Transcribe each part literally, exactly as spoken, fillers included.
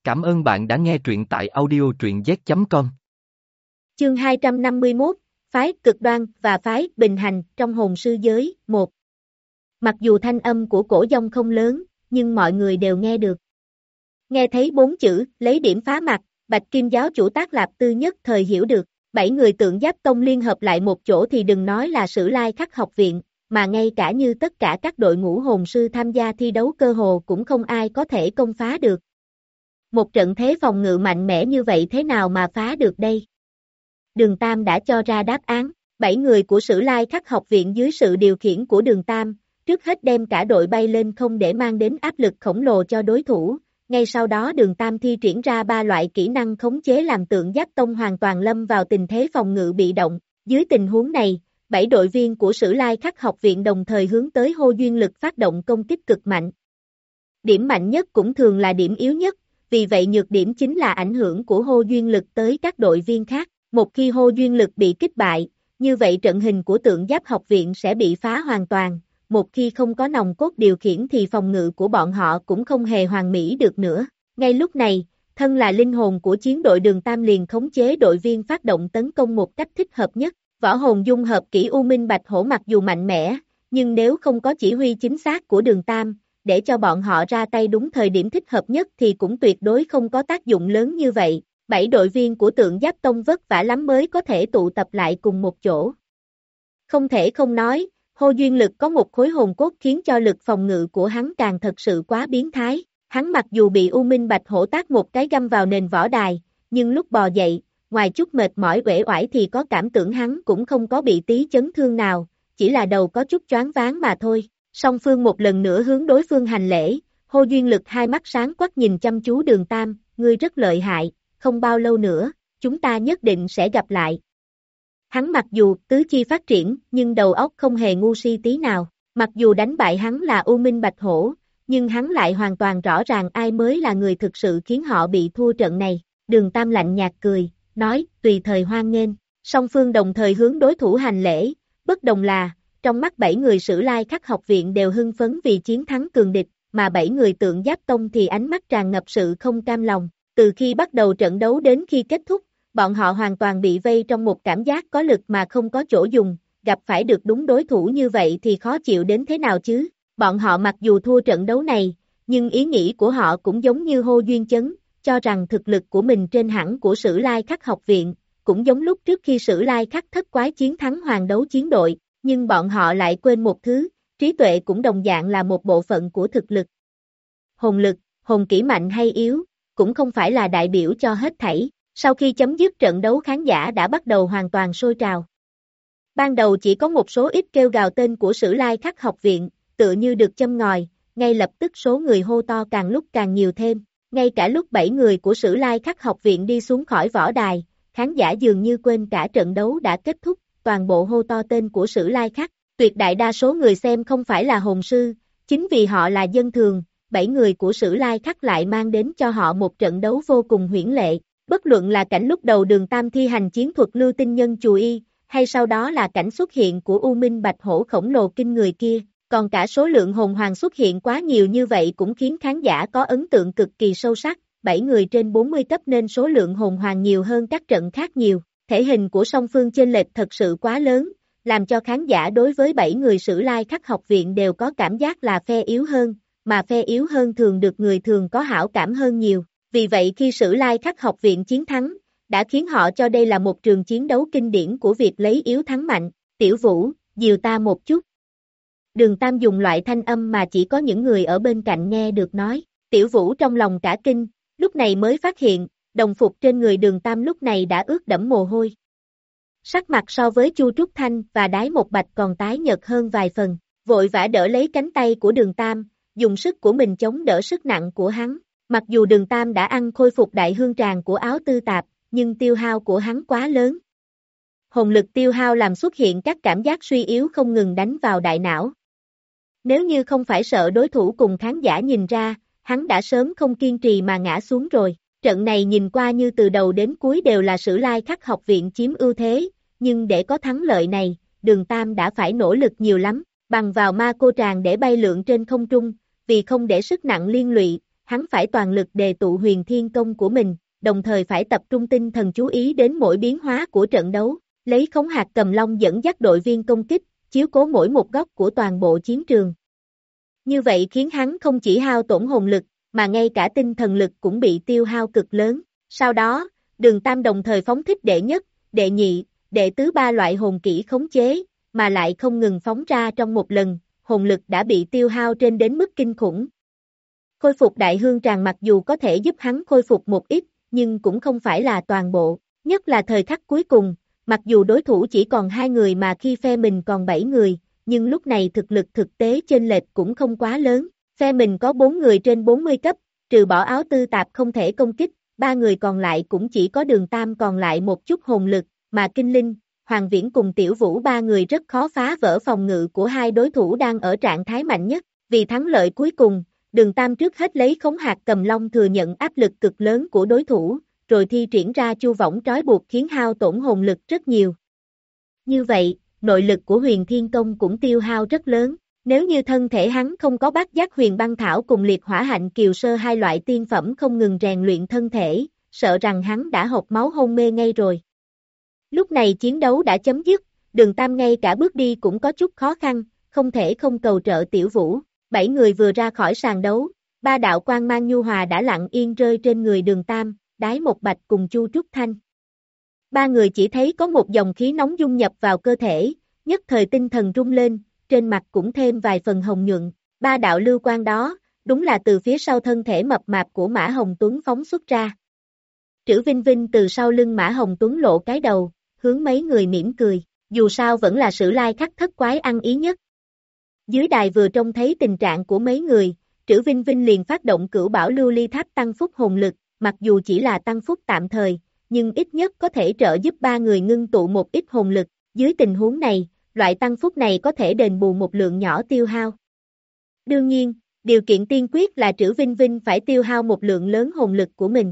Cảm ơn bạn đã nghe truyện tại audio truyện z chấm com. Chương hai trăm năm mươi mốt, phái cực đoan và phái bình hành trong hồn sư giới, một. Mặc dù thanh âm của cổ dông không lớn, nhưng mọi người đều nghe được. Nghe thấy bốn chữ, lấy điểm phá mặt, Bạch Kim giáo chủ Tác Lạp Tư nhất thời hiểu được, bảy người Tượng Giáp Tông liên hợp lại một chỗ thì đừng nói là Sử Lai Khắc học viện, mà ngay cả như tất cả các đội ngũ hồn sư tham gia thi đấu cơ hồ cũng không ai có thể công phá được. Một trận thế phòng ngự mạnh mẽ như vậy thế nào mà phá được đây? Đường Tam đã cho ra đáp án, bảy người của Sử Lai Khắc học viện dưới sự điều khiển của Đường Tam, trước hết đem cả đội bay lên không để mang đến áp lực khổng lồ cho đối thủ, ngay sau đó Đường Tam thi triển ra ba loại kỹ năng khống chế làm Tượng Giáp Tông hoàn toàn lâm vào tình thế phòng ngự bị động. Dưới tình huống này, bảy đội viên của Sử Lai Khắc học viện đồng thời hướng tới hô duyên lực phát động công kích cực mạnh. Điểm mạnh nhất cũng thường là điểm yếu nhất, vì vậy nhược điểm chính là ảnh hưởng của hô duyên lực tới các đội viên khác. Một khi hô duyên lực bị kích bại, như vậy trận hình của Tượng Giáp học viện sẽ bị phá hoàn toàn. Một khi không có nòng cốt điều khiển thì phòng ngự của bọn họ cũng không hề hoàn mỹ được nữa. Ngay lúc này, thân là linh hồn của chiến đội Đường Tam liền khống chế đội viên phát động tấn công một cách thích hợp nhất. Võ hồn dung hợp kỹ U Minh Bạch Hổ mặc dù mạnh mẽ, nhưng nếu không có chỉ huy chính xác của Đường Tam, để cho bọn họ ra tay đúng thời điểm thích hợp nhất thì cũng tuyệt đối không có tác dụng lớn như vậy. Bảy đội viên của Tượng Giáp Tông vất vả lắm mới có thể tụ tập lại cùng một chỗ. Không thể không nói, hô duyên lực có một khối hồn cốt khiến cho lực phòng ngự của hắn càng thật sự quá biến thái. Hắn mặc dù bị U Minh Bạch Hổ tác một cái găm vào nền võ đài, nhưng lúc bò dậy, ngoài chút mệt mỏi uể oải thì có cảm tưởng hắn cũng không có bị tí chấn thương nào, chỉ là đầu có chút choáng váng mà thôi. Song phương một lần nữa hướng đối phương hành lễ, hô duyên lực hai mắt sáng quắc nhìn chăm chú Đường Tam, ngươi rất lợi hại, không bao lâu nữa, chúng ta nhất định sẽ gặp lại. Hắn mặc dù tứ chi phát triển, nhưng đầu óc không hề ngu si tí nào, mặc dù đánh bại hắn là U Minh Bạch Hổ, nhưng hắn lại hoàn toàn rõ ràng ai mới là người thực sự khiến họ bị thua trận này. Đường Tam lạnh nhạt cười, nói, tùy thời hoan nghênh. Song phương đồng thời hướng đối thủ hành lễ, bất đồng là, trong mắt bảy người Sử Lai Khắc học viện đều hưng phấn vì chiến thắng cường địch, mà bảy người Tượng Giáp Tông thì ánh mắt tràn ngập sự không cam lòng. Từ khi bắt đầu trận đấu đến khi kết thúc, bọn họ hoàn toàn bị vây trong một cảm giác có lực mà không có chỗ dùng, gặp phải được đúng đối thủ như vậy thì khó chịu đến thế nào chứ. Bọn họ mặc dù thua trận đấu này, nhưng ý nghĩ của họ cũng giống như Hô Duyên Chấn, cho rằng thực lực của mình trên hẳn của Sử Lai Khắc học viện, cũng giống lúc trước khi Sử Lai Khắc thất quái chiến thắng hoàng đấu chiến đội, nhưng bọn họ lại quên một thứ, trí tuệ cũng đồng dạng là một bộ phận của thực lực. Hồn lực, hồn kỹ mạnh hay yếu, cũng không phải là đại biểu cho hết thảy. Sau khi chấm dứt trận đấu khán giả đã bắt đầu hoàn toàn sôi trào. Ban đầu chỉ có một số ít kêu gào tên của Sử Lai Khắc học viện, tựa như được châm ngòi, ngay lập tức số người hô to càng lúc càng nhiều thêm. Ngay cả lúc bảy người của Sử Lai Khắc học viện đi xuống khỏi võ đài, khán giả dường như quên cả trận đấu đã kết thúc, toàn bộ hô to tên của Sử Lai Khắc. Tuyệt đại đa số người xem không phải là hồn sư, chính vì họ là dân thường, bảy người của Sử Lai Khắc lại mang đến cho họ một trận đấu vô cùng huyễn lệ. Bất luận là cảnh lúc đầu Đường Tam thi hành chiến thuật lưu tinh nhân chùa y, hay sau đó là cảnh xuất hiện của U Minh Bạch Hổ khổng lồ kinh người kia, còn cả số lượng hồn hoàng xuất hiện quá nhiều như vậy cũng khiến khán giả có ấn tượng cực kỳ sâu sắc. Bảy người trên bốn mươi cấp nên số lượng hồn hoàng nhiều hơn các trận khác nhiều, thể hình của song phương chênh lệch thật sự quá lớn, làm cho khán giả đối với bảy người Sử Lai Khắc học viện đều có cảm giác là phe yếu hơn, mà phe yếu hơn thường được người thường có hảo cảm hơn nhiều. Vì vậy khi Sử Lai Khắc học viện chiến thắng, đã khiến họ cho đây là một trường chiến đấu kinh điển của việc lấy yếu thắng mạnh. Tiểu Vũ, dìu ta một chút. Đường Tam dùng loại thanh âm mà chỉ có những người ở bên cạnh nghe được nói. Tiểu Vũ trong lòng cả kinh, lúc này mới phát hiện, đồng phục trên người Đường Tam lúc này đã ướt đẫm mồ hôi. Sắc mặt so với Chu Trúc Thanh và Đái Một Bạch còn tái nhợt hơn vài phần, vội vã đỡ lấy cánh tay của Đường Tam, dùng sức của mình chống đỡ sức nặng của hắn. Mặc dù Đường Tam đã ăn khôi phục đại hương tràng của áo tư tạp, nhưng tiêu hao của hắn quá lớn. Hồn lực tiêu hao làm xuất hiện các cảm giác suy yếu không ngừng đánh vào đại não. Nếu như không phải sợ đối thủ cùng khán giả nhìn ra, hắn đã sớm không kiên trì mà ngã xuống rồi. Trận này nhìn qua như từ đầu đến cuối đều là Sử Lai Khắc học viện chiếm ưu thế, nhưng để có thắng lợi này, Đường Tam đã phải nỗ lực nhiều lắm, bằng vào ma cô tràng để bay lượn trên không trung, vì không để sức nặng liên lụy, hắn phải toàn lực đề tụ huyền thiên công của mình, đồng thời phải tập trung tinh thần chú ý đến mỗi biến hóa của trận đấu, lấy khống hạt cầm long dẫn dắt đội viên công kích, chiếu cố mỗi một góc của toàn bộ chiến trường. Như vậy khiến hắn không chỉ hao tổn hồn lực, mà ngay cả tinh thần lực cũng bị tiêu hao cực lớn. Sau đó, Đường Tam đồng thời phóng thích đệ nhất, đệ nhị, đệ tứ ba loại hồn kỹ khống chế, mà lại không ngừng phóng ra trong một lần, hồn lực đã bị tiêu hao trên đến mức kinh khủng. Khôi phục đại hương tràng mặc dù có thể giúp hắn khôi phục một ít, nhưng cũng không phải là toàn bộ, nhất là thời khắc cuối cùng, mặc dù đối thủ chỉ còn hai người mà khi phe mình còn bảy người, nhưng lúc này thực lực thực tế chênh lệch cũng không quá lớn, phe mình có bốn người trên bốn mươi cấp, trừ bỏ áo tư tạp không thể công kích, ba người còn lại cũng chỉ có Đường Tam còn lại một chút hồn lực, mà Kinh Linh, Hoàng Viễn cùng Tiểu Vũ ba người rất khó phá vỡ phòng ngự của hai đối thủ đang ở trạng thái mạnh nhất, vì thắng lợi cuối cùng, Đường Tam trước hết lấy khống hạt cầm long thừa nhận áp lực cực lớn của đối thủ, rồi thi triển ra chu võng trói buộc khiến hao tổn hồn lực rất nhiều. Như vậy, nội lực của huyền thiên công cũng tiêu hao rất lớn, nếu như thân thể hắn không có bát giác huyền băng thảo cùng liệt hỏa hạnh kiều sơ hai loại tiên phẩm không ngừng rèn luyện thân thể, sợ rằng hắn đã hộc máu hôn mê ngay rồi. Lúc này chiến đấu đã chấm dứt, Đường Tam ngay cả bước đi cũng có chút khó khăn, không thể không cầu trợ Tiểu Vũ. Bảy người vừa ra khỏi sàn đấu, ba đạo quang mang nhu hòa đã lặng yên rơi trên người Đường Tam, Đái Một Bạch cùng Chu Trúc Thanh. Ba người chỉ thấy có một dòng khí nóng dung nhập vào cơ thể, nhất thời tinh thần rung lên, trên mặt cũng thêm vài phần hồng nhuận. Ba đạo lưu quang đó, đúng là từ phía sau thân thể mập mạp của Mã Hồng Tuấn phóng xuất ra. Trữ Vinh Vinh từ sau lưng Mã Hồng Tuấn lộ cái đầu, hướng mấy người mỉm cười, dù sao vẫn là Sử Lai Khắc thất quái ăn ý nhất. Dưới đài vừa trông thấy tình trạng của mấy người, Trữ Vinh Vinh liền phát động Cửu Bảo Lưu Ly Tháp tăng phúc hồn lực, mặc dù chỉ là tăng phúc tạm thời, nhưng ít nhất có thể trợ giúp ba người ngưng tụ một ít hồn lực, dưới tình huống này, loại tăng phúc này có thể đền bù một lượng nhỏ tiêu hao. Đương nhiên, điều kiện tiên quyết là Trữ Vinh Vinh phải tiêu hao một lượng lớn hồn lực của mình.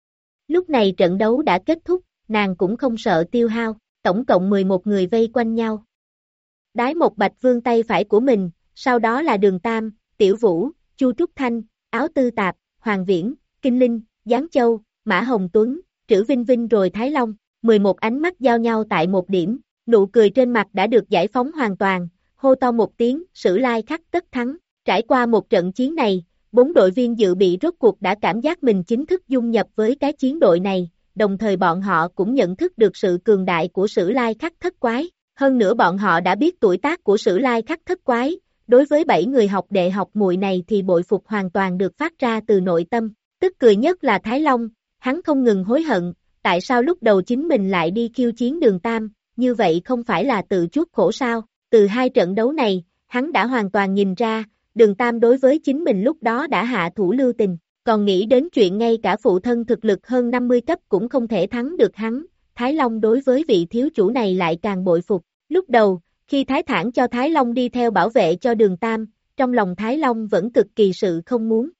Lúc này trận đấu đã kết thúc, nàng cũng không sợ tiêu hao, tổng cộng mười một người vây quanh nhau. Đái Một Bạch vươn tay phải của mình, sau đó là Đường Tam, Tiểu Vũ, Chu Trúc Thanh, Áo Tư Tạp, Hoàng Viễn, Kinh Linh, Giáng Châu, Mã Hồng Tuấn, Trữ Vinh Vinh rồi Thái Long, mười một ánh mắt giao nhau tại một điểm, nụ cười trên mặt đã được giải phóng hoàn toàn, hô to một tiếng, Sử Lai Khắc tất thắng. Trải qua một trận chiến này, bốn đội viên dự bị rốt cuộc đã cảm giác mình chính thức dung nhập với cái chiến đội này, đồng thời bọn họ cũng nhận thức được sự cường đại của Sử Lai Khắc thất quái. Hơn nữa bọn họ đã biết tuổi tác của Sử Lai Khắc thất quái, đối với bảy người học đệ học muội này thì bội phục hoàn toàn được phát ra từ nội tâm. Tức cười nhất là Thái Long, hắn không ngừng hối hận, tại sao lúc đầu chính mình lại đi khiêu chiến Đường Tam, như vậy không phải là tự chuốc khổ sao? Từ hai trận đấu này, hắn đã hoàn toàn nhìn ra, Đường Tam đối với chính mình lúc đó đã hạ thủ lưu tình, còn nghĩ đến chuyện ngay cả phụ thân thực lực hơn năm mươi cấp cũng không thể thắng được hắn. Thái Long đối với vị thiếu chủ này lại càng bội phục. Lúc đầu, khi Thái Thản cho Thái Long đi theo bảo vệ cho Đường Tam, trong lòng Thái Long vẫn cực kỳ sự không muốn.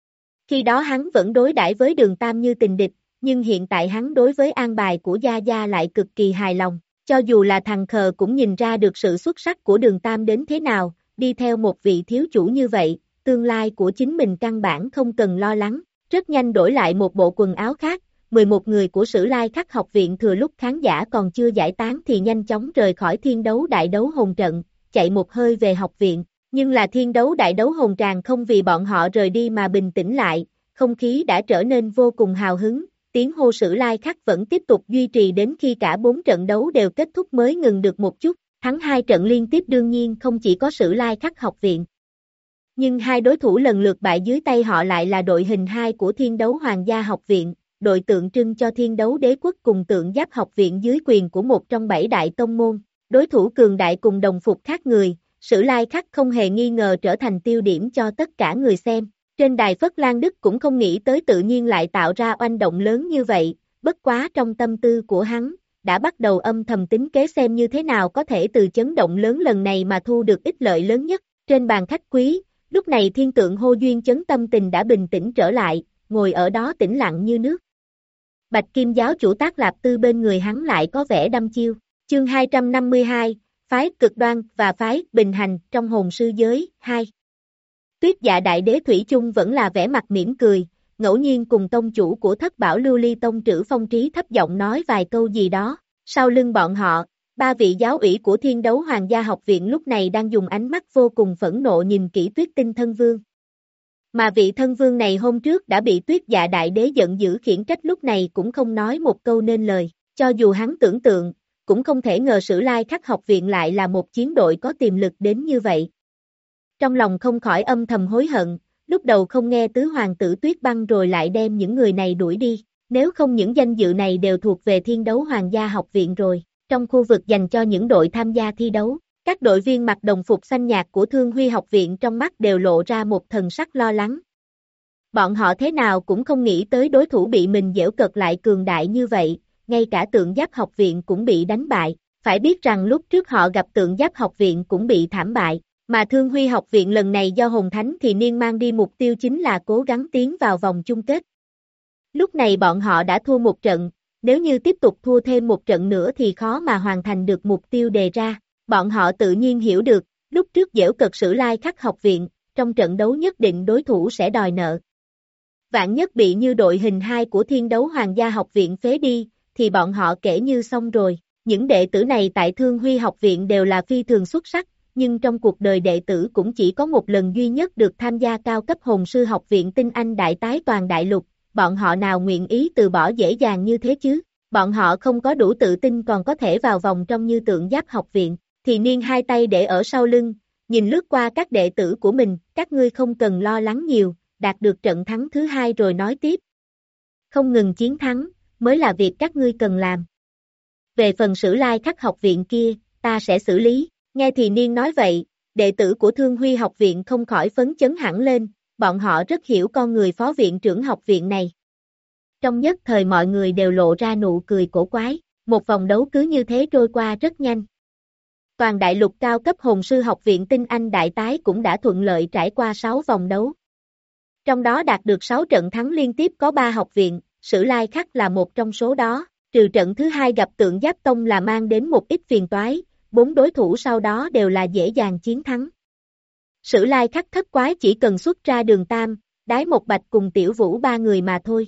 Khi đó hắn vẫn đối đãi với Đường Tam như tình địch, nhưng hiện tại hắn đối với an bài của Gia Gia lại cực kỳ hài lòng. Cho dù là thằng khờ cũng nhìn ra được sự xuất sắc của Đường Tam đến thế nào, đi theo một vị thiếu chủ như vậy, tương lai của chính mình căn bản không cần lo lắng. Rất nhanh đổi lại một bộ quần áo khác, mười một người của Sử Lai Khắc học viện thừa lúc khán giả còn chưa giải tán thì nhanh chóng rời khỏi thiên đấu đại đấu hồn trận, chạy một hơi về học viện. Nhưng là thiên đấu đại đấu hồn tràng không vì bọn họ rời đi mà bình tĩnh lại, không khí đã trở nên vô cùng hào hứng, tiếng hô Sử Lai Khắc vẫn tiếp tục duy trì đến khi cả bốn trận đấu đều kết thúc mới ngừng được một chút, thắng hai trận liên tiếp đương nhiên không chỉ có Sử Lai Khắc học viện. Nhưng hai đối thủ lần lượt bại dưới tay họ lại là đội hình hai của thiên đấu hoàng gia học viện, đội tượng trưng cho thiên đấu đế quốc cùng tượng giáp học viện dưới quyền của một trong bảy đại tông môn, đối thủ cường đại cùng đồng phục khác người, Sử Lai Khắc không hề nghi ngờ trở thành tiêu điểm cho tất cả người xem. Trên đài Phất Lan Đức cũng không nghĩ tới tự nhiên lại tạo ra oanh động lớn như vậy, bất quá trong tâm tư của hắn, đã bắt đầu âm thầm tính kế xem như thế nào có thể từ chấn động lớn lần này mà thu được ích lợi lớn nhất. Trên bàn khách quý, lúc này thiên tượng hô duyên chấn tâm tình đã bình tĩnh trở lại, ngồi ở đó tĩnh lặng như nước. Bạch Kim giáo chủ Tác Lạp Tư bên người hắn lại có vẻ đăm chiêu. Chương hai trăm năm mươi hai, phái cực đoan và phái bình hành trong hồn sư giới, hai. Tuyết Dạ Đại Đế thủy chung vẫn là vẻ mặt mỉm cười, ngẫu nhiên cùng tông chủ của Thất Bảo Lưu Ly Tông Trữ Phong Trí thấp giọng nói vài câu gì đó. Sau lưng bọn họ, ba vị giáo ủy của Thiên Đấu Hoàng gia học viện lúc này đang dùng ánh mắt vô cùng phẫn nộ nhìn kỹ Tuyết Tinh thân vương. Mà vị thân vương này hôm trước đã bị Tuyết Dạ Đại Đế giận dữ khiển trách, lúc này cũng không nói một câu nên lời, cho dù hắn tưởng tượng, cũng không thể ngờ Sử Lai Khắc học viện lại là một chiến đội có tiềm lực đến như vậy. Trong lòng không khỏi âm thầm hối hận, lúc đầu không nghe tứ hoàng tử Tuyết Băng rồi lại đem những người này đuổi đi, nếu không những danh dự này đều thuộc về Thiên Đấu Hoàng gia học viện rồi. Trong khu vực dành cho những đội tham gia thi đấu, các đội viên mặc đồng phục xanh nhạt của Thương Huy học viện trong mắt đều lộ ra một thần sắc lo lắng. Bọn họ thế nào cũng không nghĩ tới đối thủ bị mình giễu cợt lại cường đại như vậy, ngay cả Tượng Giáp học viện cũng bị đánh bại. Phải biết rằng lúc trước họ gặp Tượng Giáp học viện cũng bị thảm bại, mà Thương Huy học viện lần này do Hồn Thánh thì niên mang đi mục tiêu chính là cố gắng tiến vào vòng chung kết. Lúc này bọn họ đã thua một trận, nếu như tiếp tục thua thêm một trận nữa thì khó mà hoàn thành được mục tiêu đề ra. Bọn họ tự nhiên hiểu được, lúc trước giễu cợt Sử Lai Khắc học viện, trong trận đấu nhất định đối thủ sẽ đòi nợ. Vạn nhất bị như đội hình hai của Thiên Đấu Hoàng gia học viện phế đi, thì bọn họ kể như xong rồi. Những đệ tử này tại Thương Huy học viện đều là phi thường xuất sắc, nhưng trong cuộc đời đệ tử cũng chỉ có một lần duy nhất được tham gia cao cấp hồn sư học viện tinh anh đại tái toàn đại lục, bọn họ nào nguyện ý từ bỏ dễ dàng như thế chứ, bọn họ không có đủ tự tin còn có thể vào vòng trong như Tượng Giáp học viện, thì niên hai tay để ở sau lưng, nhìn lướt qua các đệ tử của mình, các ngươi không cần lo lắng nhiều, đạt được trận thắng thứ hai rồi nói tiếp. Không ngừng chiến thắng, mới là việc các ngươi cần làm. Về phần Sử Lai Khắc học viện kia, ta sẽ xử lý. Nghe thì niên nói vậy, đệ tử của Thương Huy học viện không khỏi phấn chấn hẳn lên, bọn họ rất hiểu con người phó viện trưởng học viện này. Trong nhất thời mọi người đều lộ ra nụ cười cổ quái, một vòng đấu cứ như thế trôi qua rất nhanh. Toàn đại lục cao cấp hồn sư học viện tinh anh đại tái cũng đã thuận lợi trải qua sáu vòng đấu. Trong đó đạt được sáu trận thắng liên tiếp có ba học viện, Sử Lai Khắc là một trong số đó, trừ trận thứ hai gặp Tượng Giáp Tông là mang đến một ít phiền toái. Bốn đối thủ sau đó đều là dễ dàng chiến thắng. Sử Lai Khắc thất quái chỉ cần xuất ra Đường Tam, Đái Một Bạch cùng Tiểu Vũ ba người mà thôi.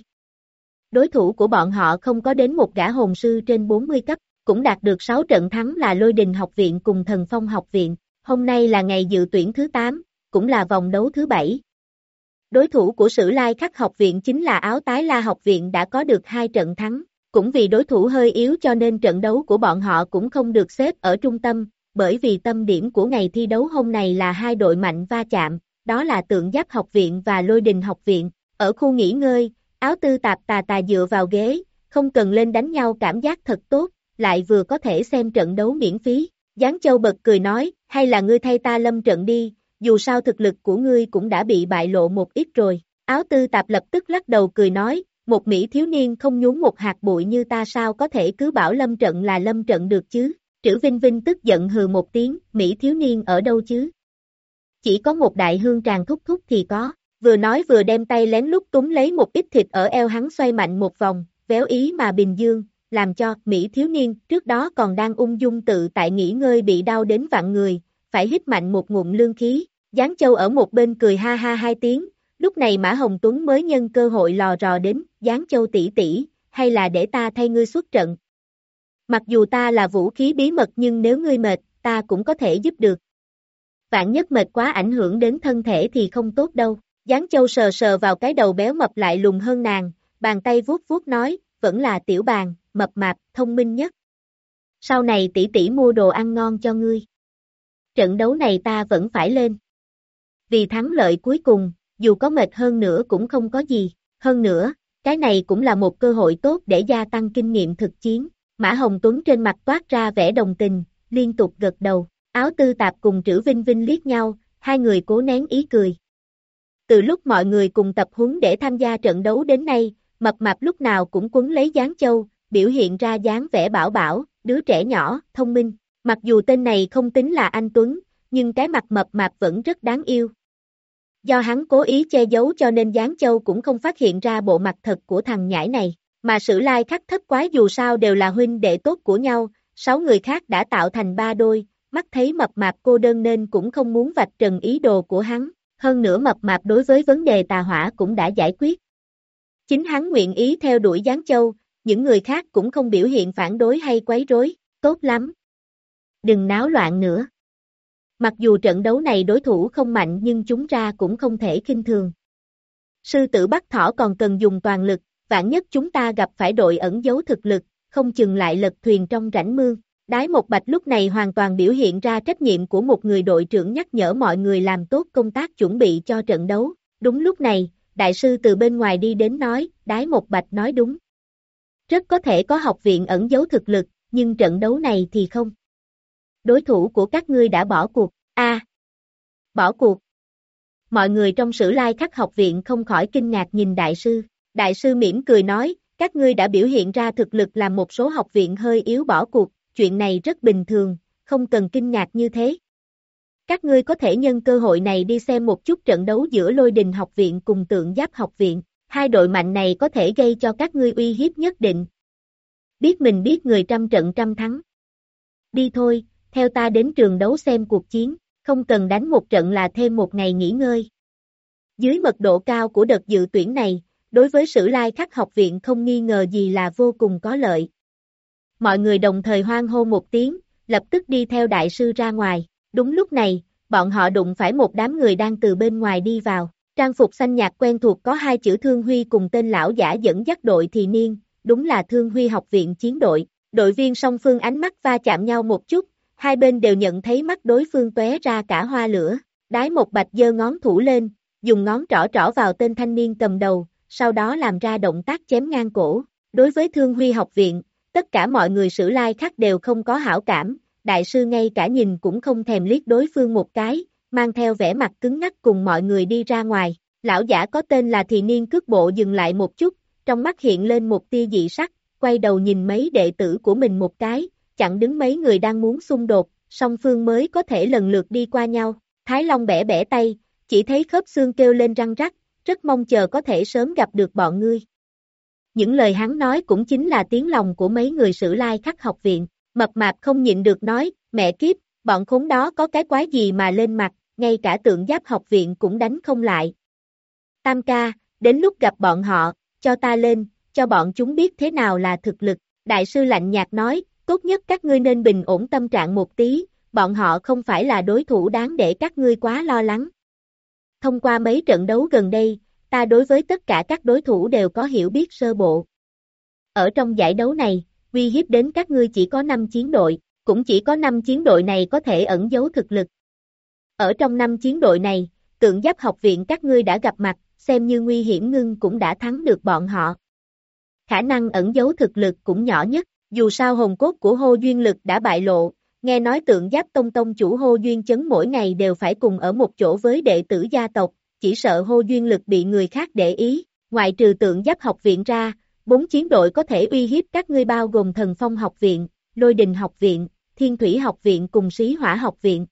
Đối thủ của bọn họ không có đến một gã hồn sư trên bốn mươi cấp, cũng đạt được sáu trận thắng là Lôi Đình học viện cùng Thần Phong học viện. Hôm nay là ngày dự tuyển thứ tám, cũng là vòng đấu thứ bảy. Đối thủ của Sử Lai Khắc học viện chính là Áo Tái La học viện đã có được hai trận thắng. Cũng vì đối thủ hơi yếu cho nên trận đấu của bọn họ cũng không được xếp ở trung tâm, bởi vì tâm điểm của ngày thi đấu hôm nay là hai đội mạnh va chạm, đó là Tượng Giáp học viện và Lôi Đình học viện. Ở khu nghỉ ngơi, Áo Tư Tạp tà tà dựa vào ghế, không cần lên đánh nhau cảm giác thật tốt, lại vừa có thể xem trận đấu miễn phí. Giáng Châu bật cười nói, hay là ngươi thay ta lâm trận đi, dù sao thực lực của ngươi cũng đã bị bại lộ một ít rồi. Áo Tư Tạp lập tức lắc đầu cười nói, một Mỹ thiếu niên không nhúng một hạt bụi như ta sao có thể cứ bảo lâm trận là lâm trận được chứ. Trữ Vinh Vinh tức giận hừ một tiếng, Mỹ thiếu niên ở đâu chứ? Chỉ có một đại hương tràng thúc thúc thì có, vừa nói vừa đem tay lén lút túm lấy một ít thịt ở eo hắn xoay mạnh một vòng, véo ý mà bình dương, làm cho Mỹ thiếu niên trước đó còn đang ung dung tự tại nghỉ ngơi bị đau đến vặn người, phải hít mạnh một ngụm lương khí. Giáng Châu ở một bên cười ha ha hai tiếng. Lúc này Mã Hồng Tuấn mới nhân cơ hội lò rò đến, Giáng Châu tỷ tỷ, hay là để ta thay ngươi xuất trận. Mặc dù ta là vũ khí bí mật nhưng nếu ngươi mệt, ta cũng có thể giúp được. Vạn nhất mệt quá ảnh hưởng đến thân thể thì không tốt đâu. Giáng Châu sờ sờ vào cái đầu béo mập lại lùn hơn nàng, bàn tay vuốt vuốt nói, vẫn là tiểu bàn, mập mạp, thông minh nhất. Sau này tỷ tỷ mua đồ ăn ngon cho ngươi. Trận đấu này ta vẫn phải lên. Vì thắng lợi cuối cùng, dù có mệt hơn nữa cũng không có gì, hơn nữa, cái này cũng là một cơ hội tốt để gia tăng kinh nghiệm thực chiến. Mã Hồng Tuấn trên mặt toát ra vẻ đồng tình, liên tục gật đầu, Áo Tư Tạp cùng Trữ Vinh Vinh liếc nhau, hai người cố nén ý cười. Từ lúc mọi người cùng tập huấn để tham gia trận đấu đến nay, mập mạp lúc nào cũng quấn lấy Giáng Châu, biểu hiện ra dáng vẻ bảo bảo, đứa trẻ nhỏ, thông minh, mặc dù tên này không tính là anh Tuấn, nhưng cái mặt mập mạp vẫn rất đáng yêu. Do hắn cố ý che giấu cho nên Giáng Châu cũng không phát hiện ra bộ mặt thật của thằng nhãi này, mà Sử Lai Khắc thất quái dù sao đều là huynh đệ tốt của nhau, sáu người khác đã tạo thành ba đôi, mắt thấy mập mạp cô đơn nên cũng không muốn vạch trần ý đồ của hắn, Hơn nữa mập mạp đối với vấn đề tà hỏa cũng đã giải quyết. Chính hắn nguyện ý theo đuổi Giáng Châu, những người khác cũng không biểu hiện phản đối hay quấy rối, tốt lắm. Đừng náo loạn nữa. Mặc dù trận đấu này đối thủ không mạnh nhưng chúng ra cũng không thể khinh thường. Sư tử bắt thỏ còn cần dùng toàn lực, vạn nhất chúng ta gặp phải đội ẩn giấu thực lực, không chừng lại lật thuyền trong rãnh mương. Đái Một Bạch lúc này hoàn toàn biểu hiện ra trách nhiệm của một người đội trưởng nhắc nhở mọi người làm tốt công tác chuẩn bị cho trận đấu. Đúng lúc này, đại sư từ bên ngoài đi đến nói, Đái Một Bạch nói đúng. Rất có thể có học viện ẩn giấu thực lực, nhưng trận đấu này thì không. Đối thủ của các ngươi đã bỏ cuộc. A, à, bỏ cuộc. Mọi người trong Sử Lai Khắc học viện không khỏi kinh ngạc nhìn đại sư. Đại sư mỉm cười nói, các ngươi đã biểu hiện ra thực lực làm một số học viện hơi yếu bỏ cuộc, chuyện này rất bình thường, không cần kinh ngạc như thế. Các ngươi có thể nhân cơ hội này đi xem một chút trận đấu giữa Lôi Đình học viện cùng Tượng Giáp học viện, hai đội mạnh này có thể gây cho các ngươi uy hiếp nhất định. Biết mình biết người trăm trận trăm thắng. Đi thôi, theo ta đến trường đấu xem cuộc chiến, không cần đánh một trận là thêm một ngày nghỉ ngơi. Dưới mật độ cao của đợt dự tuyển này, đối với Sử Lai Khắc học viện không nghi ngờ gì là vô cùng có lợi. Mọi người đồng thời hoan hô một tiếng, lập tức đi theo đại sư ra ngoài. Đúng lúc này, bọn họ đụng phải một đám người đang từ bên ngoài đi vào. Trang phục xanh nhạt quen thuộc có hai chữ Thương Huy cùng tên lão giả dẫn dắt đội thì niên, đúng là Thương Huy học viện chiến đội. Đội viên song phương ánh mắt va chạm nhau một chút, hai bên đều nhận thấy mắt đối phương tóe ra cả hoa lửa. Đái Một Bạch giơ ngón thủ lên, dùng ngón trỏ trỏ vào tên thanh niên cầm đầu, sau đó làm ra động tác chém ngang cổ. Đối với Thương Huy học viện, tất cả mọi người Sử Lai Khắc đều không có hảo cảm, đại sư ngay cả nhìn cũng không thèm liếc đối phương một cái, mang theo vẻ mặt cứng ngắc cùng mọi người đi ra ngoài. Lão giả có tên là Thì Niên cước bộ dừng lại một chút, trong mắt hiện lên một tia dị sắc, quay đầu nhìn mấy đệ tử của mình một cái, chặn đứng mấy người đang muốn xung đột, song phương mới có thể lần lượt đi qua nhau. Thái Long bẻ bẻ tay, chỉ thấy khớp xương kêu lên răng rắc, rất mong chờ có thể sớm gặp được bọn ngươi. Những lời hắn nói cũng chính là tiếng lòng của mấy người Sử Lai Khắc học viện. Mập mạp không nhịn được nói, mẹ kiếp, bọn khốn đó có cái quái gì mà lên mặt, ngay cả Tượng Giáp học viện cũng đánh không lại. Tam ca, đến lúc gặp bọn họ, cho ta lên, cho bọn chúng biết thế nào là thực lực. Đại sư lạnh nhạt nói, tốt nhất các ngươi nên bình ổn tâm trạng một tí, bọn họ không phải là đối thủ đáng để các ngươi quá lo lắng. Thông qua mấy trận đấu gần đây, ta đối với tất cả các đối thủ đều có hiểu biết sơ bộ. Ở trong giải đấu này, uy hiếp đến các ngươi chỉ có năm chiến đội, cũng chỉ có năm chiến đội này có thể ẩn giấu thực lực. Ở trong năm chiến đội này, Tượng Giáp học viện các ngươi đã gặp mặt, xem như nguy hiểm ngưng cũng đã thắng được bọn họ. Khả năng ẩn giấu thực lực cũng nhỏ nhất, dù sao hồn cốt của Hô Duyên Lực đã bại lộ, nghe nói Tượng Giáp tông tông chủ Hô Duyên Chấn mỗi ngày đều phải cùng ở một chỗ với đệ tử gia tộc, chỉ sợ Hô Duyên Lực bị người khác để ý, ngoại trừ Tượng Giáp học viện ra, bốn chiến đội có thể uy hiếp các ngươi bao gồm Thần Phong học viện, Lôi Đình học viện, Thiên Thủy học viện cùng Sĩ Hỏa học viện.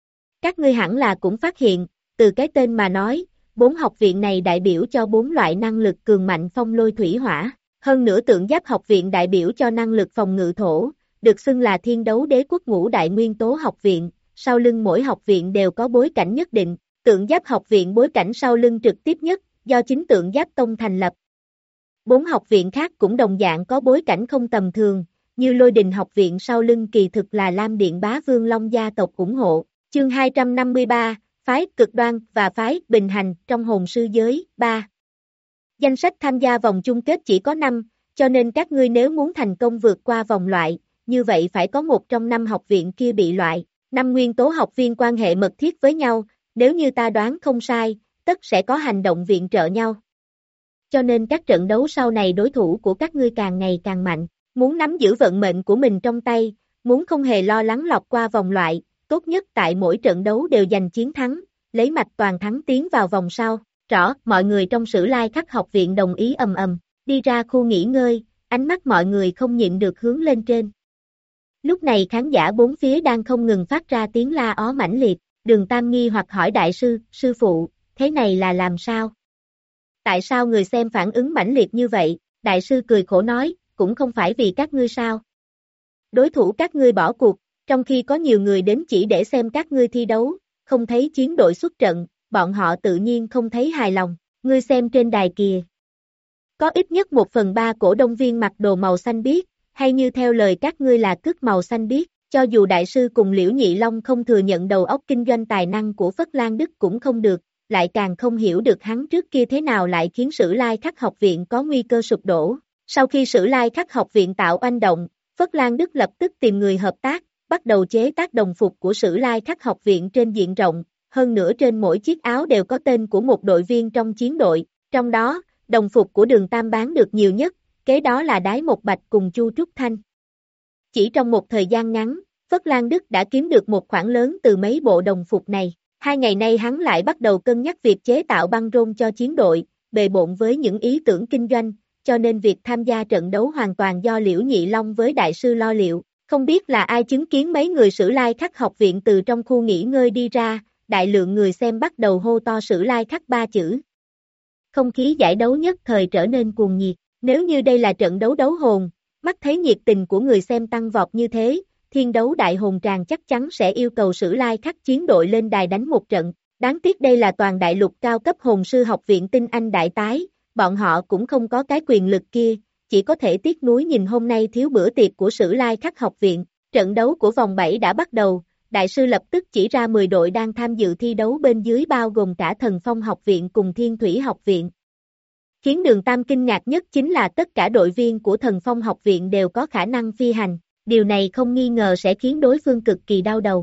Các ngươi hẳn là cũng phát hiện, từ cái tên mà nói, bốn học viện này đại biểu cho bốn loại năng lực cường mạnh phong lôi thủy hỏa. Hơn nữa Tượng Giáp học viện đại biểu cho năng lực phòng ngự thổ, được xưng là Thiên Đấu Đế Quốc ngũ đại nguyên tố học viện, sau lưng mỗi học viện đều có bối cảnh nhất định. Tượng Giáp học viện bối cảnh sau lưng trực tiếp nhất, do chính Tượng Giáp Tông thành lập. Bốn học viện khác cũng đồng dạng có bối cảnh không tầm thường, như Lôi Đình học viện sau lưng kỳ thực là Lam Điện Bá Vương Long gia tộc ủng hộ. Chương hai trăm năm mươi ba, phái Cực Đoan và phái Bình Hành trong hồn sư giới, ba. Danh sách tham gia vòng chung kết chỉ có năm, cho nên các ngươi nếu muốn thành công vượt qua vòng loại, như vậy phải có một trong năm học viện kia bị loại. Năm nguyên tố học viên quan hệ mật thiết với nhau, nếu như ta đoán không sai, tất sẽ có hành động viện trợ nhau. Cho nên các trận đấu sau này đối thủ của các ngươi càng ngày càng mạnh, muốn nắm giữ vận mệnh của mình trong tay, muốn không hề lo lắng lọt qua vòng loại, tốt nhất tại mỗi trận đấu đều giành chiến thắng, lấy mạch toàn thắng tiến vào vòng sau. Rõ, mọi người trong Sử Lai Khắc học viện đồng ý ầm ầm, đi ra khu nghỉ ngơi, ánh mắt mọi người không nhịn được hướng lên trên. Lúc này khán giả bốn phía đang không ngừng phát ra tiếng la ó mãnh liệt, Đường Tam nghi hoặc hỏi đại sư, sư phụ, thế này là làm sao? Tại sao người xem phản ứng mãnh liệt như vậy? Đại sư cười khổ nói, cũng không phải vì các ngươi sao. Đối thủ các ngươi bỏ cuộc, trong khi có nhiều người đến chỉ để xem các ngươi thi đấu, không thấy chiến đội xuất trận, bọn họ tự nhiên không thấy hài lòng. Ngươi xem trên đài kìa. Có ít nhất một phần ba cổ đông viên mặc đồ màu xanh biếc, hay như theo lời các ngươi là cứt màu xanh biếc, cho dù đại sư cùng Liễu Nhị Long không thừa nhận đầu óc kinh doanh tài năng của Phất Lan Đức cũng không được, lại càng không hiểu được hắn trước kia thế nào lại khiến Sử Lai Khắc học viện có nguy cơ sụp đổ. Sau khi Sử Lai Khắc học viện tạo oanh động, Phất Lan Đức lập tức tìm người hợp tác, bắt đầu chế tác đồng phục của Sử Lai Khắc học viện trên diện rộng, hơn nữa trên mỗi chiếc áo đều có tên của một đội viên trong chiến đội, trong đó, đồng phục của Đường Tam bán được nhiều nhất, kế đó là Đái Một Bạch cùng Chu Trúc Thanh. Chỉ trong một thời gian ngắn, Phất Lan Đức đã kiếm được một khoản lớn từ mấy bộ đồng phục này. Hai ngày nay hắn lại bắt đầu cân nhắc việc chế tạo băng rôn cho chiến đội, bề bộn với những ý tưởng kinh doanh, cho nên việc tham gia trận đấu hoàn toàn do Liễu Nhị Long với đại sư lo liệu. Không biết là ai chứng kiến mấy người Sử Lai Khắc học viện từ trong khu nghỉ ngơi đi ra, đại lượng người xem bắt đầu hô to Sử Lai Khắc ba chữ. Không khí giải đấu nhất thời trở nên cuồng nhiệt, nếu như đây là trận đấu đấu hồn, mắt thấy nhiệt tình của người xem tăng vọt như thế, Thiên Đấu Đại Hồn Tràng chắc chắn sẽ yêu cầu Sử Lai Khắc chiến đội lên đài đánh một trận. Đáng tiếc đây là toàn đại lục cao cấp hồn sư học viện tinh anh đại tái, bọn họ cũng không có cái quyền lực kia, chỉ có thể tiếc nuối nhìn hôm nay thiếu bữa tiệc của Sử Lai Khắc học viện. Trận đấu của vòng bảy đã bắt đầu, đại sư lập tức chỉ ra mười đội đang tham dự thi đấu bên dưới bao gồm cả Thần Phong học viện cùng Thiên Thủy học viện. Khiến Đường Tam kinh ngạc nhất chính là tất cả đội viên của Thần Phong học viện đều có khả năng phi hành, điều này không nghi ngờ sẽ khiến đối phương cực kỳ đau đầu.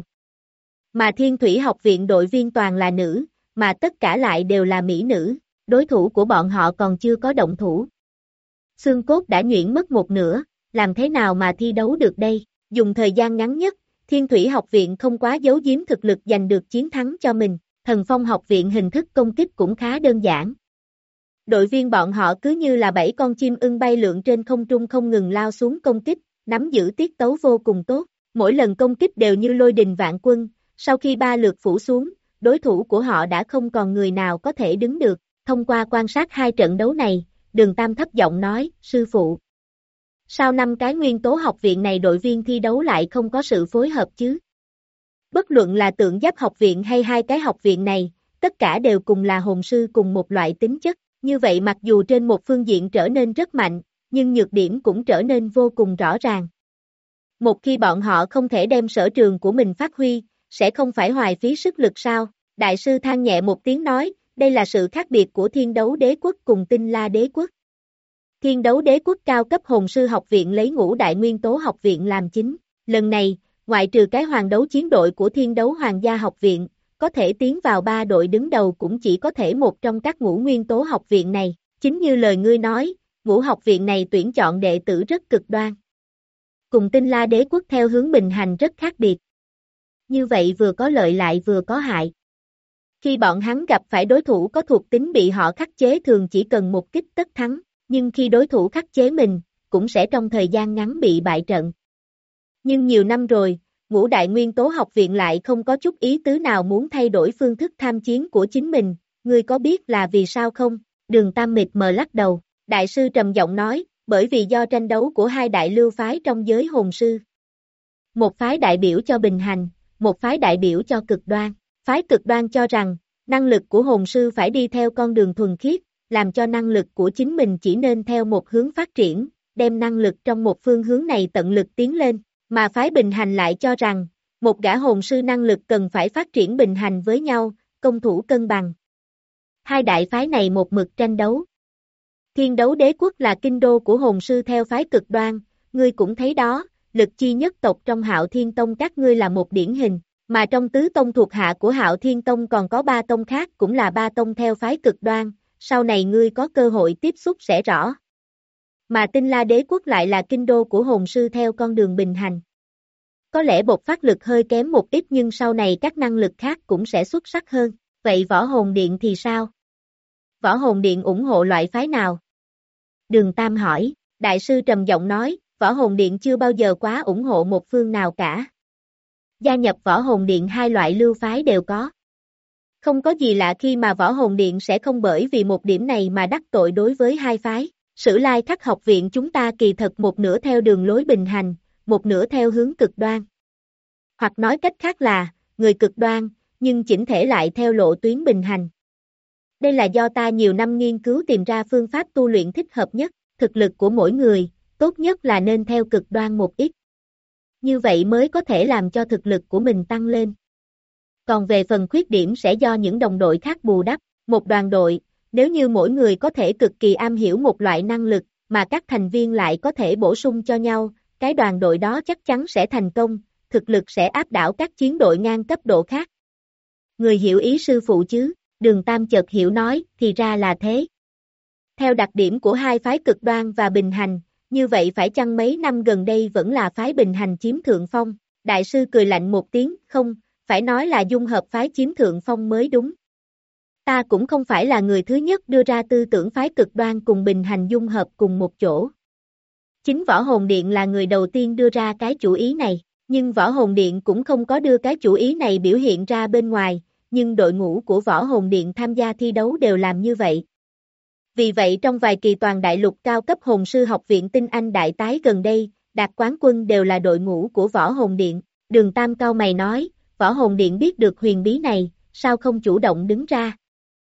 Mà Thiên Thủy học viện đội viên toàn là nữ, mà tất cả lại đều là mỹ nữ, đối thủ của bọn họ còn chưa có động thủ. Xương cốt đã nhuyễn mất một nửa, làm thế nào mà thi đấu được đây? Dùng thời gian ngắn nhất, Thiên Thủy học viện không quá giấu giếm thực lực giành được chiến thắng cho mình, Thần Phong học viện hình thức công kích cũng khá đơn giản. Đội viên bọn họ cứ như là bảy con chim ưng bay lượn trên không trung không ngừng lao xuống công kích, nắm giữ tiết tấu vô cùng tốt, mỗi lần công kích đều như lôi đình vạn quân, sau khi ba lượt phủ xuống, đối thủ của họ đã không còn người nào có thể đứng được. Thông qua quan sát hai trận đấu này, Đường Tam thấp giọng nói, sư phụ. Sao năm cái nguyên tố học viện này đội viên thi đấu lại không có sự phối hợp chứ? Bất luận là Tượng Giáp học viện hay hai cái học viện này, tất cả đều cùng là hồn sư cùng một loại tính chất, như vậy mặc dù trên một phương diện trở nên rất mạnh, nhưng nhược điểm cũng trở nên vô cùng rõ ràng. Một khi bọn họ không thể đem sở trường của mình phát huy, sẽ không phải hoài phí sức lực sao? Đại sư than nhẹ một tiếng nói, đây là sự khác biệt của Thiên Đấu Đế Quốc cùng Tinh La Đế Quốc. Thiên Đấu Đế Quốc cao cấp hồn sư học viện lấy ngũ đại nguyên tố học viện làm chính. Lần này, ngoại trừ cái hoàng đấu chiến đội của Thiên Đấu Hoàng gia học viện, có thể tiến vào ba đội đứng đầu cũng chỉ có thể một trong các ngũ nguyên tố học viện này. Chính như lời ngươi nói, ngũ học viện này tuyển chọn đệ tử rất cực đoan. Cùng Tinh La Đế Quốc theo hướng bình hành rất khác biệt. Như vậy vừa có lợi lại vừa có hại. Khi bọn hắn gặp phải đối thủ có thuộc tính bị họ khắc chế thường chỉ cần một kích tất thắng, nhưng khi đối thủ khắc chế mình, cũng sẽ trong thời gian ngắn bị bại trận. Nhưng nhiều năm rồi, ngũ đại nguyên tố học viện lại không có chút ý tứ nào muốn thay đổi phương thức tham chiến của chính mình, ngươi có biết là vì sao không? Đường Tam mịt mờ lắc đầu, đại sư trầm giọng nói, bởi vì do tranh đấu của hai đại lưu phái trong giới hồn sư. Một phái đại biểu cho bình hành, một phái đại biểu cho cực đoan. Phái cực đoan cho rằng, năng lực của hồn sư phải đi theo con đường thuần khiết, làm cho năng lực của chính mình chỉ nên theo một hướng phát triển, đem năng lực trong một phương hướng này tận lực tiến lên, mà phái bình hành lại cho rằng, một gã hồn sư năng lực cần phải phát triển bình hành với nhau, công thủ cân bằng. Hai đại phái này một mực tranh đấu. Thiên Đấu Đế Quốc là kinh đô của hồn sư theo phái cực đoan, ngươi cũng thấy đó, lực chi nhất tộc trong Hạo Thiên Tông các ngươi là một điển hình. Mà trong tứ tông thuộc hạ của Hạo Thiên Tông còn có ba tông khác cũng là ba tông theo phái cực đoan, sau này ngươi có cơ hội tiếp xúc sẽ rõ. Mà Tinh La Đế Quốc lại là kinh đô của hồn sư theo con đường bình hành. Có lẽ bộc phát lực hơi kém một ít nhưng sau này các năng lực khác cũng sẽ xuất sắc hơn, vậy Võ Hồn Điện thì sao? Võ Hồn Điện ủng hộ loại phái nào? Đường Tam hỏi, đại sư trầm giọng nói, Võ Hồn Điện chưa bao giờ quá ủng hộ một phương nào cả. Gia nhập Võ Hồn Điện hai loại lưu phái đều có. Không có gì lạ khi mà Võ Hồn Điện sẽ không bởi vì một điểm này mà đắc tội đối với hai phái. Sử Lai Khắc học viện chúng ta kỳ thật một nửa theo đường lối bình hành, một nửa theo hướng cực đoan. Hoặc nói cách khác là, người cực đoan, nhưng chỉnh thể lại theo lộ tuyến bình hành. Đây là do ta nhiều năm nghiên cứu tìm ra phương pháp tu luyện thích hợp nhất, thực lực của mỗi người, tốt nhất là nên theo cực đoan một ít. Như vậy mới có thể làm cho thực lực của mình tăng lên. Còn về phần khuyết điểm sẽ do những đồng đội khác bù đắp. Một đoàn đội, nếu như mỗi người có thể cực kỳ am hiểu một loại năng lực, mà các thành viên lại có thể bổ sung cho nhau, cái đoàn đội đó chắc chắn sẽ thành công, thực lực sẽ áp đảo các chiến đội ngang cấp độ khác. Người hiểu ý sư phụ chứ? Đường Tam chợt hiểu nói, thì ra là thế. Theo đặc điểm của hai phái cực đoan và bình hành, như vậy phải chăng mấy năm gần đây vẫn là phái bình hành chiếm thượng phong? Đại sư cười lạnh một tiếng, không, phải nói là dung hợp phái chiếm thượng phong mới đúng. Ta cũng không phải là người thứ nhất đưa ra tư tưởng phái cực đoan cùng bình hành dung hợp cùng một chỗ. Chính Võ Hồn Điện là người đầu tiên đưa ra cái chủ ý này, nhưng Võ Hồn Điện cũng không có đưa cái chủ ý này biểu hiện ra bên ngoài, nhưng đội ngũ của Võ Hồn Điện tham gia thi đấu đều làm như vậy. Vì vậy trong vài kỳ toàn đại lục cao cấp hồn sư học viện tinh anh đại tái gần đây, đạt quán quân đều là đội ngũ của Võ Hồn Điện. Đường Tam cau mày nói, Võ Hồn Điện biết được huyền bí này, sao không chủ động đứng ra?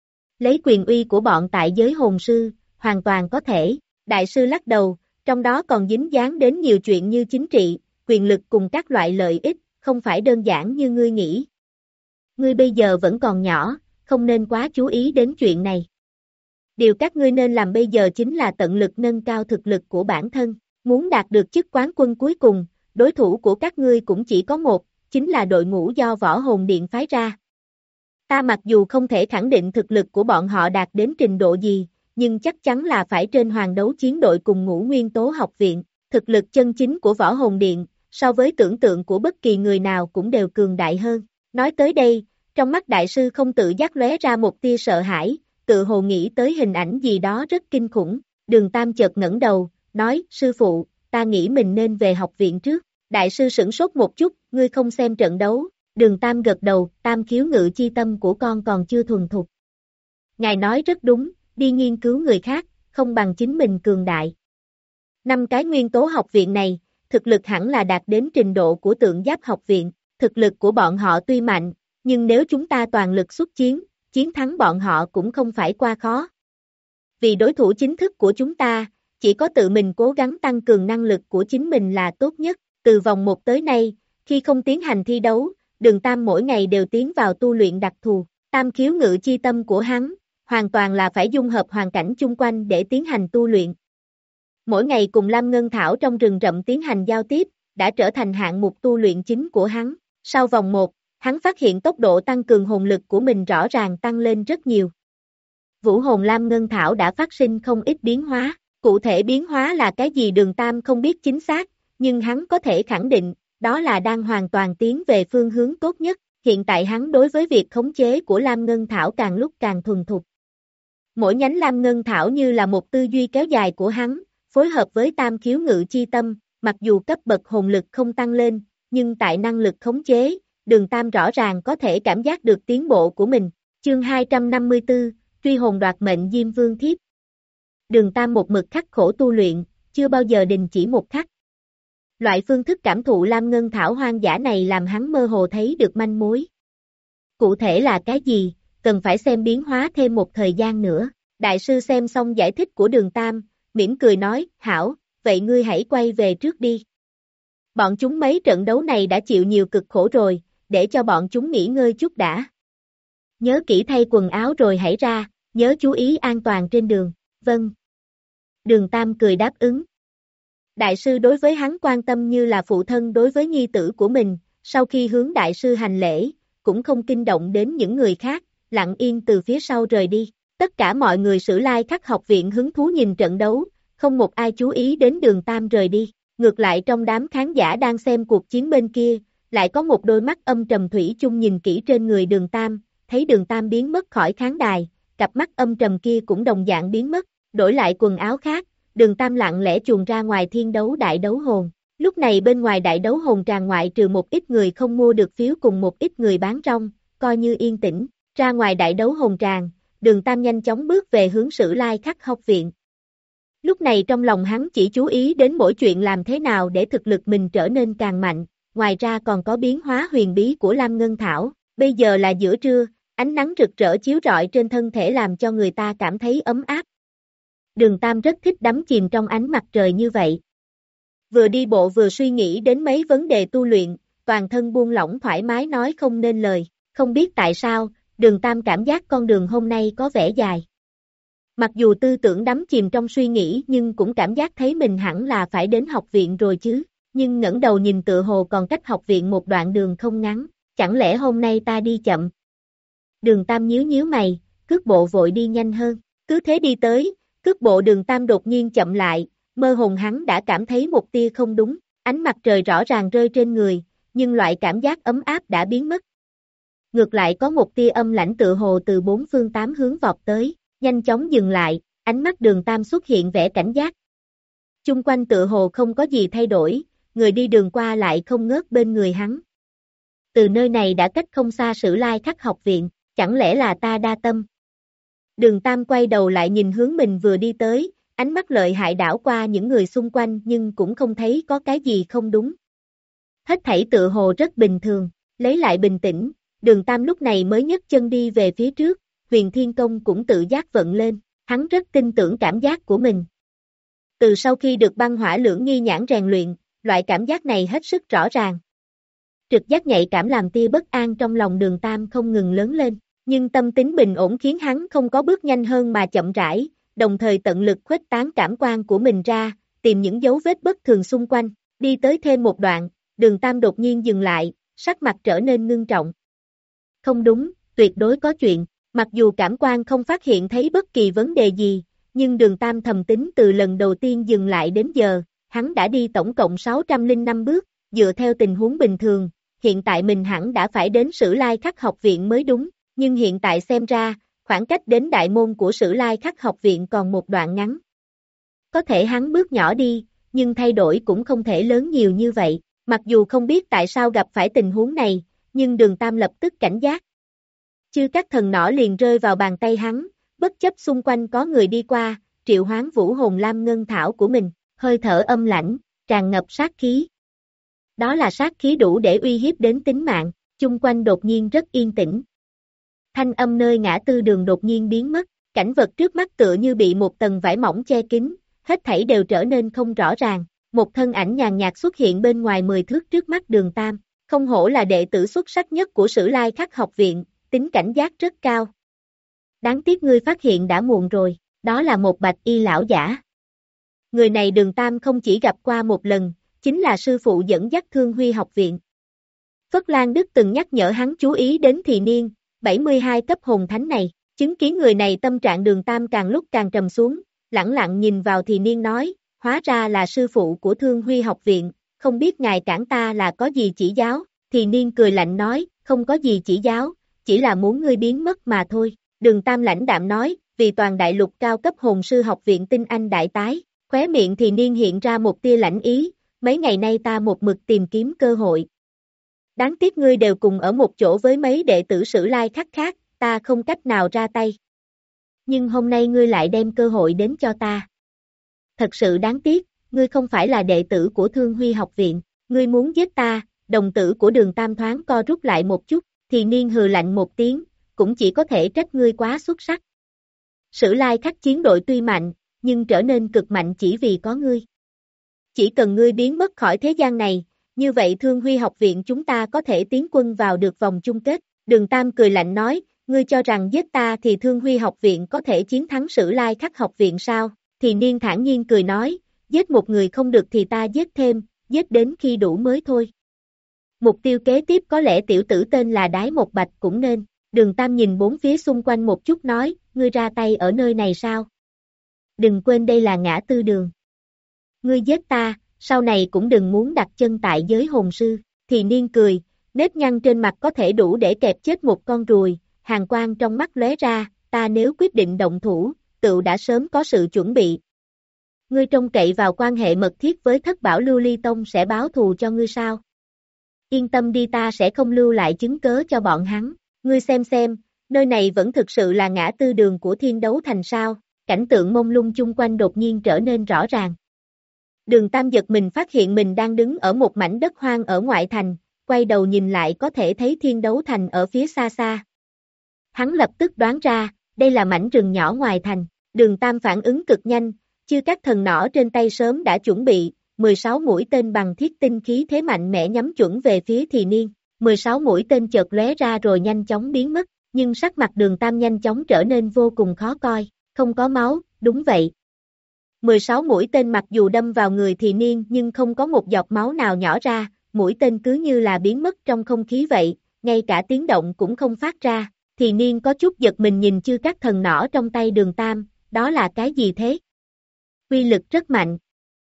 Lấy quyền uy của bọn tại giới hồn sư, hoàn toàn có thể. Đại sư lắc đầu, trong đó còn dính dáng đến nhiều chuyện như chính trị, quyền lực cùng các loại lợi ích, không phải đơn giản như ngươi nghĩ. Ngươi bây giờ vẫn còn nhỏ, không nên quá chú ý đến chuyện này. Điều các ngươi nên làm bây giờ chính là tận lực nâng cao thực lực của bản thân, muốn đạt được chức quán quân cuối cùng, đối thủ của các ngươi cũng chỉ có một, chính là đội ngũ do Võ Hồn Điện phái ra. Ta mặc dù không thể khẳng định thực lực của bọn họ đạt đến trình độ gì, nhưng chắc chắn là phải trên hoàng đấu chiến đội cùng Ngũ Nguyên Tố học viện, thực lực chân chính của Võ Hồn Điện, so với tưởng tượng của bất kỳ người nào cũng đều cường đại hơn. Nói tới đây, trong mắt đại sư không tự giác lóe ra một tia sợ hãi, tự hồ nghĩ tới hình ảnh gì đó rất kinh khủng. Đường Tam chợt ngẩng đầu, nói, sư phụ, ta nghĩ mình nên về học viện trước. Đại sư sửng sốt một chút, ngươi không xem trận đấu. Đường Tam gật đầu, tam khiếu ngự chi tâm của con còn chưa thuần thục. Ngài nói rất đúng, đi nghiên cứu người khác, không bằng chính mình cường đại. Năm cái nguyên tố học viện này, thực lực hẳn là đạt đến trình độ của tượng giáp học viện. Thực lực của bọn họ tuy mạnh, nhưng nếu chúng ta toàn lực xuất chiến, chiến thắng bọn họ cũng không phải quá khó. Vì đối thủ chính thức của chúng ta, chỉ có tự mình cố gắng tăng cường năng lực của chính mình là tốt nhất. Từ vòng một tới nay, khi không tiến hành thi đấu, Đường Tam mỗi ngày đều tiến vào tu luyện đặc thù. Tam khiếu ngự chi tâm của hắn, hoàn toàn là phải dung hợp hoàn cảnh chung quanh để tiến hành tu luyện. Mỗi ngày cùng Lam Ngân Thảo trong rừng rậm tiến hành giao tiếp, đã trở thành hạng mục tu luyện chính của hắn. Sau vòng một, hắn phát hiện tốc độ tăng cường hồn lực của mình rõ ràng tăng lên rất nhiều. Vũ hồn Lam Ngân Thảo đã phát sinh không ít biến hóa, cụ thể biến hóa là cái gì Đường Tam không biết chính xác, nhưng hắn có thể khẳng định, đó là đang hoàn toàn tiến về phương hướng tốt nhất. Hiện tại hắn đối với việc khống chế của Lam Ngân Thảo càng lúc càng thuần thục. Mỗi nhánh Lam Ngân Thảo như là một tư duy kéo dài của hắn, phối hợp với tam khiếu ngự chi tâm, mặc dù cấp bậc hồn lực không tăng lên, nhưng tại năng lực khống chế, Đường Tam rõ ràng có thể cảm giác được tiến bộ của mình. Chương hai trăm năm mươi tư, truy hồn đoạt mệnh Diêm Vương Thiếp. Đường Tam một mực khắc khổ tu luyện, chưa bao giờ đình chỉ một khắc. Loại phương thức cảm thụ Lam Ngân Thảo hoang dã này làm hắn mơ hồ thấy được manh mối. Cụ thể là cái gì, cần phải xem biến hóa thêm một thời gian nữa. Đại sư xem xong giải thích của Đường Tam, mỉm cười nói, hảo, vậy ngươi hãy quay về trước đi. Bọn chúng mấy trận đấu này đã chịu nhiều cực khổ rồi, để cho bọn chúng nghỉ ngơi chút đã. Nhớ kỹ thay quần áo rồi hãy ra, nhớ chú ý an toàn trên đường. Vâng. Đường Tam cười đáp ứng. Đại sư đối với hắn quan tâm như là phụ thân đối với nhi tử của mình, sau khi hướng đại sư hành lễ, cũng không kinh động đến những người khác, lặng yên từ phía sau rời đi. Tất cả mọi người Sử Lai Khắc học viện hứng thú nhìn trận đấu, không một ai chú ý đến Đường Tam rời đi. Ngược lại trong đám khán giả đang xem cuộc chiến bên kia, lại có một đôi mắt âm trầm thủy chung nhìn kỹ trên người Đường Tam, thấy Đường Tam biến mất khỏi khán đài, cặp mắt âm trầm kia cũng đồng dạng biến mất, đổi lại quần áo khác, Đường Tam lặng lẽ chuồn ra ngoài thiên đấu đại đấu hồn. Lúc này bên ngoài đại đấu hồn tràng ngoại trừ một ít người không mua được phiếu cùng một ít người bán rong, coi như yên tĩnh, ra ngoài đại đấu hồn tràng, Đường Tam nhanh chóng bước về hướng Sử Lai Khắc học viện. Lúc này trong lòng hắn chỉ chú ý đến mỗi chuyện làm thế nào để thực lực mình trở nên càng mạnh, ngoài ra còn có biến hóa huyền bí của Lam Ngân Thảo. Bây giờ là giữa trưa, ánh nắng rực rỡ chiếu rọi trên thân thể làm cho người ta cảm thấy ấm áp. Đường Tam rất thích đắm chìm trong ánh mặt trời như vậy. Vừa đi bộ vừa suy nghĩ đến mấy vấn đề tu luyện, toàn thân buông lỏng thoải mái nói không nên lời. Không biết tại sao, Đường Tam cảm giác con đường hôm nay có vẻ dài. Mặc dù tư tưởng đắm chìm trong suy nghĩ nhưng cũng cảm giác thấy mình hẳn là phải đến học viện rồi chứ. Nhưng ngẩng đầu nhìn tựa hồ còn cách học viện một đoạn đường không ngắn, chẳng lẽ hôm nay ta đi chậm? Đường Tam nhíu nhíu mày, cước bộ vội đi nhanh hơn, cứ thế đi tới, cước bộ Đường Tam đột nhiên chậm lại, mơ hồn hắn đã cảm thấy một tia không đúng, ánh mặt trời rõ ràng rơi trên người, nhưng loại cảm giác ấm áp đã biến mất. Ngược lại có một tia âm lãnh tựa hồ từ bốn phương tám hướng vọt tới, nhanh chóng dừng lại, ánh mắt Đường Tam xuất hiện vẻ cảnh giác. Chung quanh tựa hồ không có gì thay đổi, người đi đường qua lại không ngớt bên người hắn. Từ nơi này đã cách không xa Sử Lai Khắc học viện, chẳng lẽ là ta đa tâm? Đường Tam quay đầu lại nhìn hướng mình vừa đi tới, ánh mắt lợi hại đảo qua những người xung quanh nhưng cũng không thấy có cái gì không đúng. Hết thảy tựa hồ rất bình thường, lấy lại bình tĩnh, Đường Tam lúc này mới nhấc chân đi về phía trước, Huyền Thiên Công cũng tự giác vận lên, hắn rất tin tưởng cảm giác của mình. Từ sau khi được băng hỏa lưỡng nghi nhãn rèn luyện, loại cảm giác này hết sức rõ ràng. Trực giác nhạy cảm làm tia bất an trong lòng Đường Tam không ngừng lớn lên, nhưng tâm tính bình ổn khiến hắn không có bước nhanh hơn mà chậm rãi, đồng thời tận lực khuếch tán cảm quan của mình ra, tìm những dấu vết bất thường xung quanh, đi tới thêm một đoạn, Đường Tam đột nhiên dừng lại, sắc mặt trở nên ngưng trọng. Không đúng, tuyệt đối có chuyện, mặc dù cảm quan không phát hiện thấy bất kỳ vấn đề gì, nhưng Đường Tam thầm tính từ lần đầu tiên dừng lại đến giờ, hắn đã đi tổng cộng sáu trăm lẻ năm bước, dựa theo tình huống bình thường, hiện tại mình hẳn đã phải đến Sử Lai Khắc học viện mới đúng, nhưng hiện tại xem ra, khoảng cách đến đại môn của Sử Lai Khắc học viện còn một đoạn ngắn. Có thể hắn bước nhỏ đi, nhưng thay đổi cũng không thể lớn nhiều như vậy, mặc dù không biết tại sao gặp phải tình huống này, nhưng Đường Tam lập tức cảnh giác. Chư các thần nỏ liền rơi vào bàn tay hắn, bất chấp xung quanh có người đi qua, triệu hoán vũ hồn lam ngân thảo của mình, hơi thở âm lãnh, tràn ngập sát khí. Đó là sát khí đủ để uy hiếp đến tính mạng, chung quanh đột nhiên rất yên tĩnh. Thanh âm nơi ngã tư đường đột nhiên biến mất, cảnh vật trước mắt tựa như bị một tầng vải mỏng che kín, hết thảy đều trở nên không rõ ràng, một thân ảnh nhàn nhạt xuất hiện bên ngoài mười thước trước mắt Đường Tam, không hổ là đệ tử xuất sắc nhất của Sử Lai Khắc học viện, tính cảnh giác rất cao. Đáng tiếc ngươi phát hiện đã muộn rồi, đó là một bạch y lão giả. Người này Đường Tam không chỉ gặp qua một lần, chính là sư phụ dẫn dắt Thương Huy học viện. Phất Lan Đức từng nhắc nhở hắn chú ý đến Thì Niên, bảy mươi hai cấp hồn thánh này, chứng kiến người này tâm trạng Đường Tam càng lúc càng trầm xuống, lẳng lặng nhìn vào Thì Niên nói, hóa ra là sư phụ của Thương Huy học viện, không biết ngài cản ta là có gì chỉ giáo, Thì Niên cười lạnh nói, không có gì chỉ giáo, chỉ là muốn ngươi biến mất mà thôi, Đường Tam lãnh đạm nói, vì toàn đại lục cao cấp hồn sư học viện tinh anh đại tái, khóe miệng Thì Niên hiện ra một tia lãnh ý, mấy ngày nay ta một mực tìm kiếm cơ hội. Đáng tiếc ngươi đều cùng ở một chỗ với mấy đệ tử Sử Lai Khắc khác, ta không cách nào ra tay. Nhưng hôm nay ngươi lại đem cơ hội đến cho ta. Thật sự đáng tiếc, ngươi không phải là đệ tử của Thương Huy học viện, ngươi muốn giết ta, đồng tử của Đường Tam thoáng co rút lại một chút, Thì Niên hừ lạnh một tiếng, cũng chỉ có thể trách ngươi quá xuất sắc. Sử Lai Khắc chiến đội tuy mạnh, nhưng trở nên cực mạnh chỉ vì có ngươi. Chỉ cần ngươi biến mất khỏi thế gian này, như vậy Thương Huy học viện chúng ta có thể tiến quân vào được vòng chung kết. Đường Tam cười lạnh nói, ngươi cho rằng giết ta thì Thương Huy học viện có thể chiến thắng Sử Lai Khắc học viện sao? Thì Niên thản nhiên cười nói, giết một người không được thì ta giết thêm, giết đến khi đủ mới thôi. Mục tiêu kế tiếp có lẽ tiểu tử tên là Đái Một Bạch cũng nên. Đường Tam nhìn bốn phía xung quanh một chút nói, ngươi ra tay ở nơi này sao? Đừng quên đây là ngã tư đường. Ngươi giết ta, sau này cũng đừng muốn đặt chân tại giới hồn sư. Thì Niên cười, nếp nhăn trên mặt có thể đủ để kẹp chết một con ruồi, hàn quang trong mắt lóe ra, ta nếu quyết định động thủ, tựu đã sớm có sự chuẩn bị. Ngươi trông cậy vào quan hệ mật thiết với Thất Bảo Lưu Ly Tông sẽ báo thù cho ngươi sao? Yên tâm đi, ta sẽ không lưu lại chứng cớ cho bọn hắn. Ngươi xem xem, nơi này vẫn thực sự là ngã tư đường của Thiên Đấu Thành sao? Cảnh tượng mông lung chung quanh đột nhiên trở nên rõ ràng. Đường Tam giật mình phát hiện mình đang đứng ở một mảnh đất hoang ở ngoại thành, quay đầu nhìn lại có thể thấy Thiên Đấu Thành ở phía xa xa. Hắn lập tức đoán ra, đây là mảnh rừng nhỏ ngoài thành. Đường Tam phản ứng cực nhanh, chư các thần nỏ trên tay sớm đã chuẩn bị, mười sáu mũi tên bằng thiết tinh khí thế mạnh mẽ nhắm chuẩn về phía Thì Niên. mười sáu mũi tên chợt lóe ra rồi nhanh chóng biến mất, nhưng sắc mặt Đường Tam nhanh chóng trở nên vô cùng khó coi, không có máu, đúng vậy. mười sáu mũi tên mặc dù đâm vào người Thì Niên nhưng không có một giọt máu nào nhỏ ra, mũi tên cứ như là biến mất trong không khí vậy, ngay cả tiếng động cũng không phát ra. Thì Niên có chút giật mình nhìn chư các thần nỏ trong tay Đường Tam, đó là cái gì thế? Uy lực rất mạnh.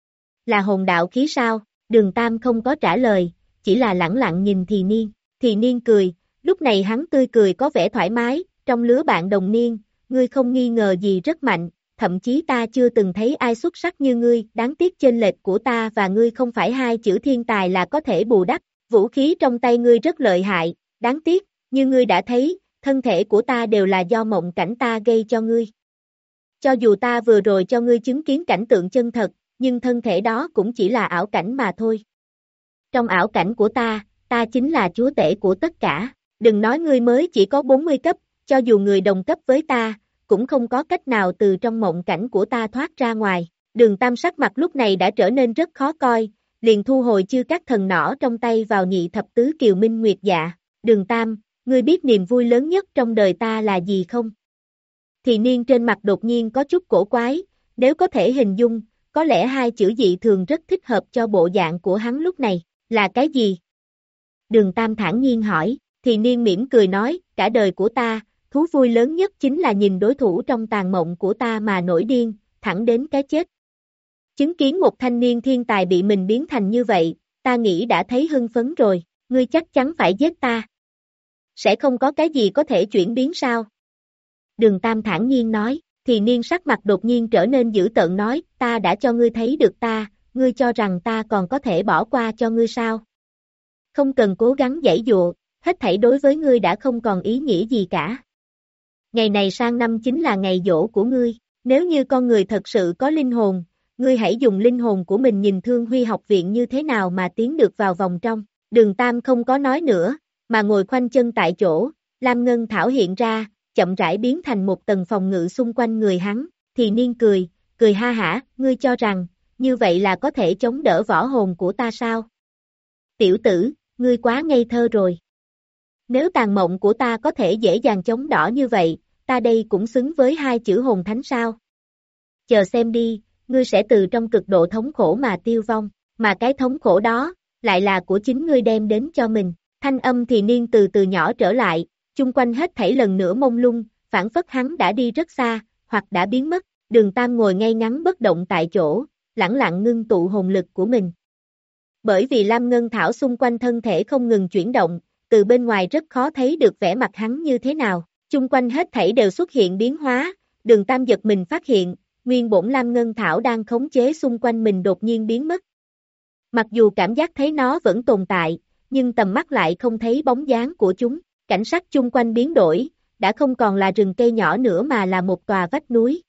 Là hồn đạo khí sao? Đường Tam không có trả lời, chỉ là lẳng lặng nhìn Thì Niên. Thì Niên cười, lúc này hắn tươi cười có vẻ thoải mái, trong lứa bạn đồng niên, ngươi không nghi ngờ gì rất mạnh, thậm chí ta chưa từng thấy ai xuất sắc như ngươi, đáng tiếc chênh lệch của ta và ngươi không phải hai chữ thiên tài là có thể bù đắp, vũ khí trong tay ngươi rất lợi hại, đáng tiếc, như ngươi đã thấy, thân thể của ta đều là do mộng cảnh ta gây cho ngươi. Cho dù ta vừa rồi cho ngươi chứng kiến cảnh tượng chân thật, nhưng thân thể đó cũng chỉ là ảo cảnh mà thôi. Trong ảo cảnh của ta, ta chính là chúa tể của tất cả, đừng nói ngươi mới chỉ có bốn mươi cấp, cho dù người đồng cấp với ta, cũng không có cách nào từ trong mộng cảnh của ta thoát ra ngoài. Đường Tam sắc mặt lúc này đã trở nên rất khó coi, liền thu hồi chư các thần nỏ trong tay vào nhị thập tứ kiều minh nguyệt dạ. Đường Tam, ngươi biết niềm vui lớn nhất trong đời ta là gì không? Thì Niên trên mặt đột nhiên có chút cổ quái, nếu có thể hình dung, có lẽ hai chữ dị thường rất thích hợp cho bộ dạng của hắn lúc này, là cái gì? Đường Tam thản nhiên hỏi, Thì Niên mỉm cười nói, cả đời của ta, thú vui lớn nhất chính là nhìn đối thủ trong tàn mộng của ta mà nổi điên, thẳng đến cái chết. Chứng kiến một thanh niên thiên tài bị mình biến thành như vậy, ta nghĩ đã thấy hưng phấn rồi, ngươi chắc chắn phải giết ta. Sẽ không có cái gì có thể chuyển biến sao? Đường Tam thản nhiên nói, Thì Niên sắc mặt đột nhiên trở nên dữ tợn nói, ta đã cho ngươi thấy được ta, ngươi cho rằng ta còn có thể bỏ qua cho ngươi sao? Không cần cố gắng giãy dụa, hết thảy đối với ngươi đã không còn ý nghĩa gì cả. Ngày này sang năm chính là ngày giỗ của ngươi, nếu như con người thật sự có linh hồn, ngươi hãy dùng linh hồn của mình nhìn Thương Huy học viện như thế nào mà tiến được vào vòng trong. Đường Tam không có nói nữa, mà ngồi khoanh chân tại chỗ, Lam Ngân Thảo hiện ra, chậm rãi biến thành một tầng phòng ngự xung quanh người hắn. Thì Niên cười, cười ha hả, ngươi cho rằng, như vậy là có thể chống đỡ võ hồn của ta sao? Tiểu tử, ngươi quá ngây thơ rồi. Nếu tàn mộng của ta có thể dễ dàng chống đỡ như vậy, ta đây cũng xứng với hai chữ hồn thánh sao? Chờ xem đi, ngươi sẽ từ trong cực độ thống khổ mà tiêu vong, mà cái thống khổ đó, lại là của chính ngươi đem đến cho mình. Thanh âm Thì Niên từ từ nhỏ trở lại, chung quanh hết thảy lần nữa mông lung, phản phất hắn đã đi rất xa, hoặc đã biến mất. Đường Tam ngồi ngay ngắn bất động tại chỗ, lẳng lặng ngưng tụ hồn lực của mình. Bởi vì Lam Ngân Thảo xung quanh thân thể không ngừng chuyển động, từ bên ngoài rất khó thấy được vẻ mặt hắn như thế nào. Chung quanh hết thảy đều xuất hiện biến hóa, Đường Tam giật mình phát hiện, nguyên bổn Lam Ngân Thảo đang khống chế xung quanh mình đột nhiên biến mất. Mặc dù cảm giác thấy nó vẫn tồn tại, nhưng tầm mắt lại không thấy bóng dáng của chúng. Cảnh sắc chung quanh biến đổi, đã không còn là rừng cây nhỏ nữa mà là một tòa vách núi.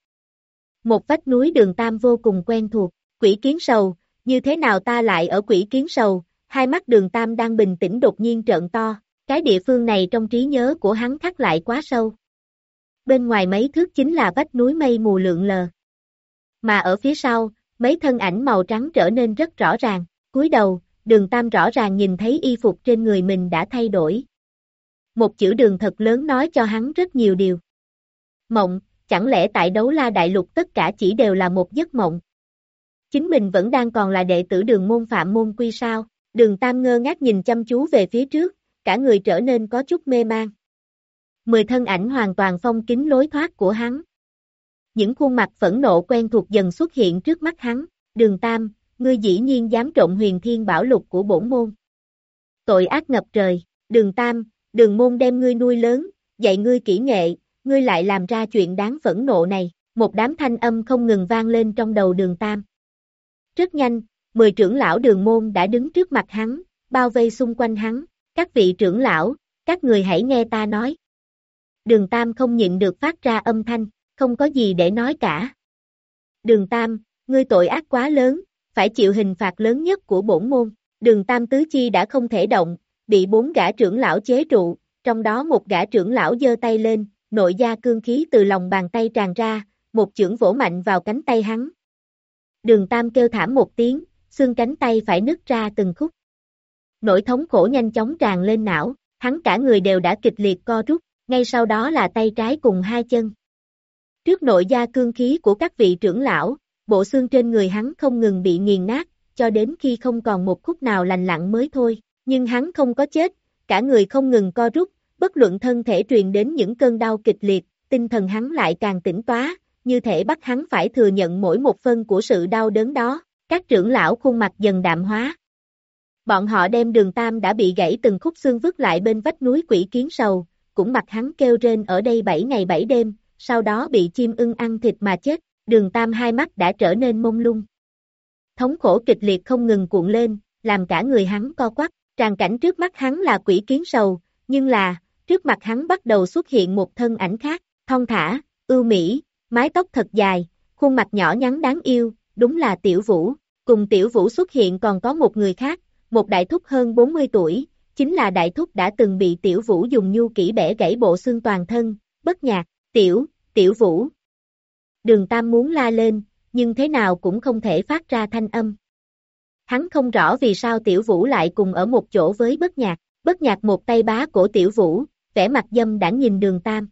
Một vách núi Đường Tam vô cùng quen thuộc, Quỷ Kiến Sầu, như thế nào ta lại ở Quỷ Kiến Sầu? Hai mắt Đường Tam đang bình tĩnh đột nhiên trợn to, cái địa phương này trong trí nhớ của hắn khắc lại quá sâu. Bên ngoài mấy thước chính là vách núi mây mù lượn lờ. Mà ở phía sau, mấy thân ảnh màu trắng trở nên rất rõ ràng, cúi đầu, Đường Tam rõ ràng nhìn thấy y phục trên người mình đã thay đổi. Một chữ Đường thật lớn nói cho hắn rất nhiều điều. Mộng, chẳng lẽ tại Đấu La Đại Lục tất cả chỉ đều là một giấc mộng? Chính mình vẫn đang còn là đệ tử Đường môn phạm môn quy sao? Đường Tam ngơ ngác nhìn chăm chú về phía trước, cả người trở nên có chút mê man. Mười thân ảnh hoàn toàn phong kín lối thoát của hắn. Những khuôn mặt phẫn nộ quen thuộc dần xuất hiện trước mắt hắn. Đường Tam, ngươi dĩ nhiên dám trộm huyền thiên bảo lục của bổn môn. Tội ác ngập trời. Đường Tam, Đường môn đem ngươi nuôi lớn, dạy ngươi kỹ nghệ, ngươi lại làm ra chuyện đáng phẫn nộ này. Một đám thanh âm không ngừng vang lên trong đầu Đường Tam. Rất nhanh, mười trưởng lão Đường môn đã đứng trước mặt hắn, bao vây xung quanh hắn. Các vị trưởng lão, các người hãy nghe ta nói. Đường Tam không nhịn được phát ra âm thanh, không có gì để nói cả. Đường Tam, ngươi tội ác quá lớn, phải chịu hình phạt lớn nhất của bổn môn. Đường Tam tứ chi đã không thể động, bị bốn gã trưởng lão chế trụ, trong đó một gã trưởng lão giơ tay lên, nội gia cương khí từ lòng bàn tay tràn ra, một chưởng vỗ mạnh vào cánh tay hắn. Đường Tam kêu thảm một tiếng, xương cánh tay phải nứt ra từng khúc. Nỗi thống khổ nhanh chóng tràn lên não, hắn cả người đều đã kịch liệt co rút, ngay sau đó là tay trái cùng hai chân. Trước nội gia cương khí của các vị trưởng lão, bộ xương trên người hắn không ngừng bị nghiền nát, cho đến khi không còn một khúc nào lành lặn mới thôi, nhưng hắn không có chết, cả người không ngừng co rút, bất luận thân thể truyền đến những cơn đau kịch liệt, tinh thần hắn lại càng tỉnh táo, như thể bắt hắn phải thừa nhận mỗi một phân của sự đau đớn đó. Các trưởng lão khuôn mặt dần đạm hóa. Bọn họ đem Đường Tam đã bị gãy từng khúc xương vứt lại bên vách núi Quỷ Kiến Sầu, cũng mặc hắn kêu rên ở đây bảy ngày bảy đêm, sau đó bị chim ưng ăn thịt mà chết. Đường Tam hai mắt đã trở nên mông lung. Thống khổ kịch liệt không ngừng cuộn lên, làm cả người hắn co quắp. Tràng cảnh trước mắt hắn là Quỷ Kiến Sầu, nhưng là, trước mặt hắn bắt đầu xuất hiện một thân ảnh khác, thon thả, ưu mỹ, mái tóc thật dài, khuôn mặt nhỏ nhắn đáng yêu, đúng là Tiểu Vũ. Cùng Tiểu Vũ xuất hiện còn có một người khác, một đại thúc hơn bốn mươi tuổi, chính là đại thúc đã từng bị Tiểu Vũ dùng nhu kỹ bẻ gãy bộ xương toàn thân, Bất Nhạc. Tiểu, Tiểu Vũ. Đường Tam muốn la lên, nhưng thế nào cũng không thể phát ra thanh âm. Hắn không rõ vì sao Tiểu Vũ lại cùng ở một chỗ với Bất Nhạc. Bất Nhạc một tay bá cổ Tiểu Vũ, vẻ mặt dâm đãng nhìn Đường Tam.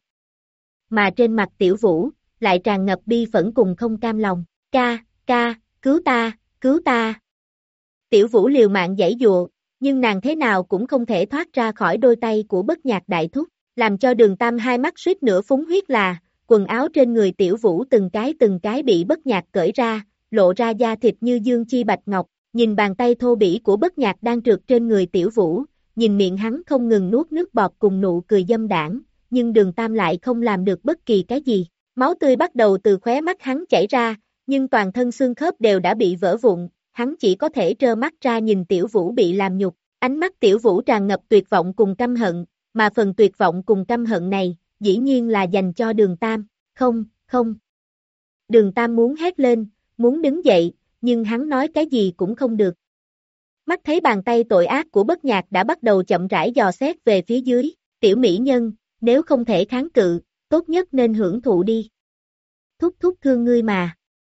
Mà trên mặt Tiểu Vũ, lại tràn ngập bi phẫn cùng không cam lòng. Ca, ca, cứu ta, cứu ta. Tiểu Vũ liều mạng giãy giụa, nhưng nàng thế nào cũng không thể thoát ra khỏi đôi tay của Bất Nhạc đại thúc, làm cho Đường Tam hai mắt suýt nữa phúng huyết là, quần áo trên người Tiểu Vũ từng cái từng cái bị Bất Nhạc cởi ra, lộ ra da thịt như dương chi bạch ngọc, nhìn bàn tay thô bỉ của Bất Nhạc đang trượt trên người Tiểu Vũ, nhìn miệng hắn không ngừng nuốt nước bọt cùng nụ cười dâm đãng, nhưng Đường Tam lại không làm được bất kỳ cái gì. Máu tươi bắt đầu từ khóe mắt hắn chảy ra, nhưng toàn thân xương khớp đều đã bị vỡ vụn, hắn chỉ có thể trơ mắt ra nhìn Tiểu Vũ bị làm nhục. Ánh mắt Tiểu Vũ tràn ngập tuyệt vọng cùng căm hận, mà phần tuyệt vọng cùng căm hận này, dĩ nhiên là dành cho Đường Tam. Không, không. Đường Tam muốn hét lên, muốn đứng dậy, nhưng hắn nói cái gì cũng không được. Mắt thấy bàn tay tội ác của Bất Nhạc đã bắt đầu chậm rãi dò xét về phía dưới, Tiểu mỹ nhân, nếu không thể kháng cự, tốt nhất nên hưởng thụ đi. Thúc thúc thương ngươi mà.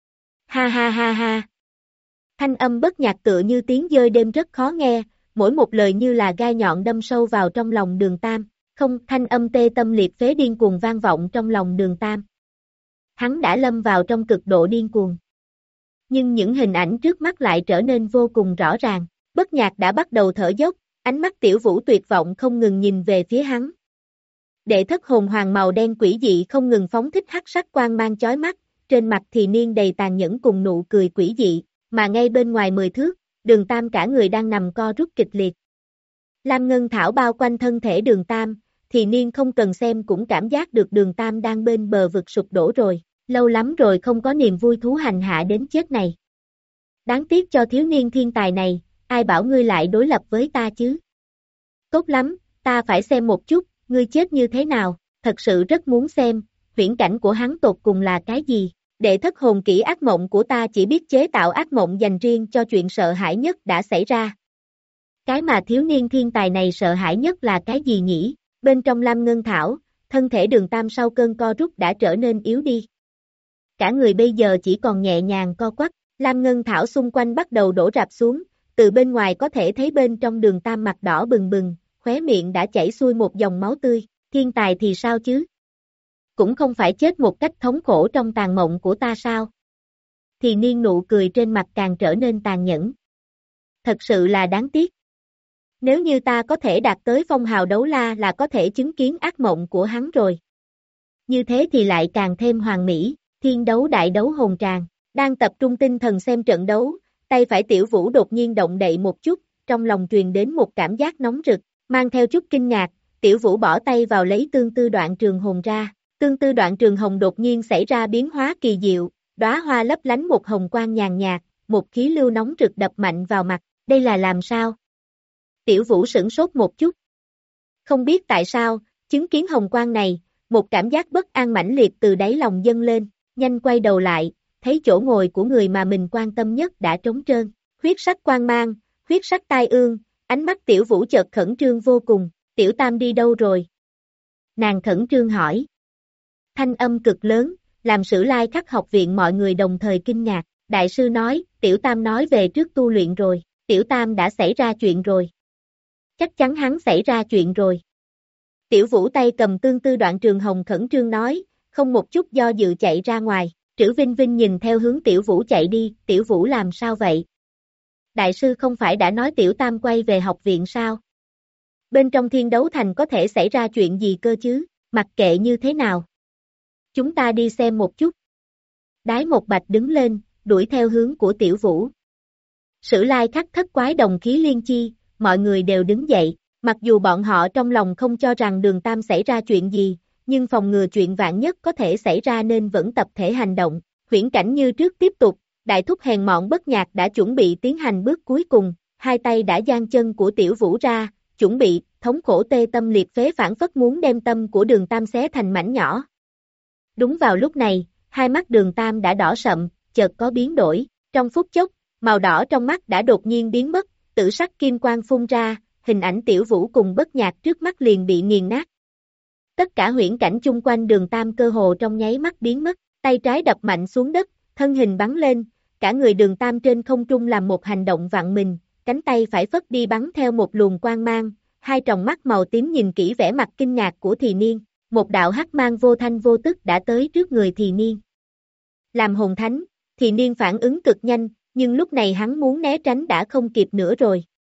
Ha ha ha ha. Thanh âm Bất Nhạc tựa như tiếng dơi đêm rất khó nghe, mỗi một lời như là gai nhọn đâm sâu vào trong lòng Đường Tam. Không, thanh âm tê tâm liệt phế điên cuồng vang vọng trong lòng Đường Tam. Hắn đã lâm vào trong cực độ điên cuồng. Nhưng những hình ảnh trước mắt lại trở nên vô cùng rõ ràng. Bất Nhạc đã bắt đầu thở dốc, ánh mắt Tiểu Vũ tuyệt vọng không ngừng nhìn về phía hắn. Đệ thất hồn hoàng màu đen quỷ dị không ngừng phóng thích hắc sắc quang mang chói mắt, trên mặt thì niên đầy tàn nhẫn cùng nụ cười quỷ dị, mà ngay bên ngoài mười thước, Đường Tam cả người đang nằm co rút kịch liệt. Lam ngân thảo bao quanh thân thể Đường Tam, thì niên không cần xem cũng cảm giác được Đường Tam đang bên bờ vực sụp đổ rồi, lâu lắm rồi không có niềm vui thú hành hạ đến chết này. Đáng tiếc cho thiếu niên thiên tài này, ai bảo ngươi lại đối lập với ta chứ? Tốt lắm, ta phải xem một chút, ngươi chết như thế nào, thật sự rất muốn xem, viễn cảnh của hắn tột cùng là cái gì. Đệ thất hồn kỹ ác mộng của ta chỉ biết chế tạo ác mộng dành riêng cho chuyện sợ hãi nhất đã xảy ra. Cái mà thiếu niên thiên tài này sợ hãi nhất là cái gì nhỉ? Bên trong Lam Ngân Thảo, thân thể Đường Tam sau cơn co rút đã trở nên yếu đi. Cả người bây giờ chỉ còn nhẹ nhàng co quắp, Lam Ngân Thảo xung quanh bắt đầu đổ rạp xuống, từ bên ngoài có thể thấy bên trong Đường Tam mặt đỏ bừng bừng, khóe miệng đã chảy xuôi một dòng máu tươi, thiên tài thì sao chứ? Cũng không phải chết một cách thống khổ trong tàn mộng của ta sao? Thì niên nụ cười trên mặt càng trở nên tàn nhẫn. Thật sự là đáng tiếc. Nếu như ta có thể đạt tới phong hào đấu la là có thể chứng kiến ác mộng của hắn rồi. Như thế thì lại càng thêm hoàn mỹ, thiên đấu đại đấu hồn tràng, đang tập trung tinh thần xem trận đấu, tay phải Tiểu Vũ đột nhiên động đậy một chút, trong lòng truyền đến một cảm giác nóng rực, mang theo chút kinh ngạc, Tiểu Vũ bỏ tay vào lấy tương tư đoạn trường hồn ra, tương tư đoạn trường hồn đột nhiên xảy ra biến hóa kỳ diệu, đóa hoa lấp lánh một hồng quang nhàn nhạt, một khí lưu nóng rực đập mạnh vào mặt, đây là làm sao? Tiểu Vũ sửng sốt một chút. Không biết tại sao, chứng kiến hồng quang này, một cảm giác bất an mãnh liệt từ đáy lòng dâng lên, nhanh quay đầu lại, thấy chỗ ngồi của người mà mình quan tâm nhất đã trống trơn, huyết sắc quang mang, huyết sắc tai ương, Ánh mắt Tiểu Vũ chợt khẩn trương vô cùng, Tiểu Tam đi đâu rồi? Nàng khẩn trương hỏi. Thanh âm cực lớn, làm Sử Lai Khắc học viện mọi người đồng thời kinh ngạc, đại sư nói, Tiểu Tam nói về trước tu luyện rồi, Tiểu Tam đã xảy ra chuyện rồi. Chắc chắn hắn xảy ra chuyện rồi. Tiểu Vũ tay cầm tương tư đoạn trường hồng khẩn trương nói, không một chút do dự chạy ra ngoài, Trữ Vinh Vinh nhìn theo hướng Tiểu Vũ chạy đi, Tiểu Vũ làm sao vậy? Đại sư không phải đã nói Tiểu Tam quay về học viện sao? Bên trong Thiên Đấu Thành có thể xảy ra chuyện gì cơ chứ, mặc kệ như thế nào. Chúng ta đi xem một chút. Đái Một Bạch đứng lên, đuổi theo hướng của Tiểu Vũ. Sử Lai Khắc thất quái đồng khí liên chi, mọi người đều đứng dậy, mặc dù bọn họ trong lòng không cho rằng Đường Tam xảy ra chuyện gì, nhưng phòng ngừa chuyện vạn nhất có thể xảy ra nên vẫn tập thể hành động. Huyễn cảnh như trước tiếp tục, đại thúc hèn mọn bất nhạc đã chuẩn bị tiến hành bước cuối cùng, hai tay đã giang chân của Tiểu Vũ ra, chuẩn bị, thống khổ tê tâm liệt phế phản phất muốn đem tâm của Đường Tam xé thành mảnh nhỏ. Đúng vào lúc này, hai mắt Đường Tam đã đỏ sậm, chợt có biến đổi, trong phút chốc, màu đỏ trong mắt đã đột nhiên biến mất, tử sắc kim quang phun ra, hình ảnh Tiểu Vũ cùng bất nhạc trước mắt liền bị nghiền nát. Tất cả huyễn cảnh chung quanh Đường Tam cơ hồ trong nháy mắt biến mất, tay trái đập mạnh xuống đất, thân hình bắn lên, cả người Đường Tam trên không trung làm một hành động vặn mình, cánh tay phải phất đi bắn theo một luồng quang mang, hai tròng mắt màu tím nhìn kỹ vẻ mặt kinh ngạc của Thì Niên, một đạo hắc mang vô thanh vô tức đã tới trước người Thì Niên. Làm hồn thánh, Thì Niên phản ứng cực nhanh, nhưng lúc này hắn muốn né tránh đã không kịp nữa rồi.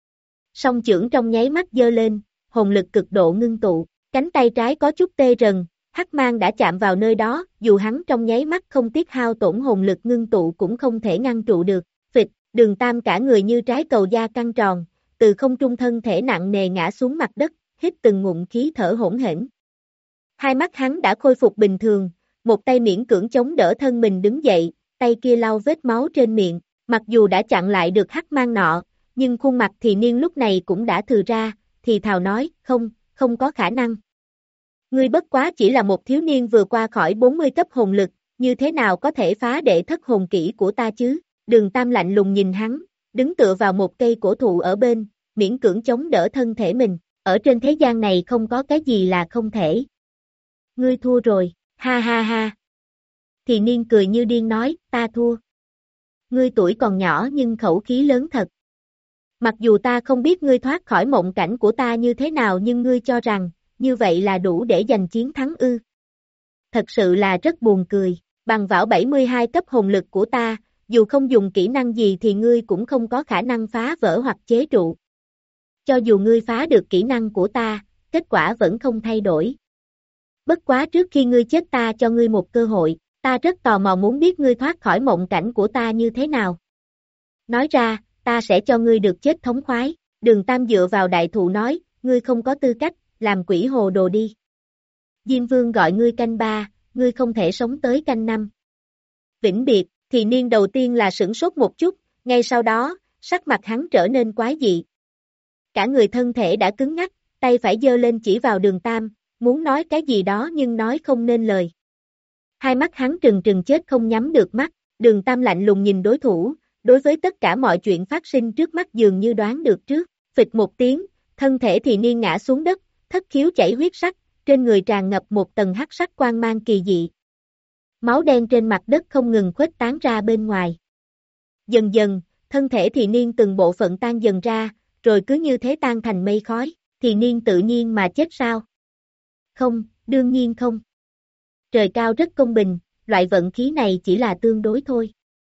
Song chưởng trong nháy mắt giơ lên, hồn lực cực độ ngưng tụ, cánh tay trái có chút tê rần, hắc mang đã chạm vào nơi đó, dù hắn trong nháy mắt không tiếc hao tổn hồn lực ngưng tụ cũng không thể ngăn trụ được, phịch, Đường Tam cả người như trái cầu da căng tròn, từ không trung thân thể nặng nề ngã xuống mặt đất, hít từng ngụm khí thở hỗn hển. Hai mắt hắn đã khôi phục bình thường, một tay miễn cưỡng chống đỡ thân mình đứng dậy, tay kia lau vết máu trên miệng, mặc dù đã chặn lại được hắc mang nọ, nhưng khuôn mặt Thì Niên lúc này cũng đã thừa ra, thì thào nói, không, không có khả năng. Ngươi bất quá chỉ là một thiếu niên vừa qua khỏi bốn mươi cấp hồn lực, như thế nào có thể phá đệ thất hồn kỹ của ta chứ? Đường Tam lạnh lùng nhìn hắn, đứng tựa vào một cây cổ thụ ở bên, miễn cưỡng chống đỡ thân thể mình, ở trên thế gian này không có cái gì là không thể. Ngươi thua rồi, ha ha ha. Thì Niên cười như điên nói, ta thua. Ngươi tuổi còn nhỏ nhưng khẩu khí lớn thật. Mặc dù ta không biết ngươi thoát khỏi mộng cảnh của ta như thế nào nhưng ngươi cho rằng, như vậy là đủ để giành chiến thắng ư. Thật sự là rất buồn cười, bằng vào bảy mươi hai cấp hồn lực của ta, dù không dùng kỹ năng gì thì ngươi cũng không có khả năng phá vỡ hoặc chế trụ. Cho dù ngươi phá được kỹ năng của ta, kết quả vẫn không thay đổi. Bất quá trước khi ngươi chết ta cho ngươi một cơ hội, ta rất tò mò muốn biết ngươi thoát khỏi mộng cảnh của ta như thế nào. Nói ra, ta sẽ cho ngươi được chết thống khoái. Đường Tam dựa vào đại thụ nói, ngươi không có tư cách, làm quỷ hồ đồ đi. Diêm Vương gọi ngươi canh ba, ngươi không thể sống tới canh năm. Vĩnh biệt, Thì Niên đầu tiên là sửng sốt một chút, ngay sau đó, sắc mặt hắn trở nên quái dị. Cả người thân thể đã cứng ngắc, tay phải giơ lên chỉ vào Đường Tam, muốn nói cái gì đó nhưng nói không nên lời. Hai mắt hắn trừng trừng chết không nhắm được mắt, Đường Tam lạnh lùng nhìn đối thủ, đối với tất cả mọi chuyện phát sinh trước mắt dường như đoán được trước, phịch một tiếng, thân thể Thì Niên ngã xuống đất, thất khiếu chảy huyết sắc, trên người tràn ngập một tầng hắc sắc quang mang kỳ dị. Máu đen trên mặt đất không ngừng khuếch tán ra bên ngoài. Dần dần, thân thể Thì Niên từng bộ phận tan dần ra, rồi cứ như thế tan thành mây khói, Thì Niên tự nhiên mà chết sao? Không, đương nhiên không. Trời cao rất công bình, loại vận khí này chỉ là tương đối thôi.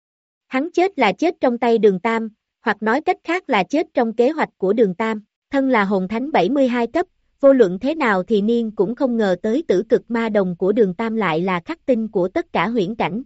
Hắn chết là chết trong tay Đường Tam, hoặc nói cách khác là chết trong kế hoạch của Đường Tam, thân là hồn thánh bảy mươi hai cấp, vô luận thế nào thì Niên cũng không ngờ tới tử cực ma đồng của Đường Tam lại là khắc tinh của tất cả huyễn cảnh.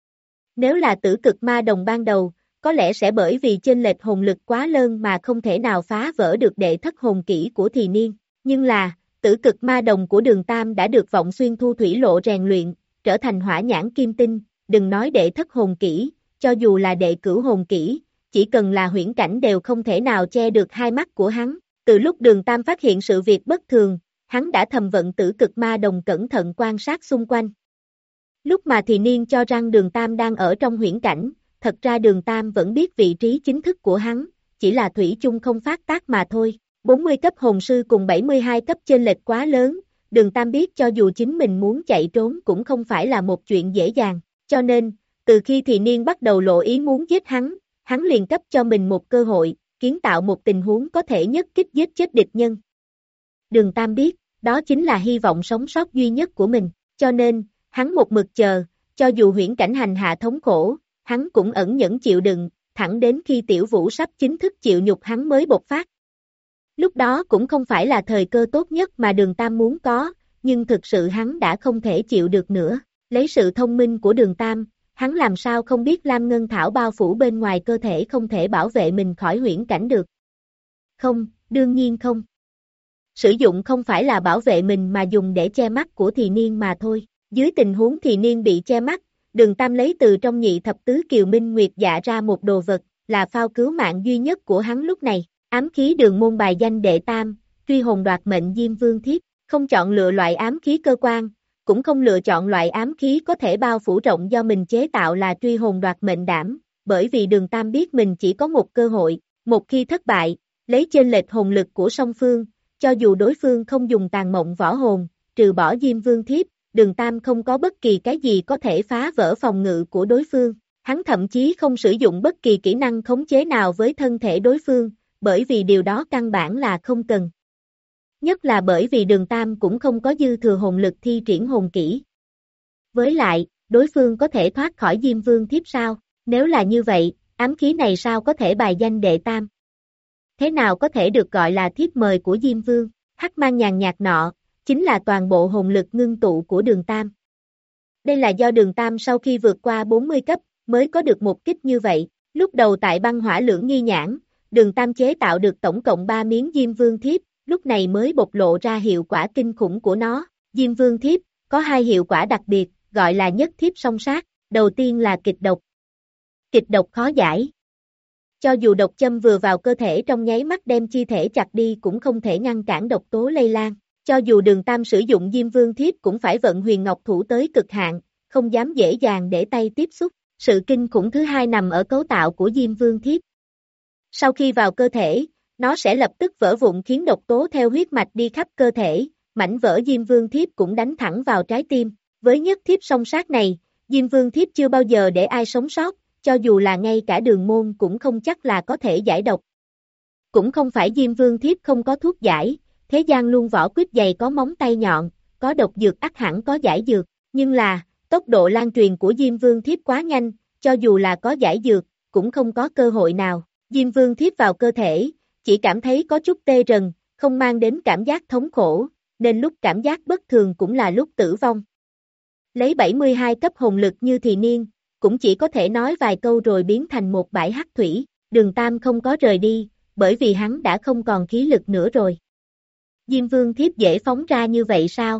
Nếu là tử cực ma đồng ban đầu, có lẽ sẽ bởi vì chênh lệch hồn lực quá lớn mà không thể nào phá vỡ được đệ thất hồn kỹ của Thì Niên, nhưng là, tử cực ma đồng của Đường Tam đã được Vọng Xuyên Thu Thủy Lộ rèn luyện, trở thành hỏa nhãn kim tinh, đừng nói đệ thất hồn kỹ, cho dù là đệ cửu hồn kỹ, chỉ cần là huyễn cảnh đều không thể nào che được hai mắt của hắn. Từ lúc Đường Tam phát hiện sự việc bất thường, hắn đã thầm vận tử cực ma đồng cẩn thận quan sát xung quanh. Lúc mà Thì Niên cho rằng Đường Tam đang ở trong huyễn cảnh, thật ra Đường Tam vẫn biết vị trí chính thức của hắn, chỉ là thủy chung không phát tác mà thôi. bốn mươi cấp hồn sư cùng bảy mươi hai cấp chênh lệch quá lớn, Đường Tam biết cho dù chính mình muốn chạy trốn cũng không phải là một chuyện dễ dàng, cho nên, từ khi Thì Niên bắt đầu lộ ý muốn giết hắn, hắn liền cấp cho mình một cơ hội, kiến tạo một tình huống có thể nhất kích giết chết địch nhân. Đường Tam biết, đó chính là hy vọng sống sót duy nhất của mình, cho nên, hắn một mực chờ, cho dù huyễn cảnh hành hạ thống khổ, hắn cũng ẩn nhẫn chịu đựng, thẳng đến khi Tiểu Vũ sắp chính thức chịu nhục hắn mới bộc phát. Lúc đó cũng không phải là thời cơ tốt nhất mà Đường Tam muốn có, nhưng thực sự hắn đã không thể chịu được nữa. Lấy sự thông minh của Đường Tam, hắn làm sao không biết Lam Ngân Thảo bao phủ bên ngoài cơ thể không thể bảo vệ mình khỏi huyễn cảnh được. Không, đương nhiên không. Sử dụng không phải là bảo vệ mình mà dùng để che mắt của Thì Niên mà thôi. Dưới tình huống Thì Niên bị che mắt, Đường Tam lấy từ trong nhị thập tứ Kiều Minh Nguyệt dạ ra một đồ vật, là phao cứu mạng duy nhất của hắn lúc này. Ám khí đường môn bài danh đệ tam, truy hồn đoạt mệnh Diêm Vương Thiếp, không chọn lựa loại ám khí cơ quan, cũng không lựa chọn loại ám khí có thể bao phủ rộng do mình chế tạo là truy hồn đoạt mệnh đảm, bởi vì Đường Tam biết mình chỉ có một cơ hội, một khi thất bại, lấy chênh lệch hồn lực của song phương, cho dù đối phương không dùng tàn mộng võ hồn, trừ bỏ Diêm Vương Thiếp, Đường Tam không có bất kỳ cái gì có thể phá vỡ phòng ngự của đối phương, hắn thậm chí không sử dụng bất kỳ kỹ năng khống chế nào với thân thể đối phương, bởi vì điều đó căn bản là không cần. Nhất là bởi vì Đường Tam cũng không có dư thừa hồn lực thi triển hồn kỹ. Với lại, đối phương có thể thoát khỏi Diêm Vương Thiếp sao? Nếu là như vậy, ám khí này sao có thể bài danh đệ tam? Thế nào có thể được gọi là thiếp mời của Diêm Vương? Hắc mang nhàn nhạt nọ, chính là toàn bộ hồn lực ngưng tụ của Đường Tam. Đây là do Đường Tam sau khi vượt qua bốn mươi cấp, mới có được một kích như vậy. Lúc đầu tại băng hỏa lưỡng nghi nhãn, Đường Tam chế tạo được tổng cộng ba miếng Diêm Vương Thiếp, lúc này mới bộc lộ ra hiệu quả kinh khủng của nó. Diêm Vương Thiếp, có hai hiệu quả đặc biệt, gọi là nhất thiếp song sát, đầu tiên là kịch độc. Kịch độc khó giải. Cho dù độc châm vừa vào cơ thể trong nháy mắt đem chi thể chặt đi cũng không thể ngăn cản độc tố lây lan. Cho dù Đường Tam sử dụng Diêm Vương Thiếp cũng phải vận huyền ngọc thủ tới cực hạn, không dám dễ dàng để tay tiếp xúc. Sự kinh khủng thứ hai nằm ở cấu tạo của Diêm Vương Thiếp. Sau khi vào cơ thể, nó sẽ lập tức vỡ vụn khiến độc tố theo huyết mạch đi khắp cơ thể, mảnh vỡ Diêm Vương Thiếp cũng đánh thẳng vào trái tim. Với nhất thiếp song sát này, Diêm Vương Thiếp chưa bao giờ để ai sống sót, cho dù là ngay cả Đường Môn cũng không chắc là có thể giải độc. Cũng không phải Diêm Vương Thiếp không có thuốc giải, thế gian luôn vỏ quýt dày có móng tay nhọn, có độc dược ắt hẳn có giải dược, nhưng là, tốc độ lan truyền của Diêm Vương Thiếp quá nhanh, cho dù là có giải dược, cũng không có cơ hội nào. Diêm Vương Thiếp vào cơ thể, chỉ cảm thấy có chút tê rần, không mang đến cảm giác thống khổ, nên lúc cảm giác bất thường cũng là lúc tử vong. Lấy bảy mươi hai cấp hồn lực như Thì Niên, cũng chỉ có thể nói vài câu rồi biến thành một bãi hắc thủy. Đường Tam không có rời đi, bởi vì hắn đã không còn khí lực nữa rồi. Diêm Vương Thiếp dễ phóng ra như vậy sao?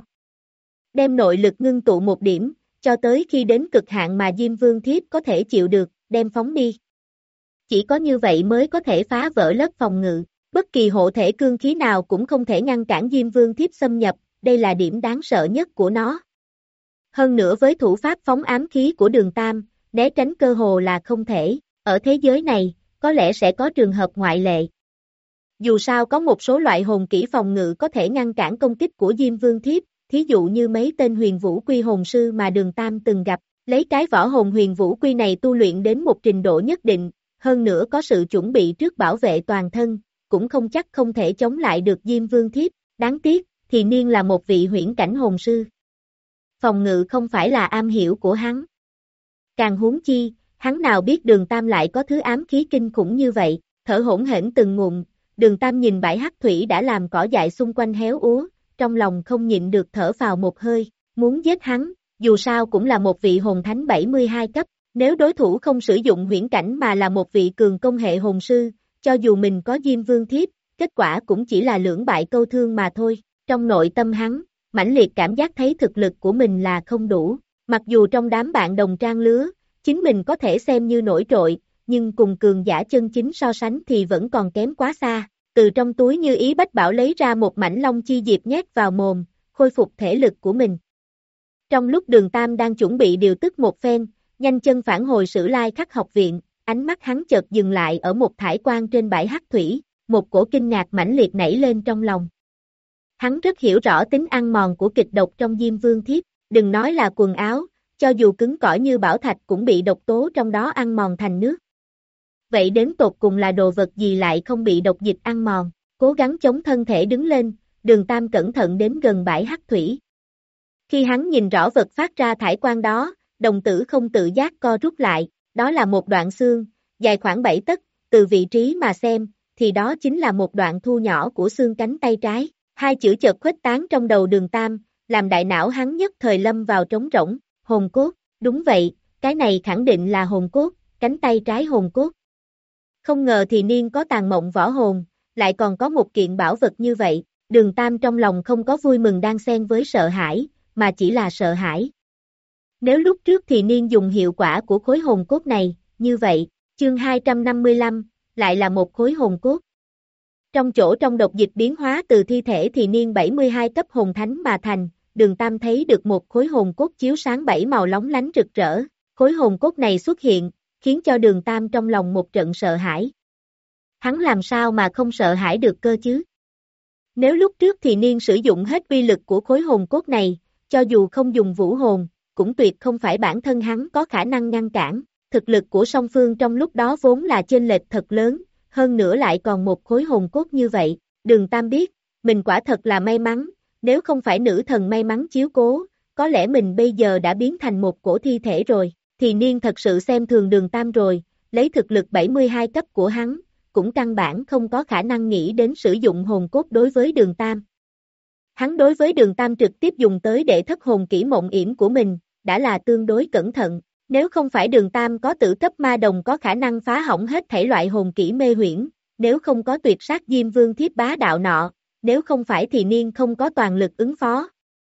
Đem nội lực ngưng tụ một điểm, cho tới khi đến cực hạn mà Diêm Vương Thiếp có thể chịu được, đem phóng đi. Chỉ có như vậy mới có thể phá vỡ lớp phòng ngự, bất kỳ hộ thể cương khí nào cũng không thể ngăn cản Diêm Vương Thiếp xâm nhập, đây là điểm đáng sợ nhất của nó. Hơn nữa với thủ pháp phóng ám khí của Đường Tam, né tránh cơ hồ là không thể, ở thế giới này, có lẽ sẽ có trường hợp ngoại lệ. Dù sao có một số loại hồn kỹ phòng ngự có thể ngăn cản công kích của Diêm Vương Thiếp, thí dụ như mấy tên huyền vũ quy hồn sư mà Đường Tam từng gặp, lấy cái võ hồn huyền vũ quy này tu luyện đến một trình độ nhất định, hơn nữa có sự chuẩn bị trước bảo vệ toàn thân, cũng không chắc không thể chống lại được Diêm Vương Thiếp, đáng tiếc, Thì Niên là một vị huyễn cảnh hồn sư. Phòng ngự không phải là am hiểu của hắn. Càng huống chi, hắn nào biết Đường Tam lại có thứ ám khí kinh khủng như vậy, thở hổn hển từng ngụm, Đường Tam nhìn bãi hắc thủy đã làm cỏ dại xung quanh héo úa, trong lòng không nhịn được thở phào một hơi, muốn giết hắn, dù sao cũng là một vị hồn thánh bảy mươi hai cấp, nếu đối thủ không sử dụng huyễn cảnh mà là một vị cường công hệ hồn sư, cho dù mình có Diêm Vương Thiếp, kết quả cũng chỉ là lưỡng bại câu thương mà thôi. Trong nội tâm hắn, mãnh liệt cảm giác thấy thực lực của mình là không đủ, mặc dù trong đám bạn đồng trang lứa, chính mình có thể xem như nổi trội, nhưng cùng cường giả chân chính so sánh thì vẫn còn kém quá xa. Từ trong túi Như Ý Bách Bảo lấy ra một mảnh long chi diệp nhét vào mồm, khôi phục thể lực của mình. Trong lúc Đường Tam đang chuẩn bị điều tức một phen, nhanh chân phản hồi Sử Lai Khắc học viện, ánh mắt hắn chợt dừng lại ở một thải quan trên bãi hắc thủy, một cổ kinh ngạc mãnh liệt nảy lên trong lòng. Hắn rất hiểu rõ tính ăn mòn của kịch độc trong Diêm Vương Thiếp, đừng nói là quần áo, cho dù cứng cỏi như bảo thạch cũng bị độc tố trong đó ăn mòn thành nước. Vậy đến tột cùng là đồ vật gì lại không bị độc dịch ăn mòn? Cố gắng chống thân thể đứng lên, Đường Tam cẩn thận đến gần bãi hắc thủy. Khi hắn nhìn rõ vật phát ra thải quang đó, đồng tử không tự giác co rút lại, đó là một đoạn xương, dài khoảng bảy tấc, từ vị trí mà xem, thì đó chính là một đoạn thu nhỏ của xương cánh tay trái. Hai chữ chợt khuếch tán trong đầu Đường Tam, làm đại não hắn nhất thời lâm vào trống rỗng, hồn cốt, đúng vậy, cái này khẳng định là hồn cốt, cánh tay trái hồn cốt. Không ngờ thì niên có tàn mộng võ hồn, lại còn có một kiện bảo vật như vậy, Đường Tam trong lòng không có vui mừng đang xen với sợ hãi, mà chỉ là sợ hãi. Nếu lúc trước thì niên dùng hiệu quả của khối hồn cốt này, như vậy, chương hai trăm năm mươi lăm, lại là một khối hồn cốt. Trong chỗ trong độc dịch biến hóa từ thi thể thì niên bảy mươi hai cấp hồn thánh mà thành, Đường Tam thấy được một khối hồn cốt chiếu sáng bảy màu lóng lánh rực rỡ, khối hồn cốt này xuất hiện, khiến cho Đường Tam trong lòng một trận sợ hãi. Hắn làm sao mà không sợ hãi được cơ chứ? Nếu lúc trước thì niên sử dụng hết uy lực của khối hồn cốt này, cho dù không dùng vũ hồn, cũng tuyệt không phải bản thân hắn có khả năng ngăn cản, thực lực của song phương trong lúc đó vốn là chênh lệch thật lớn, hơn nữa lại còn một khối hồn cốt như vậy, Đường Tam biết, mình quả thật là may mắn, nếu không phải nữ thần may mắn chiếu cố, có lẽ mình bây giờ đã biến thành một cổ thi thể rồi, thì niên thật sự xem thường Đường Tam rồi, lấy thực lực bảy mươi hai cấp của hắn, cũng căn bản không có khả năng nghĩ đến sử dụng hồn cốt đối với Đường Tam. Hắn đối với Đường Tam trực tiếp dùng tới để thất hồn kỹ mộng yểm của mình, đã là tương đối cẩn thận, nếu không phải Đường Tam có tử cấp ma đồng có khả năng phá hỏng hết thể loại hồn kỹ mê huyễn, nếu không có tuyệt sát Diêm Vương Thiếp bá đạo nọ, nếu không phải thì niên không có toàn lực ứng phó.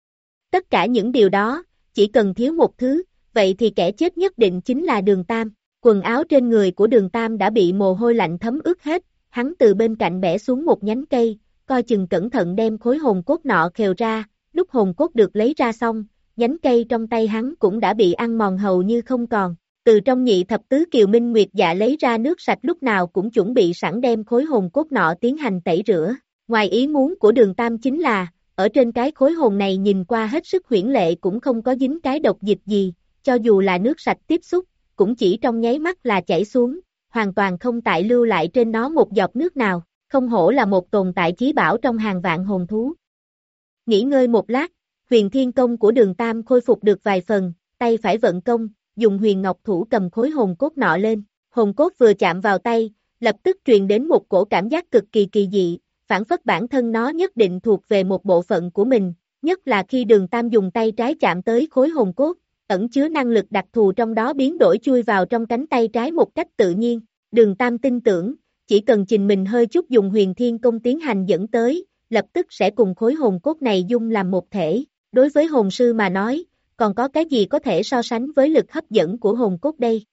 Tất cả những điều đó, chỉ cần thiếu một thứ, vậy thì kẻ chết nhất định chính là Đường Tam. Quần áo trên người của Đường Tam đã bị mồ hôi lạnh thấm ướt hết, hắn từ bên cạnh bẻ xuống một nhánh cây, coi chừng cẩn thận đem khối hồn cốt nọ khều ra, lúc hồn cốt được lấy ra xong, nhánh cây trong tay hắn cũng đã bị ăn mòn hầu như không còn. Từ trong nhị thập tứ kiều minh nguyệt dạ lấy ra nước sạch lúc nào cũng chuẩn bị sẵn đem khối hồn cốt nọ tiến hành tẩy rửa. Ngoài ý muốn của Đường Tam chính là, ở trên cái khối hồn này nhìn qua hết sức huyễn lệ cũng không có dính cái độc dịch gì, cho dù là nước sạch tiếp xúc, cũng chỉ trong nháy mắt là chảy xuống, hoàn toàn không tại lưu lại trên nó một giọt nước nào, không hổ là một tồn tại chí bảo trong hàng vạn hồn thú. Nghỉ ngơi một lát, huyền thiên công của Đường Tam khôi phục được vài phần, tay phải vận công, dùng huyền ngọc thủ cầm khối hồn cốt nọ lên, hồn cốt vừa chạm vào tay, lập tức truyền đến một cổ cảm giác cực kỳ kỳ dị, phản phất bản thân nó nhất định thuộc về một bộ phận của mình, nhất là khi Đường Tam dùng tay trái chạm tới khối hồn cốt, ẩn chứa năng lực đặc thù trong đó biến đổi chui vào trong cánh tay trái một cách tự nhiên. Đường Tam tin tưởng, chỉ cần chình mình hơi chút dùng huyền thiên công tiến hành dẫn tới, lập tức sẽ cùng khối hồn cốt này dung làm một thể. Đối với hồn sư mà nói, còn có cái gì có thể so sánh với lực hấp dẫn của hồn cốt đây?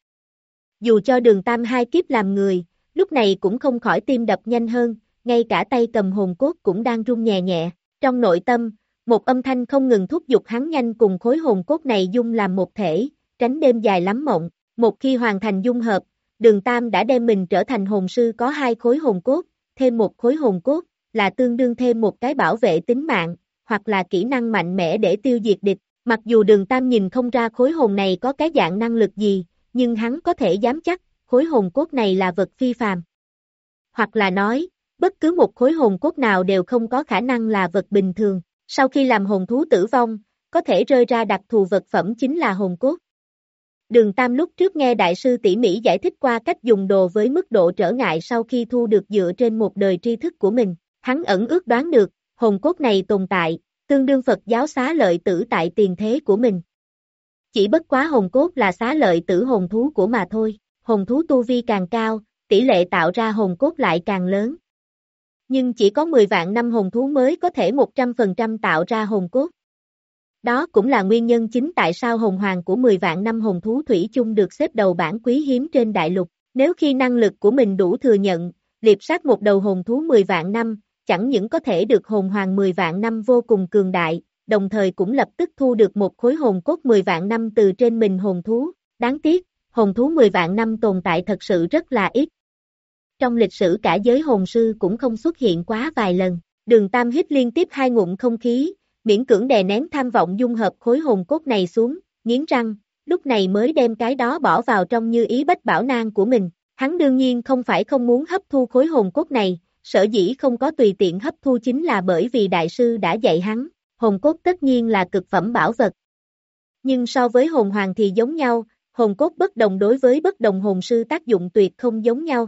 Dù cho Đường Tam hai kiếp làm người, lúc này cũng không khỏi tim đập nhanh hơn, ngay cả tay cầm hồn cốt cũng đang run nhẹ nhẹ. Trong nội tâm, một âm thanh không ngừng thúc giục hắn nhanh cùng khối hồn cốt này dung làm một thể, tránh đêm dài lắm mộng. Một khi hoàn thành dung hợp, Đường Tam đã đem mình trở thành hồn sư có hai khối hồn cốt, thêm một khối hồn cốt, là tương đương thêm một cái bảo vệ tính mạng, hoặc là kỹ năng mạnh mẽ để tiêu diệt địch. Mặc dù Đường Tam nhìn không ra khối hồn này có cái dạng năng lực gì, nhưng hắn có thể dám chắc, khối hồn cốt này là vật phi phàm. Hoặc là nói, bất cứ một khối hồn cốt nào đều không có khả năng là vật bình thường. Sau khi làm hồn thú tử vong, có thể rơi ra đặc thù vật phẩm chính là hồn cốt. Đường Tam lúc trước nghe đại sư tỉ mỉ giải thích qua cách dùng đồ với mức độ trở ngại sau khi thu được dựa trên một đời tri thức của mình, hắn ẩn ước đoán được, hồn cốt này tồn tại, tương đương Phật giáo xá lợi tử tại tiền thế của mình. Chỉ bất quá hồn cốt là xá lợi tử hồn thú của mà thôi, hồn thú tu vi càng cao, tỷ lệ tạo ra hồn cốt lại càng lớn. Nhưng chỉ có mười vạn năm hồn thú mới có thể một trăm phần trăm tạo ra hồn cốt. Đó cũng là nguyên nhân chính tại sao hồn hoàng của mười vạn năm hồn thú thủy chung được xếp đầu bảng quý hiếm trên đại lục. Nếu khi năng lực của mình đủ thừa nhận, liệp sát một đầu hồn thú mười vạn năm, chẳng những có thể được hồn hoàng mười vạn năm vô cùng cường đại, đồng thời cũng lập tức thu được một khối hồn cốt mười vạn năm từ trên mình hồn thú. Đáng tiếc, hồn thú mười vạn năm tồn tại thật sự rất là ít. Trong lịch sử cả giới hồn sư cũng không xuất hiện quá vài lần. Đường Tam hít liên tiếp hai ngụm không khí, miễn cưỡng đè nén tham vọng dung hợp khối hồn cốt này xuống, nghiến răng, lúc này mới đem cái đó bỏ vào trong như ý bách bảo nang của mình. Hắn đương nhiên không phải không muốn hấp thu khối hồn cốt này, sở dĩ không có tùy tiện hấp thu chính là bởi vì đại sư đã dạy hắn, hồn cốt tất nhiên là cực phẩm bảo vật. Nhưng so với hồn hoàng thì giống nhau, hồn cốt bất đồng đối với bất đồng hồn sư tác dụng tuyệt không giống nhau.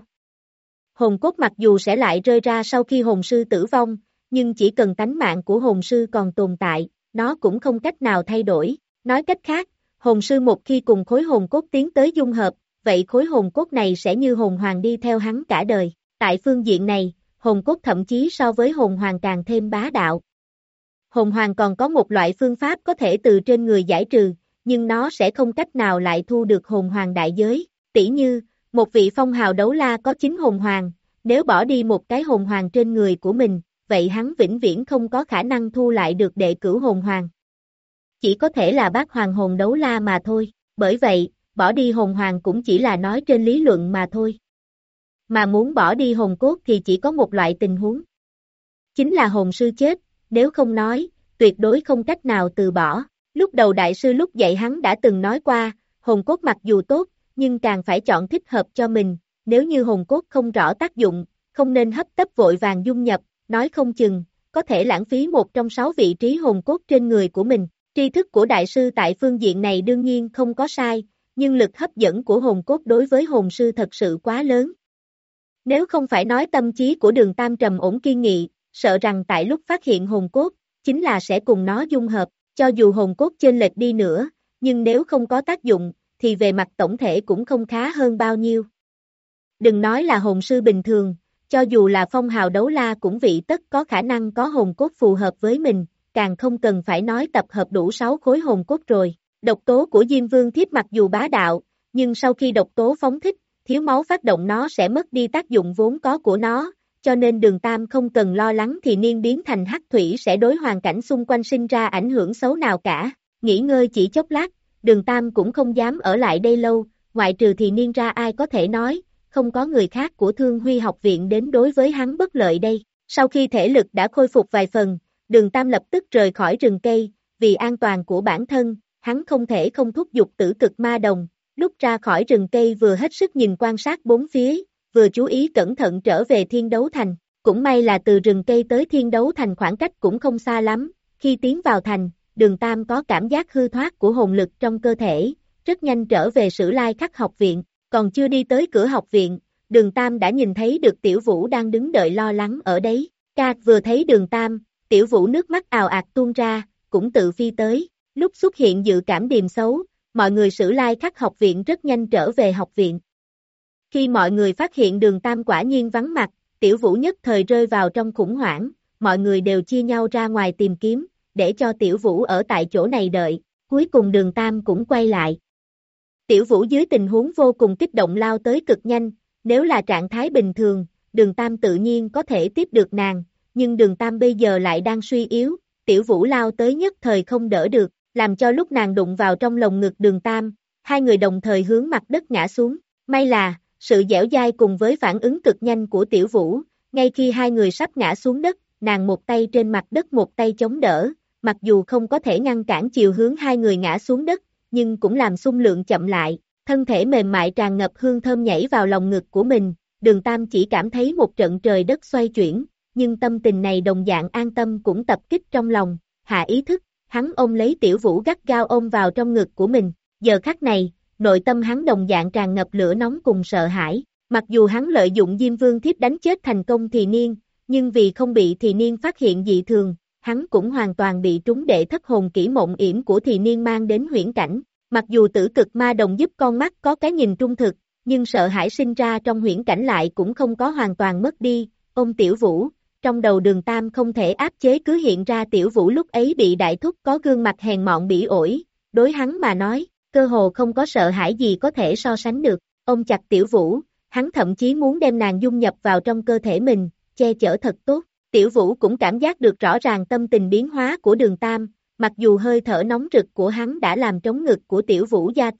Hồn cốt mặc dù sẽ lại rơi ra sau khi hồn sư tử vong, nhưng chỉ cần tánh mạng của hồn sư còn tồn tại, nó cũng không cách nào thay đổi. Nói cách khác, hồn sư một khi cùng khối hồn cốt tiến tới dung hợp, vậy khối hồn cốt này sẽ như hồn hoàng đi theo hắn cả đời. Tại phương diện này, hồn cốt thậm chí so với hồn hoàng càng thêm bá đạo. Hồn hoàng còn có một loại phương pháp có thể từ trên người giải trừ, nhưng nó sẽ không cách nào lại thu được hồn hoàng đại giới. Tỉ như, một vị phong hào đấu la có chín hồn hoàng, nếu bỏ đi một cái hồn hoàng trên người của mình, vậy hắn vĩnh viễn không có khả năng thu lại được đệ cửu hồn hoàng. Chỉ có thể là bát hoàng hồn đấu la mà thôi, bởi vậy, bỏ đi hồn hoàng cũng chỉ là nói trên lý luận mà thôi. Mà muốn bỏ đi hồn cốt thì chỉ có một loại tình huống. Chính là hồn sư chết, nếu không nói, tuyệt đối không cách nào từ bỏ. Lúc đầu đại sư lúc dạy hắn đã từng nói qua, hồn cốt mặc dù tốt, nhưng càng phải chọn thích hợp cho mình, nếu như hồn cốt không rõ tác dụng, không nên hấp tấp vội vàng dung nhập, nói không chừng, có thể lãng phí một trong sáu vị trí hồn cốt trên người của mình. Tri thức của đại sư tại phương diện này đương nhiên không có sai, nhưng lực hấp dẫn của hồn cốt đối với hồn sư thật sự quá lớn. Nếu không phải nói tâm trí của Đường Tam trầm ổn kiên nghị, sợ rằng tại lúc phát hiện hồn cốt, chính là sẽ cùng nó dung hợp, cho dù hồn cốt chênh lệch đi nữa, nhưng nếu không có tác dụng, thì về mặt tổng thể cũng không khá hơn bao nhiêu. Đừng nói là hồn sư bình thường, cho dù là phong hào đấu la cũng vị tất có khả năng có hồn cốt phù hợp với mình, càng không cần phải nói tập hợp đủ sáu khối hồn cốt rồi. Độc tố của Diêm Vương Thiếp mặc dù bá đạo, nhưng sau khi độc tố phóng thích, thiếu máu phát động nó sẽ mất đi tác dụng vốn có của nó, cho nên Đường Tam không cần lo lắng thì niên biến thành hắc thủy sẽ đối hoàn cảnh xung quanh sinh ra ảnh hưởng xấu nào cả. Nghỉ ngơi chỉ chốc lát, Đường Tam cũng không dám ở lại đây lâu, ngoại trừ thì niên ra ai có thể nói, không có người khác của Thương Huy học viện đến đối với hắn bất lợi đây. Sau khi thể lực đã khôi phục vài phần, Đường Tam lập tức rời khỏi rừng cây, vì an toàn của bản thân, hắn không thể không thúc giục tử cực ma đồng, lúc ra khỏi rừng cây vừa hết sức nhìn quan sát bốn phía, vừa chú ý cẩn thận trở về Thiên Đấu Thành. Cũng may là từ rừng cây tới Thiên Đấu Thành khoảng cách cũng không xa lắm, khi tiến vào thành, Đường Tam có cảm giác hư thoát của hồn lực trong cơ thể, rất nhanh trở về Sử Lai Khắc học viện, còn chưa đi tới cửa học viện, Đường Tam đã nhìn thấy được Tiểu Vũ đang đứng đợi lo lắng ở đấy. Ca vừa thấy Đường Tam, Tiểu Vũ nước mắt ào ạt tuôn ra, cũng tự phi tới, lúc xuất hiện dự cảm điềm xấu, mọi người Sử Lai Khắc học viện rất nhanh trở về học viện. Khi mọi người phát hiện Đường Tam quả nhiên vắng mặt, Tiểu Vũ nhất thời rơi vào trong khủng hoảng, mọi người đều chia nhau ra ngoài tìm kiếm, để cho Tiểu Vũ ở tại chỗ này đợi, cuối cùng Đường Tam cũng quay lại. Tiểu Vũ dưới tình huống vô cùng kích động lao tới cực nhanh, nếu là trạng thái bình thường, Đường Tam tự nhiên có thể tiếp được nàng, nhưng Đường Tam bây giờ lại đang suy yếu, Tiểu Vũ lao tới nhất thời không đỡ được, làm cho lúc nàng đụng vào trong lồng ngực Đường Tam, hai người đồng thời hướng mặt đất ngã xuống. May là, sự dẻo dai cùng với phản ứng cực nhanh của Tiểu Vũ, ngay khi hai người sắp ngã xuống đất, nàng một tay trên mặt đất một tay chống đỡ, mặc dù không có thể ngăn cản chiều hướng hai người ngã xuống đất, nhưng cũng làm xung lượng chậm lại, thân thể mềm mại tràn ngập hương thơm nhảy vào lòng ngực của mình, Đường Tam chỉ cảm thấy một trận trời đất xoay chuyển, nhưng tâm tình này đồng dạng an tâm cũng tập kích trong lòng, hạ ý thức, hắn ôm lấy Tiểu Vũ gắt gao ôm vào trong ngực của mình, giờ khắc này, nội tâm hắn đồng dạng tràn ngập lửa nóng cùng sợ hãi, mặc dù hắn lợi dụng Diêm Vương Thiếp đánh chết thành công Thì Niên, nhưng vì không bị Thì Niên phát hiện dị thường, hắn cũng hoàn toàn bị trúng đệ thất hồn kỹ mộng yểm của Thì Niên mang đến huyễn cảnh, mặc dù tử cực ma đồng giúp con mắt có cái nhìn trung thực, nhưng sợ hãi sinh ra trong huyễn cảnh lại cũng không có hoàn toàn mất đi, ôm Tiểu Vũ, trong đầu Đường Tam không thể áp chế cứ hiện ra Tiểu Vũ lúc ấy bị đại thúc có gương mặt hèn mọn bỉ ổi, đối hắn mà nói, cơ hồ không có sợ hãi gì có thể so sánh được, ôm chặt Tiểu Vũ, hắn thậm chí muốn đem nàng dung nhập vào trong cơ thể mình, che chở thật tốt, Tiểu Vũ cũng cảm giác được rõ ràng tâm tình biến hóa của Đường Tam, mặc dù hơi thở nóng rực của hắn đã làm trống ngực của Tiểu Vũ gia tốc,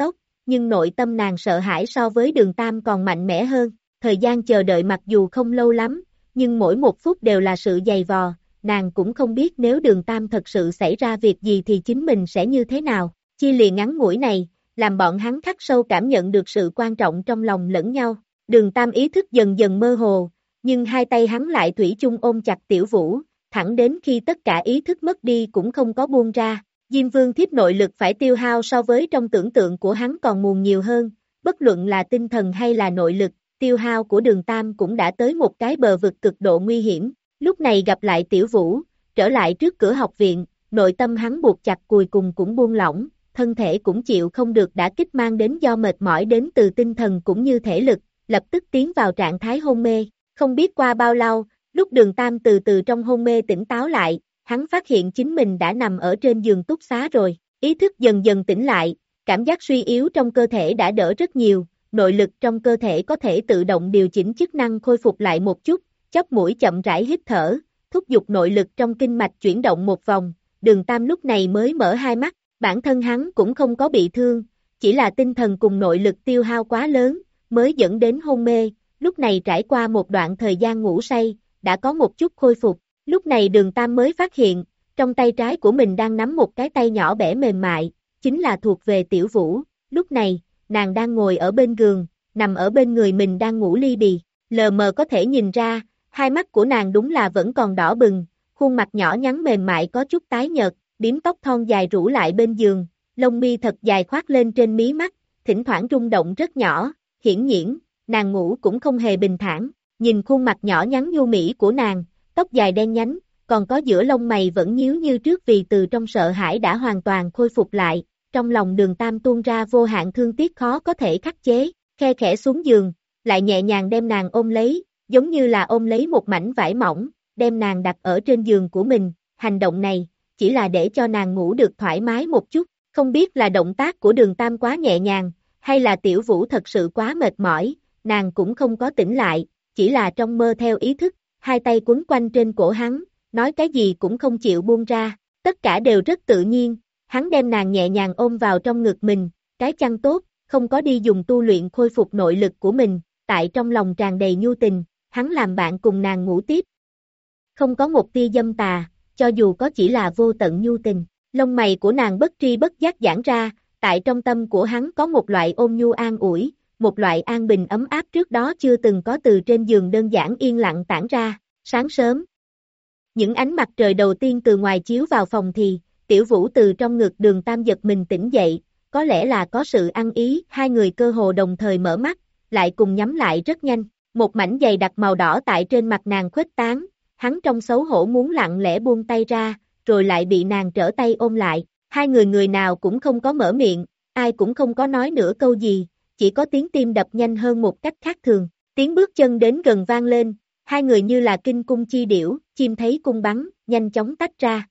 nhưng nội tâm nàng sợ hãi so với Đường Tam còn mạnh mẽ hơn. Thời gian chờ đợi mặc dù không lâu lắm, nhưng mỗi một phút đều là sự dày vò, nàng cũng không biết nếu Đường Tam thật sự xảy ra việc gì thì chính mình sẽ như thế nào. Chia lìa ngắn ngủi này, làm bọn hắn khắc sâu cảm nhận được sự quan trọng trong lòng lẫn nhau. Đường Tam ý thức dần dần mơ hồ, nhưng hai tay hắn lại thủy chung ôm chặt Tiểu Vũ, thẳng đến khi tất cả ý thức mất đi cũng không có buông ra. Diêm Vương thiếp nội lực phải tiêu hao so với trong tưởng tượng của hắn còn muôn nhiều hơn, bất luận là tinh thần hay là nội lực, tiêu hao của Đường Tam cũng đã tới một cái bờ vực cực độ nguy hiểm. Lúc này gặp lại Tiểu Vũ, trở lại trước cửa học viện, nội tâm hắn buộc chặt cuối cùng cũng buông lỏng, thân thể cũng chịu không được đả kích mang đến do mệt mỏi đến từ tinh thần cũng như thể lực, lập tức tiến vào trạng thái hôn mê. Không biết qua bao lâu, lúc Đường Tam từ từ trong hôn mê tỉnh táo lại, hắn phát hiện chính mình đã nằm ở trên giường túc xá rồi, ý thức dần dần tỉnh lại, cảm giác suy yếu trong cơ thể đã đỡ rất nhiều, nội lực trong cơ thể có thể tự động điều chỉnh chức năng khôi phục lại một chút, chóp mũi chậm rãi hít thở, thúc giục nội lực trong kinh mạch chuyển động một vòng, Đường Tam lúc này mới mở hai mắt, bản thân hắn cũng không có bị thương, chỉ là tinh thần cùng nội lực tiêu hao quá lớn, mới dẫn đến hôn mê, lúc này trải qua một đoạn thời gian ngủ say, đã có một chút khôi phục, lúc này Đường Tam mới phát hiện, trong tay trái của mình đang nắm một cái tay nhỏ bẻ mềm mại, chính là thuộc về Tiểu Vũ, lúc này, nàng đang ngồi ở bên giường, nằm ở bên người mình đang ngủ li bì, lờ mờ có thể nhìn ra, hai mắt của nàng đúng là vẫn còn đỏ bừng, khuôn mặt nhỏ nhắn mềm mại có chút tái nhợt, bím tóc thon dài rủ lại bên giường, lông mi thật dài khoác lên trên mí mắt, thỉnh thoảng rung động rất nhỏ, hiển nhiên, nàng ngủ cũng không hề bình thản, nhìn khuôn mặt nhỏ nhắn nhu mỹ của nàng, tóc dài đen nhánh, còn có giữa lông mày vẫn nhíu như trước vì từ trong sợ hãi đã hoàn toàn khôi phục lại, trong lòng Đường Tam tuôn ra vô hạn thương tiếc khó có thể khắc chế, khe khẽ xuống giường, lại nhẹ nhàng đem nàng ôm lấy, giống như là ôm lấy một mảnh vải mỏng, đem nàng đặt ở trên giường của mình, hành động này, chỉ là để cho nàng ngủ được thoải mái một chút, không biết là động tác của Đường Tam quá nhẹ nhàng, hay là Tiểu Vũ thật sự quá mệt mỏi, nàng cũng không có tỉnh lại, chỉ là trong mơ theo ý thức, hai tay quấn quanh trên cổ hắn, nói cái gì cũng không chịu buông ra, tất cả đều rất tự nhiên, hắn đem nàng nhẹ nhàng ôm vào trong ngực mình, cái chăn tốt, không có đi dùng tu luyện khôi phục nội lực của mình, tại trong lòng tràn đầy nhu tình, hắn làm bạn cùng nàng ngủ tiếp. Không có một tia dâm tà, cho dù có chỉ là vô tận nhu tình, lông mày của nàng bất tri bất giác giãn ra, tại trong tâm của hắn có một loại ôn nhu an ủi, một loại an bình ấm áp trước đó chưa từng có từ trên giường đơn giản yên lặng tản ra, sáng sớm. Những ánh mặt trời đầu tiên từ ngoài chiếu vào phòng thì, Tiểu Vũ từ trong ngực Đường Tam giật mình tỉnh dậy, có lẽ là có sự ăn ý, hai người cơ hồ đồng thời mở mắt, lại cùng nhắm lại rất nhanh, một mảnh giày đặc màu đỏ tại trên mặt nàng khuếch tán, hắn trong xấu hổ muốn lặng lẽ buông tay ra, rồi lại bị nàng trở tay ôm lại, hai người người nào cũng không có mở miệng, ai cũng không có nói nửa câu gì, chỉ có tiếng tim đập nhanh hơn một cách khác thường, tiếng bước chân đến gần vang lên, hai người như là kinh cung chi điểu, chim thấy cung bắn, nhanh chóng tách ra.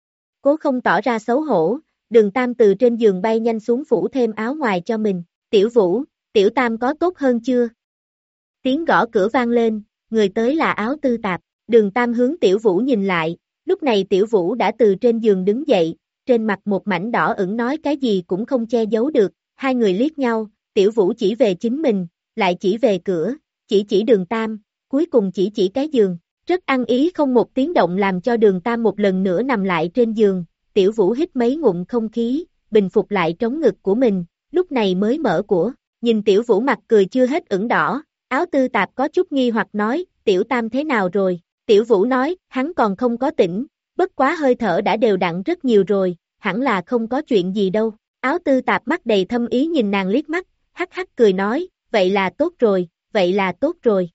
Cố không tỏ ra xấu hổ, Đường Tam từ trên giường bay nhanh xuống phủ thêm áo ngoài cho mình, Tiểu Vũ, Tiểu Tam có tốt hơn chưa? Tiếng gõ cửa vang lên, người tới là Áo Tư Tạp, Đường Tam hướng Tiểu Vũ nhìn lại, lúc này Tiểu Vũ đã từ trên giường đứng dậy, trên mặt một mảnh đỏ ửng nói cái gì cũng không che giấu được, hai người liếc nhau, Tiểu Vũ chỉ về chính mình, lại chỉ về cửa, chỉ chỉ Đường Tam, cuối cùng chỉ chỉ cái giường, rất ăn ý không một tiếng động làm cho Đường Tam một lần nữa nằm lại trên giường, Tiểu Vũ hít mấy ngụm không khí, bình phục lại trống ngực của mình, lúc này mới mở của, nhìn Tiểu Vũ mặt cười chưa hết ửng đỏ, Áo Tư Tạp có chút nghi hoặc nói, Tiểu Tam thế nào rồi, Tiểu Vũ nói, hắn còn không có tỉnh, bất quá hơi thở đã đều đặn rất nhiều rồi, hẳn là không có chuyện gì đâu, Áo Tư Tạp mắt đầy thâm ý nhìn nàng liếc mắt, hắc hắc cười nói, vậy là tốt rồi, vậy là tốt rồi.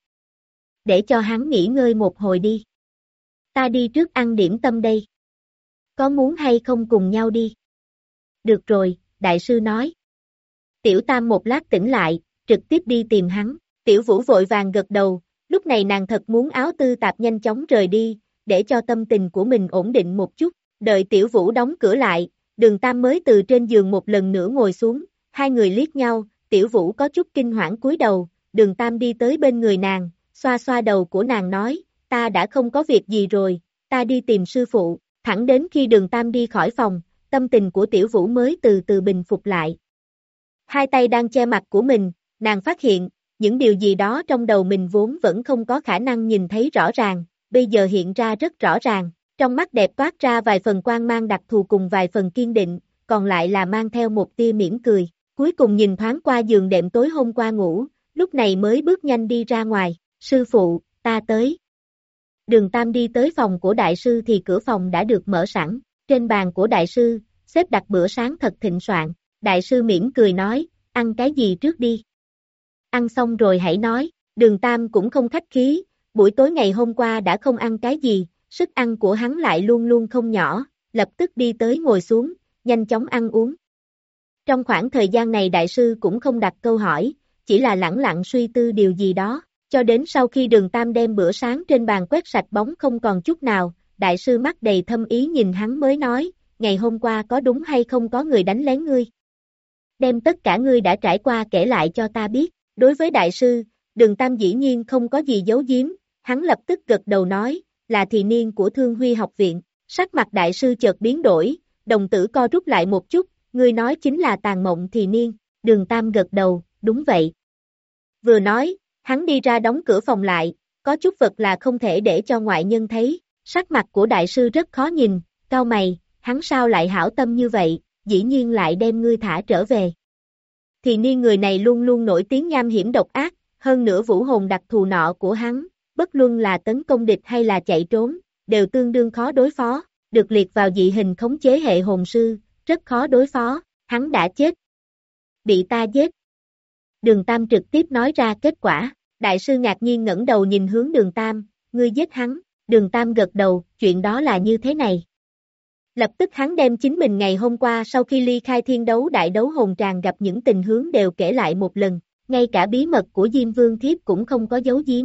Để cho hắn nghỉ ngơi một hồi đi. Ta đi trước ăn điểm tâm đây. Có muốn hay không cùng nhau đi? Được rồi, đại sư nói. Tiểu Tam một lát tỉnh lại, trực tiếp đi tìm hắn. Tiểu Vũ vội vàng gật đầu, lúc này nàng thật muốn Áo Tư Tạp nhanh chóng rời đi, để cho tâm tình của mình ổn định một chút. Đợi Tiểu Vũ đóng cửa lại, Đường Tam mới từ trên giường một lần nữa ngồi xuống, hai người liếc nhau, Tiểu Vũ có chút kinh hoảng cúi đầu, Đường Tam đi tới bên người nàng, xoa xoa đầu của nàng nói, ta đã không có việc gì rồi, ta đi tìm sư phụ, thẳng đến khi Đường Tam đi khỏi phòng, tâm tình của Tiểu Vũ mới từ từ bình phục lại. Hai tay đang che mặt của mình, nàng phát hiện, những điều gì đó trong đầu mình vốn vẫn không có khả năng nhìn thấy rõ ràng, bây giờ hiện ra rất rõ ràng. Trong mắt đẹp toát ra vài phần quang mang đặc thù cùng vài phần kiên định, còn lại là mang theo một tia mỉm cười. Cuối cùng nhìn thoáng qua giường đệm tối hôm qua ngủ, lúc này mới bước nhanh đi ra ngoài. Sư phụ, ta tới. Đường Tam đi tới phòng của đại sư thì cửa phòng đã được mở sẵn. Trên bàn của đại sư, xếp đặt bữa sáng thật thịnh soạn. Đại sư mỉm cười nói, ăn cái gì trước đi. Ăn xong rồi hãy nói. Đường Tam cũng không khách khí, buổi tối ngày hôm qua đã không ăn cái gì, sức ăn của hắn lại luôn luôn không nhỏ, lập tức đi tới ngồi xuống, nhanh chóng ăn uống. Trong khoảng thời gian này đại sư cũng không đặt câu hỏi, chỉ là lẳng lặng suy tư điều gì đó, cho đến sau khi Đường Tam đem bữa sáng trên bàn quét sạch bóng không còn chút nào, đại sư mắt đầy thâm ý nhìn hắn mới nói, ngày hôm qua có đúng hay không có người đánh lén ngươi? Đem tất cả ngươi đã trải qua kể lại cho ta biết. Đối với đại sư, Đường Tam dĩ nhiên không có gì giấu giếm, hắn lập tức gật đầu nói, là thì niên của Thương Huy học viện. Sắc mặt đại sư chợt biến đổi, đồng tử co rút lại một chút, ngươi nói chính là Tàn Mộng thì niên. Đường Tam gật đầu, đúng vậy. Vừa nói, hắn đi ra đóng cửa phòng lại, có chút vật là không thể để cho ngoại nhân thấy. Sắc mặt của đại sư rất khó nhìn, cau mày, hắn sao lại hảo tâm như vậy, dĩ nhiên lại đem ngươi thả trở về. Thì niên người này luôn luôn nổi tiếng nham hiểm độc ác, hơn nữa vũ hồn đặc thù nọ của hắn, bất luân là tấn công địch hay là chạy trốn, đều tương đương khó đối phó, được liệt vào dị hình khống chế hệ hồn sư, rất khó đối phó, hắn đã chết. Bị ta giết. Đường Tam trực tiếp nói ra kết quả, đại sư ngạc nhiên ngẩng đầu nhìn hướng Đường Tam, ngươi giết hắn, Đường Tam gật đầu, chuyện đó là như thế này. Lập tức hắn đem chính mình ngày hôm qua sau khi ly khai thiên đấu đại đấu hồn tràng gặp những tình huống đều kể lại một lần, ngay cả bí mật của Diêm Vương Thiếp cũng không có giấu giếm.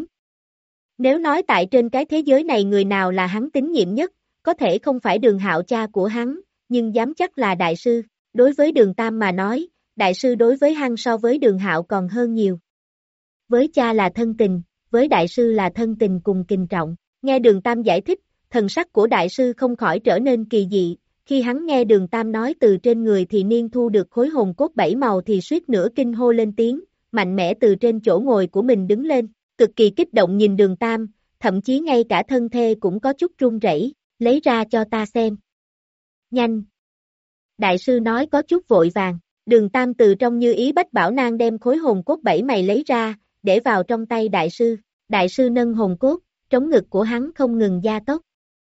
Nếu nói tại trên cái thế giới này người nào là hắn tín nhiệm nhất, có thể không phải Đường Hạo cha của hắn, nhưng dám chắc là đại sư. Đối với Đường Tam mà nói, đại sư đối với hắn so với Đường Hạo còn hơn nhiều. Với cha là thân tình, với đại sư là thân tình cùng kình trọng. Nghe Đường Tam giải thích, thần sắc của đại sư không khỏi trở nên kỳ dị, khi hắn nghe Đường Tam nói từ trên người thì niên thu được khối hồn cốt bảy màu thì suýt nữa kinh hô lên tiếng, mạnh mẽ từ trên chỗ ngồi của mình đứng lên, cực kỳ kích động nhìn Đường Tam, thậm chí ngay cả thân thê cũng có chút run rẩy, lấy ra cho ta xem. Nhanh! Đại sư nói có chút vội vàng, Đường Tam từ trong như ý bách bảo nang đem khối hồn cốt bảy mày lấy ra, để vào trong tay đại sư, đại sư nâng hồn cốt, trống ngực của hắn không ngừng gia tốc.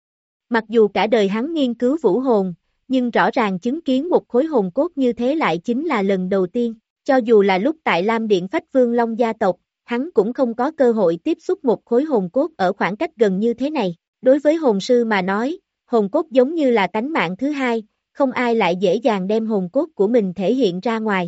Mặc dù cả đời hắn nghiên cứu vũ hồn, nhưng rõ ràng chứng kiến một khối hồn cốt như thế lại chính là lần đầu tiên, cho dù là lúc tại Lam Điện Phách Vương Long gia tộc, hắn cũng không có cơ hội tiếp xúc một khối hồn cốt ở khoảng cách gần như thế này. Đối với hồn sư mà nói, hồn cốt giống như là tánh mạng thứ hai, không ai lại dễ dàng đem hồn cốt của mình thể hiện ra ngoài.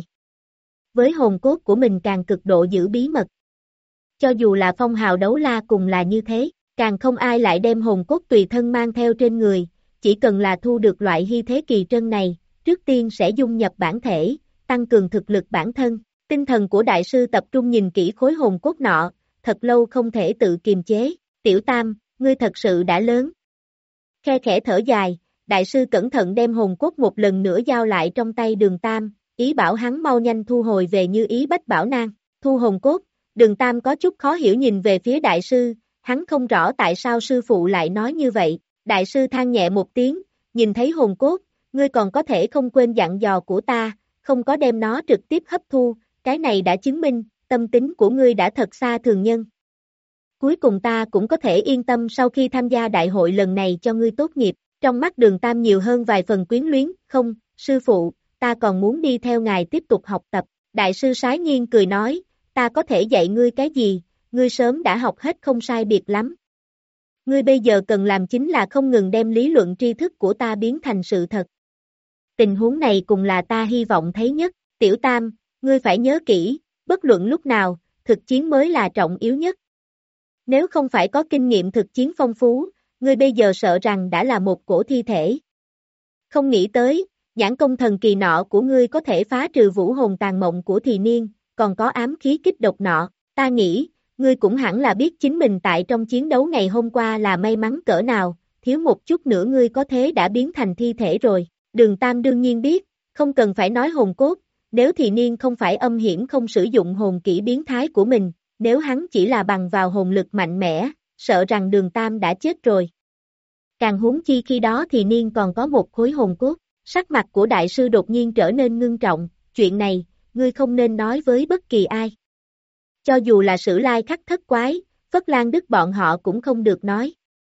Với hồn cốt của mình càng cực độ giữ bí mật. Cho dù là phong hào đấu la cùng là như thế, càng không ai lại đem hồn cốt tùy thân mang theo trên người, chỉ cần là thu được loại hy thế kỳ trân này, trước tiên sẽ dung nhập bản thể, tăng cường thực lực bản thân. Tinh thần của đại sư tập trung nhìn kỹ khối hồn cốt nọ, thật lâu không thể tự kiềm chế, Tiểu Tam, ngươi thật sự đã lớn. Khe khẽ thở dài, đại sư cẩn thận đem hồn cốt một lần nữa giao lại trong tay Đường Tam, ý bảo hắn mau nhanh thu hồi về như ý bách bảo nang, thu hồn cốt. Đường Tam có chút khó hiểu nhìn về phía đại sư, hắn không rõ tại sao sư phụ lại nói như vậy, đại sư than nhẹ một tiếng, nhìn thấy hồn cốt, ngươi còn có thể không quên dặn dò của ta, không có đem nó trực tiếp hấp thu, cái này đã chứng minh, tâm tính của ngươi đã thật xa thường nhân. Cuối cùng ta cũng có thể yên tâm sau khi tham gia đại hội lần này cho ngươi tốt nghiệp, trong mắt Đường Tam nhiều hơn vài phần quyến luyến, không, sư phụ, ta còn muốn đi theo ngài tiếp tục học tập, đại sư sái nhiên cười nói, ta có thể dạy ngươi cái gì, ngươi sớm đã học hết không sai biệt lắm. Ngươi bây giờ cần làm chính là không ngừng đem lý luận tri thức của ta biến thành sự thật. Tình huống này cùng là ta hy vọng thấy nhất, Tiểu Tam, ngươi phải nhớ kỹ, bất luận lúc nào, thực chiến mới là trọng yếu nhất. Nếu không phải có kinh nghiệm thực chiến phong phú, ngươi bây giờ sợ rằng đã là một cổ thi thể. Không nghĩ tới, nhãn công thần kỳ nọ của ngươi có thể phá trừ vũ hồn tàn mộng của thì niên, còn có ám khí kích độc nọ, ta nghĩ, ngươi cũng hẳn là biết chính mình tại trong chiến đấu ngày hôm qua là may mắn cỡ nào, thiếu một chút nữa ngươi có thế đã biến thành thi thể rồi. Đường Tam đương nhiên biết, không cần phải nói hồn cốt, nếu thì niên không phải âm hiểm không sử dụng hồn kỹ biến thái của mình, nếu hắn chỉ là bằng vào hồn lực mạnh mẽ, sợ rằng Đường Tam đã chết rồi. Càng huống chi khi đó thì niên còn có một khối hồn cốt, sắc mặt của đại sư đột nhiên trở nên ngưng trọng, chuyện này, ngươi không nên nói với bất kỳ ai. Cho dù là Sử Lai Khắc thất quái, Phất Lan Đức bọn họ cũng không được nói.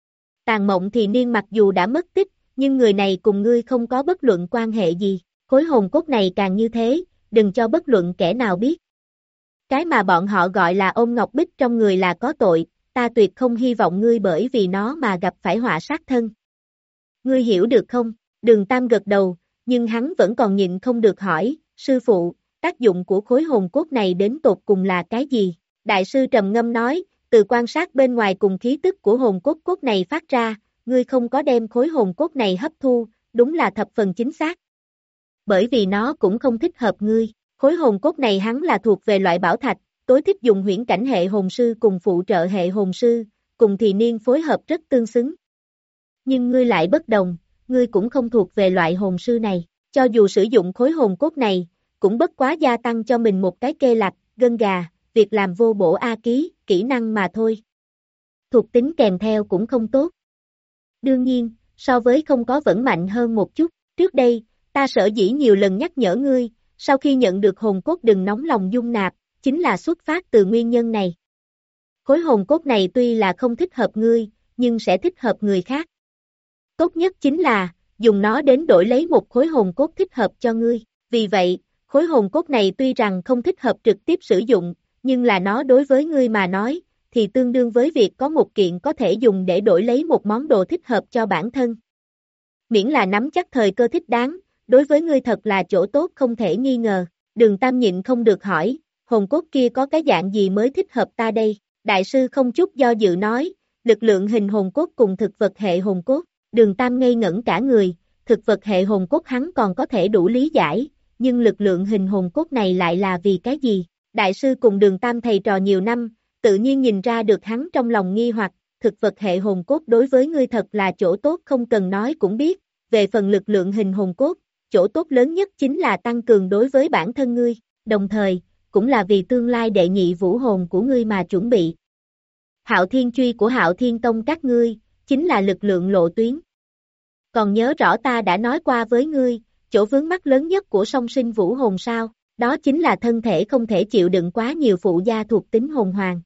Tàn Mộng thì niên mặc dù đã mất tích, nhưng người này cùng ngươi không có bất luận quan hệ gì, khối hồn cốt này càng như thế, đừng cho bất luận kẻ nào biết. Cái mà bọn họ gọi là ôm ngọc bích trong người là có tội, ta tuyệt không hy vọng ngươi bởi vì nó mà gặp phải họa sát thân. Ngươi hiểu được không? Đường Tam gật đầu, nhưng hắn vẫn còn nhịn không được hỏi, sư phụ, tác dụng của khối hồn cốt này đến tột cùng là cái gì? Đại sư trầm ngâm nói, từ quan sát bên ngoài cùng khí tức của hồn cốt cốt này phát ra, ngươi không có đem khối hồn cốt này hấp thu, đúng là thập phần chính xác. Bởi vì nó cũng không thích hợp ngươi, khối hồn cốt này hắn là thuộc về loại bảo thạch, tối thích dùng huyễn cảnh hệ hồn sư cùng phụ trợ hệ hồn sư, cùng thì niên phối hợp rất tương xứng. Nhưng ngươi lại bất đồng, ngươi cũng không thuộc về loại hồn sư này, cho dù sử dụng khối hồn cốt này, cũng bất quá gia tăng cho mình một cái kê lạch, gân gà, việc làm vô bổ A ký, kỹ năng mà thôi. Thuộc tính kèm theo cũng không tốt. Đương nhiên, so với không có vẫn mạnh hơn một chút, trước đây, ta sở dĩ nhiều lần nhắc nhở ngươi, sau khi nhận được hồn cốt đừng nóng lòng dung nạp, chính là xuất phát từ nguyên nhân này. Khối hồn cốt này tuy là không thích hợp ngươi, nhưng sẽ thích hợp người khác. Tốt nhất chính là, dùng nó đến đổi lấy một khối hồn cốt thích hợp cho ngươi. Vì vậy, khối hồn cốt này tuy rằng không thích hợp trực tiếp sử dụng, nhưng là nó đối với ngươi mà nói, thì tương đương với việc có một kiện có thể dùng để đổi lấy một món đồ thích hợp cho bản thân. Miễn là nắm chắc thời cơ thích đáng, đối với ngươi thật là chỗ tốt không thể nghi ngờ. Đường Tam nhịn không được hỏi, hồn cốt kia có cái dạng gì mới thích hợp ta đây? Đại sư không chút do dự nói, lực lượng hình hồn cốt cùng thực vật hệ hồn cốt. Đường Tam ngây ngẩn cả người, thực vật hệ hồn cốt hắn còn có thể đủ lý giải, nhưng lực lượng hình hồn cốt này lại là vì cái gì? Đại sư cùng Đường Tam thầy trò nhiều năm, tự nhiên nhìn ra được hắn trong lòng nghi hoặc, thực vật hệ hồn cốt đối với ngươi thật là chỗ tốt không cần nói cũng biết, về phần lực lượng hình hồn cốt, chỗ tốt lớn nhất chính là tăng cường đối với bản thân ngươi, đồng thời, cũng là vì tương lai đệ nhị vũ hồn của ngươi mà chuẩn bị. Hạo Thiên Truy của Hạo Thiên Tông các ngươi, chính là lực lượng lộ tuyến. Còn nhớ rõ ta đã nói qua với ngươi, chỗ vướng mắc lớn nhất của song sinh vũ hồn sao, đó chính là thân thể không thể chịu đựng quá nhiều phụ gia thuộc tính hồn hoàng.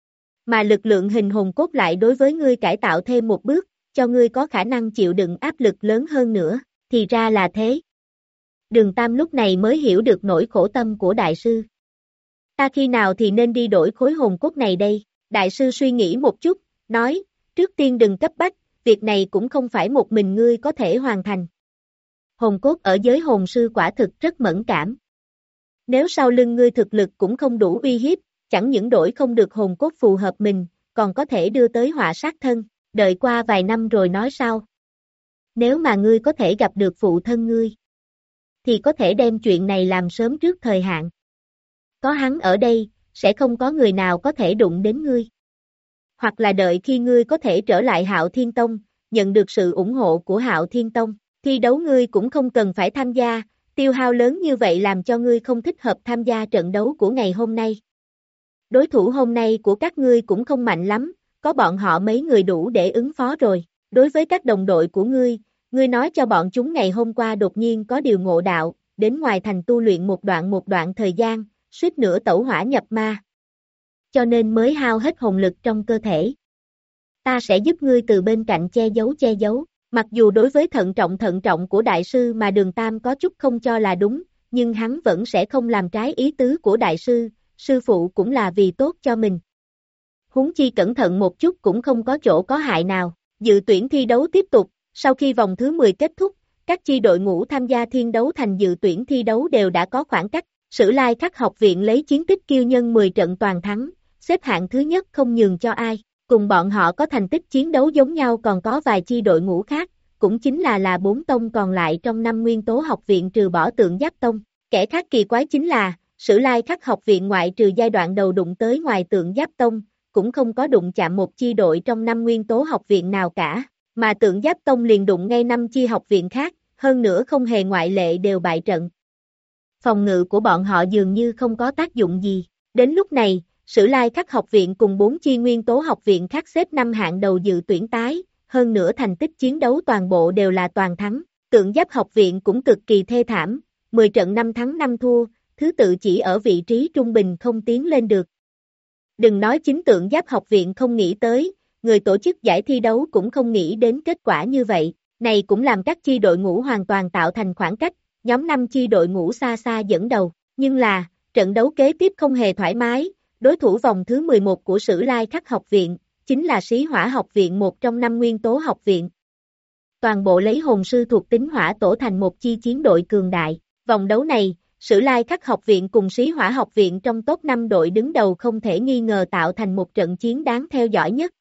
Mà lực lượng hình hồn cốt lại đối với ngươi cải tạo thêm một bước, cho ngươi có khả năng chịu đựng áp lực lớn hơn nữa, thì ra là thế. Đường Tam lúc này mới hiểu được nỗi khổ tâm của đại sư. Ta khi nào thì nên đi đổi khối hồn cốt này đây? Đại sư suy nghĩ một chút, nói, trước tiên đừng cấp bách, việc này cũng không phải một mình ngươi có thể hoàn thành. Hồn cốt ở giới hồn sư quả thực rất mẫn cảm. Nếu sau lưng ngươi thực lực cũng không đủ uy hiếp, chẳng những đổi không được hồn cốt phù hợp mình, còn có thể đưa tới họa sát thân, đợi qua vài năm rồi nói sau. Nếu mà ngươi có thể gặp được phụ thân ngươi, thì có thể đem chuyện này làm sớm trước thời hạn. Có hắn ở đây, sẽ không có người nào có thể đụng đến ngươi. Hoặc là đợi khi ngươi có thể trở lại Hạo Thiên Tông, nhận được sự ủng hộ của Hạo Thiên Tông, thi đấu ngươi cũng không cần phải tham gia, tiêu hao lớn như vậy làm cho ngươi không thích hợp tham gia trận đấu của ngày hôm nay. Đối thủ hôm nay của các ngươi cũng không mạnh lắm, có bọn họ mấy người đủ để ứng phó rồi. Đối với các đồng đội của ngươi, ngươi nói cho bọn chúng ngày hôm qua đột nhiên có điều ngộ đạo, đến ngoài thành tu luyện một đoạn một đoạn thời gian, suýt nữa tẩu hỏa nhập ma. Cho nên mới hao hết hồn lực trong cơ thể. Ta sẽ giúp ngươi từ bên cạnh che giấu che giấu. Mặc dù đối với thận trọng thận trọng của đại sư mà Đường Tam có chút không cho là đúng, nhưng hắn vẫn sẽ không làm trái ý tứ của đại sư, sư phụ cũng là vì tốt cho mình. Huống chi cẩn thận một chút cũng không có chỗ có hại nào. Dự tuyển thi đấu tiếp tục, sau khi vòng thứ mười kết thúc, các chi đội ngũ tham gia thiên đấu thành dự tuyển thi đấu đều đã có khoảng cách. Sử Lai Khắc học viện lấy chiến tích kiêu nhân mười trận toàn thắng, xếp hạng thứ nhất không nhường cho ai. Cùng bọn họ có thành tích chiến đấu giống nhau còn có vài chi đội ngũ khác, cũng chính là là bốn tông còn lại trong năm nguyên tố học viện trừ bỏ Tượng Giáp Tông. Kẻ khác kỳ quái chính là, Sử Lai Khắc học viện ngoại trừ giai đoạn đầu đụng tới ngoài Tượng Giáp Tông, cũng không có đụng chạm một chi đội trong năm nguyên tố học viện nào cả, mà Tượng Giáp Tông liền đụng ngay năm chi học viện khác, hơn nữa không hề ngoại lệ đều bại trận. phòng ngự của bọn họ dường như không có tác dụng gì. Đến lúc này, Sử Lai Khắc học viện cùng bốn chi nguyên tố học viện khác xếp năm hạng đầu dự tuyển tái, hơn nữa thành tích chiến đấu toàn bộ đều là toàn thắng. Tượng Giáp học viện cũng cực kỳ thê thảm, mười trận năm thắng năm thua, thứ tự chỉ ở vị trí trung bình không tiến lên được. Đừng nói chính Tượng Giáp học viện không nghĩ tới, người tổ chức giải thi đấu cũng không nghĩ đến kết quả như vậy, này cũng làm các chi đội ngũ hoàn toàn tạo thành khoảng cách, nhóm năm chi đội ngũ xa xa dẫn đầu, nhưng là, trận đấu kế tiếp không hề thoải mái, đối thủ vòng thứ mười một của Sử Lai Khắc học viện, chính là Sĩ Hỏa học viện, một trong năm nguyên tố học viện. Toàn bộ lấy hồn sư thuộc tính hỏa tổ thành một chi chiến đội cường đại, vòng đấu này, Sử Lai Khắc học viện cùng Sĩ Hỏa học viện trong top năm đội đứng đầu không thể nghi ngờ tạo thành một trận chiến đáng theo dõi nhất.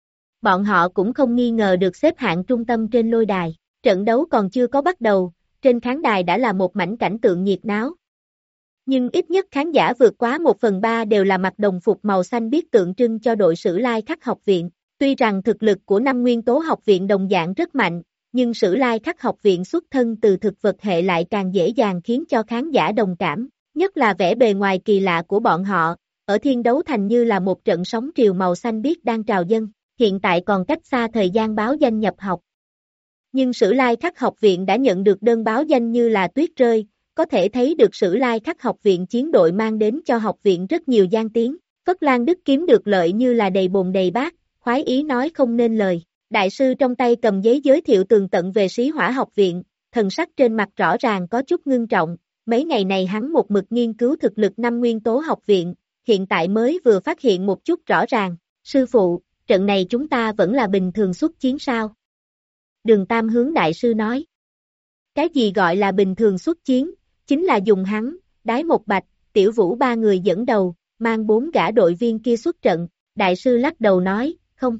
Bọn họ cũng không nghi ngờ được xếp hạng trung tâm trên lôi đài, trận đấu còn chưa có bắt đầu, trên khán đài đã là một mảnh cảnh tượng nhiệt náo. Nhưng ít nhất khán giả vượt quá một phần ba đều là mặc đồng phục màu xanh biếc tượng trưng cho đội Sử Lai Khắc học viện. Tuy rằng thực lực của năm nguyên tố học viện đồng dạng rất mạnh, nhưng Sử Lai Khắc học viện xuất thân từ thực vật hệ lại càng dễ dàng khiến cho khán giả đồng cảm, nhất là vẻ bề ngoài kỳ lạ của bọn họ, ở thiên đấu thành như là một trận sóng triều màu xanh biếc đang trào dâng, hiện tại còn cách xa thời gian báo danh nhập học. Nhưng Sử Lai Khắc học viện đã nhận được đơn báo danh như là tuyết rơi, có thể thấy được Sử Lai Khắc học viện chiến đội mang đến cho học viện rất nhiều gian tiếng. Phất Lan Đức kiếm được lợi như là đầy bồn đầy bát, khoái ý nói không nên lời. Đại sư trong tay cầm giấy giới thiệu tường tận về Sĩ Hỏa học viện, thần sắc trên mặt rõ ràng có chút ngưng trọng. Mấy ngày này hắn một mực nghiên cứu thực lực năm nguyên tố học viện, hiện tại mới vừa phát hiện một chút rõ ràng. Sư phụ, trận này chúng ta vẫn là bình thường xuất chiến sao? Đường Tam hướng đại sư nói. Cái gì gọi là bình thường xuất chiến? Chính là dùng hắn, Đái Một Bạch, Tiểu Vũ ba người dẫn đầu, mang bốn gã đội viên kia xuất trận. Đại sư lắc đầu nói, không.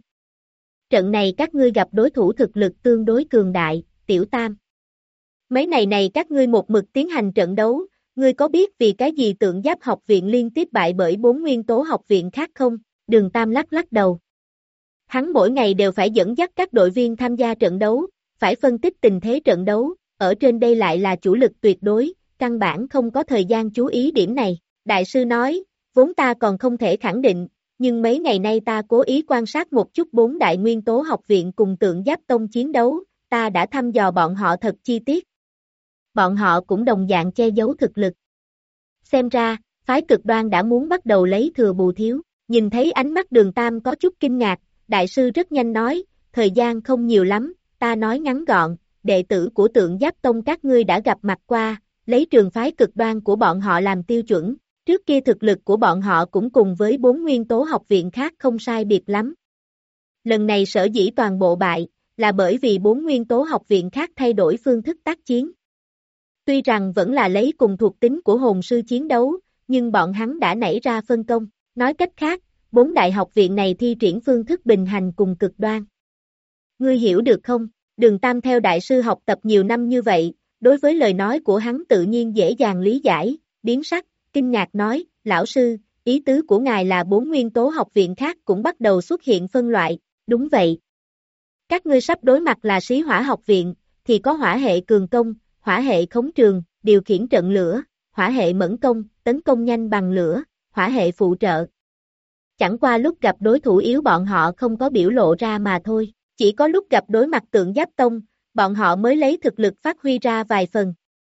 Trận này các ngươi gặp đối thủ thực lực tương đối cường đại, Tiểu Tam. Mấy ngày này các ngươi một mực tiến hành trận đấu, ngươi có biết vì cái gì Tượng Giáp học viện liên tiếp bại bởi bốn nguyên tố học viện khác không? Đường Tam lắc lắc đầu. Hắn mỗi ngày đều phải dẫn dắt các đội viên tham gia trận đấu, phải phân tích tình thế trận đấu, ở trên đây lại là chủ lực tuyệt đối, căn bản không có thời gian chú ý điểm này. Đại sư nói, vốn ta còn không thể khẳng định, nhưng mấy ngày nay ta cố ý quan sát một chút bốn đại nguyên tố học viện cùng Tượng Giáp tông chiến đấu, ta đã thăm dò bọn họ thật chi tiết. Bọn họ cũng đồng dạng che giấu thực lực. Xem ra, phái Cực Đoan đã muốn bắt đầu lấy thừa bù thiếu, nhìn thấy ánh mắt Đường Tam có chút kinh ngạc, đại sư rất nhanh nói, thời gian không nhiều lắm, ta nói ngắn gọn, đệ tử của Tượng Giáp tông các ngươi đã gặp mặt qua, lấy trường phái Cực Đoan của bọn họ làm tiêu chuẩn, trước kia thực lực của bọn họ cũng cùng với bốn nguyên tố học viện khác không sai biệt lắm. Lần này sở dĩ toàn bộ bại, là bởi vì bốn nguyên tố học viện khác thay đổi phương thức tác chiến. Tuy rằng vẫn là lấy cùng thuộc tính của hồn sư chiến đấu, nhưng bọn hắn đã nảy ra phân công, nói cách khác, bốn đại học viện này thi triển phương thức bình hành cùng cực đoan. Ngươi hiểu được không? Đường Tam theo đại sư học tập nhiều năm như vậy, đối với lời nói của hắn tự nhiên dễ dàng lý giải, biến sắc, kinh ngạc nói, lão sư, ý tứ của ngài là bốn nguyên tố học viện khác cũng bắt đầu xuất hiện phân loại, đúng vậy. Các ngươi sắp đối mặt là Sĩ Hỏa học viện, thì có hỏa hệ cường công, hỏa hệ khống trường, điều khiển trận lửa, hỏa hệ mẫn công, tấn công nhanh bằng lửa, hỏa hệ phụ trợ. Chẳng qua lúc gặp đối thủ yếu bọn họ không có biểu lộ ra mà thôi, chỉ có lúc gặp đối mặt Tượng Giáp tông, bọn họ mới lấy thực lực phát huy ra vài phần.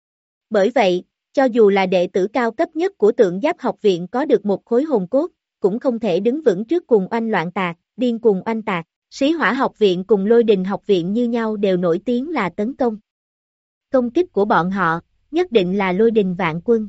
Bởi vậy, cho dù là đệ tử cao cấp nhất của Tượng Giáp học viện có được một khối hồn cốt, cũng không thể đứng vững trước cùng oanh loạn tạc, điên cuồng oanh tạc. Sĩ Hỏa học viện cùng Lôi Đình học viện như nhau đều nổi tiếng là tấn công. Công kích của bọn họ, nhất định là Lôi Đình vạn quân.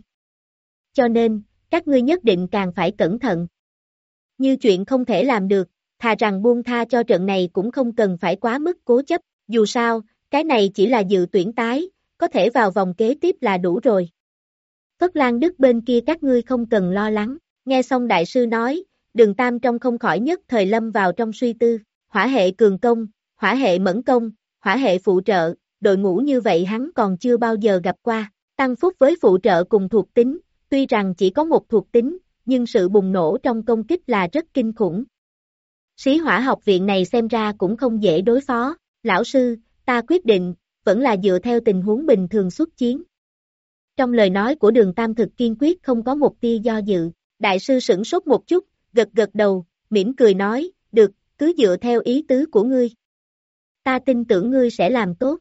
Cho nên, các ngươi nhất định càng phải cẩn thận. Như chuyện không thể làm được, thà rằng buông tha cho trận này cũng không cần phải quá mức cố chấp, dù sao, cái này chỉ là dự tuyển tái, có thể vào vòng kế tiếp là đủ rồi. Phất Lan Đức bên kia các ngươi không cần lo lắng, nghe xong đại sư nói, Đường Tam trong không khỏi nhất thời lâm vào trong suy tư, hỏa hệ cường công, hỏa hệ mẫn công, hỏa hệ phụ trợ, đội ngũ như vậy hắn còn chưa bao giờ gặp qua, tăng phúc với phụ trợ cùng thuộc tính, tuy rằng chỉ có một thuộc tính, nhưng sự bùng nổ trong công kích là rất kinh khủng. Sĩ Hỏa học viện này xem ra cũng không dễ đối phó, lão sư, ta quyết định, vẫn là dựa theo tình huống bình thường xuất chiến. Trong lời nói của Đường Tam thực kiên quyết không có một tia do dự. Đại sư sửng sốt một chút, gật gật đầu, mỉm cười nói, được, cứ dựa theo ý tứ của ngươi. Ta tin tưởng ngươi sẽ làm tốt.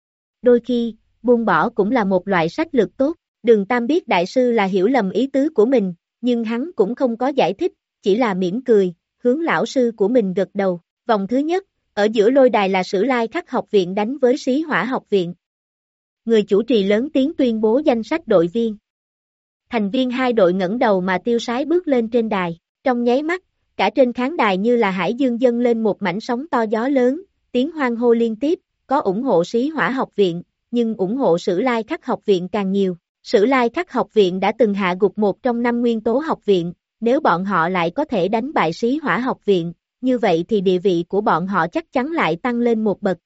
Đôi khi, buông bỏ cũng là một loại sách lược tốt. Đường Tam biết đại sư là hiểu lầm ý tứ của mình, nhưng hắn cũng không có giải thích, chỉ là mỉm cười, hướng lão sư của mình gật đầu. Vòng thứ nhất, ở giữa lôi đài là Sử Lai Khắc học viện đánh với Sĩ Hỏa học viện. Người chủ trì lớn tiếng tuyên bố danh sách đội viên. Thành viên hai đội ngẩng đầu mà tiêu sái bước lên trên đài. Trong nháy mắt, cả trên khán đài như là hải dương dâng lên một mảnh sóng to gió lớn, tiếng hoan hô liên tiếp, có ủng hộ Sĩ Hỏa học viện, nhưng ủng hộ Sử Lai Khắc học viện càng nhiều. Sử Lai Khắc học viện đã từng hạ gục một trong năm nguyên tố học viện, nếu bọn họ lại có thể đánh bại Sĩ Hỏa học viện, như vậy thì địa vị của bọn họ chắc chắn lại tăng lên một bậc.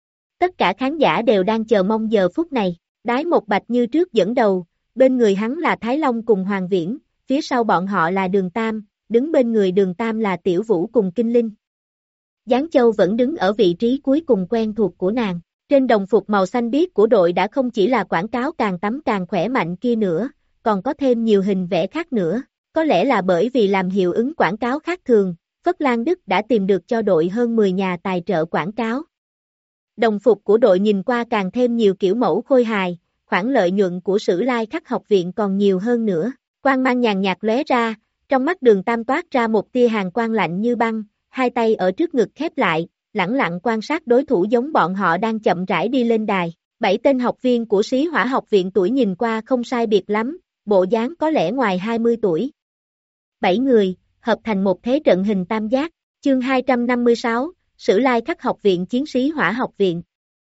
Tất cả khán giả đều đang chờ mong giờ phút này. Đái Một Bạch như trước dẫn đầu, bên người hắn là Thái Long cùng Hoàng Viễn, phía sau bọn họ là Đường Tam, đứng bên người Đường Tam là Tiểu Vũ cùng Kinh Linh. Giáng Châu vẫn đứng ở vị trí cuối cùng quen thuộc của nàng. Trên đồng phục màu xanh biếc của đội đã không chỉ là quảng cáo càng tắm càng khỏe mạnh kia nữa, còn có thêm nhiều hình vẽ khác nữa. Có lẽ là bởi vì làm hiệu ứng quảng cáo khác thường, Phất Lan Đức đã tìm được cho đội hơn mười nhà tài trợ quảng cáo. Đồng phục của đội nhìn qua càng thêm nhiều kiểu mẫu khôi hài, khoản lợi nhuận của Sử Lai Khắc học viện còn nhiều hơn nữa. Quang mang nhàn nhạt lóe ra, trong mắt Đường Tam toát ra một tia hàn quang lạnh như băng, hai tay ở trước ngực khép lại, lẳng lặng quan sát đối thủ giống bọn họ đang chậm rãi đi lên đài. Bảy tên học viên của Sĩ Hỏa học viện tuổi nhìn qua không sai biệt lắm, bộ dáng có lẽ ngoài hai mươi tuổi. Bảy người, hợp thành một thế trận hình tam giác. Chương hai trăm năm mươi sáu, Sử Lai Khắc học viện chiến Sĩ Hỏa học viện.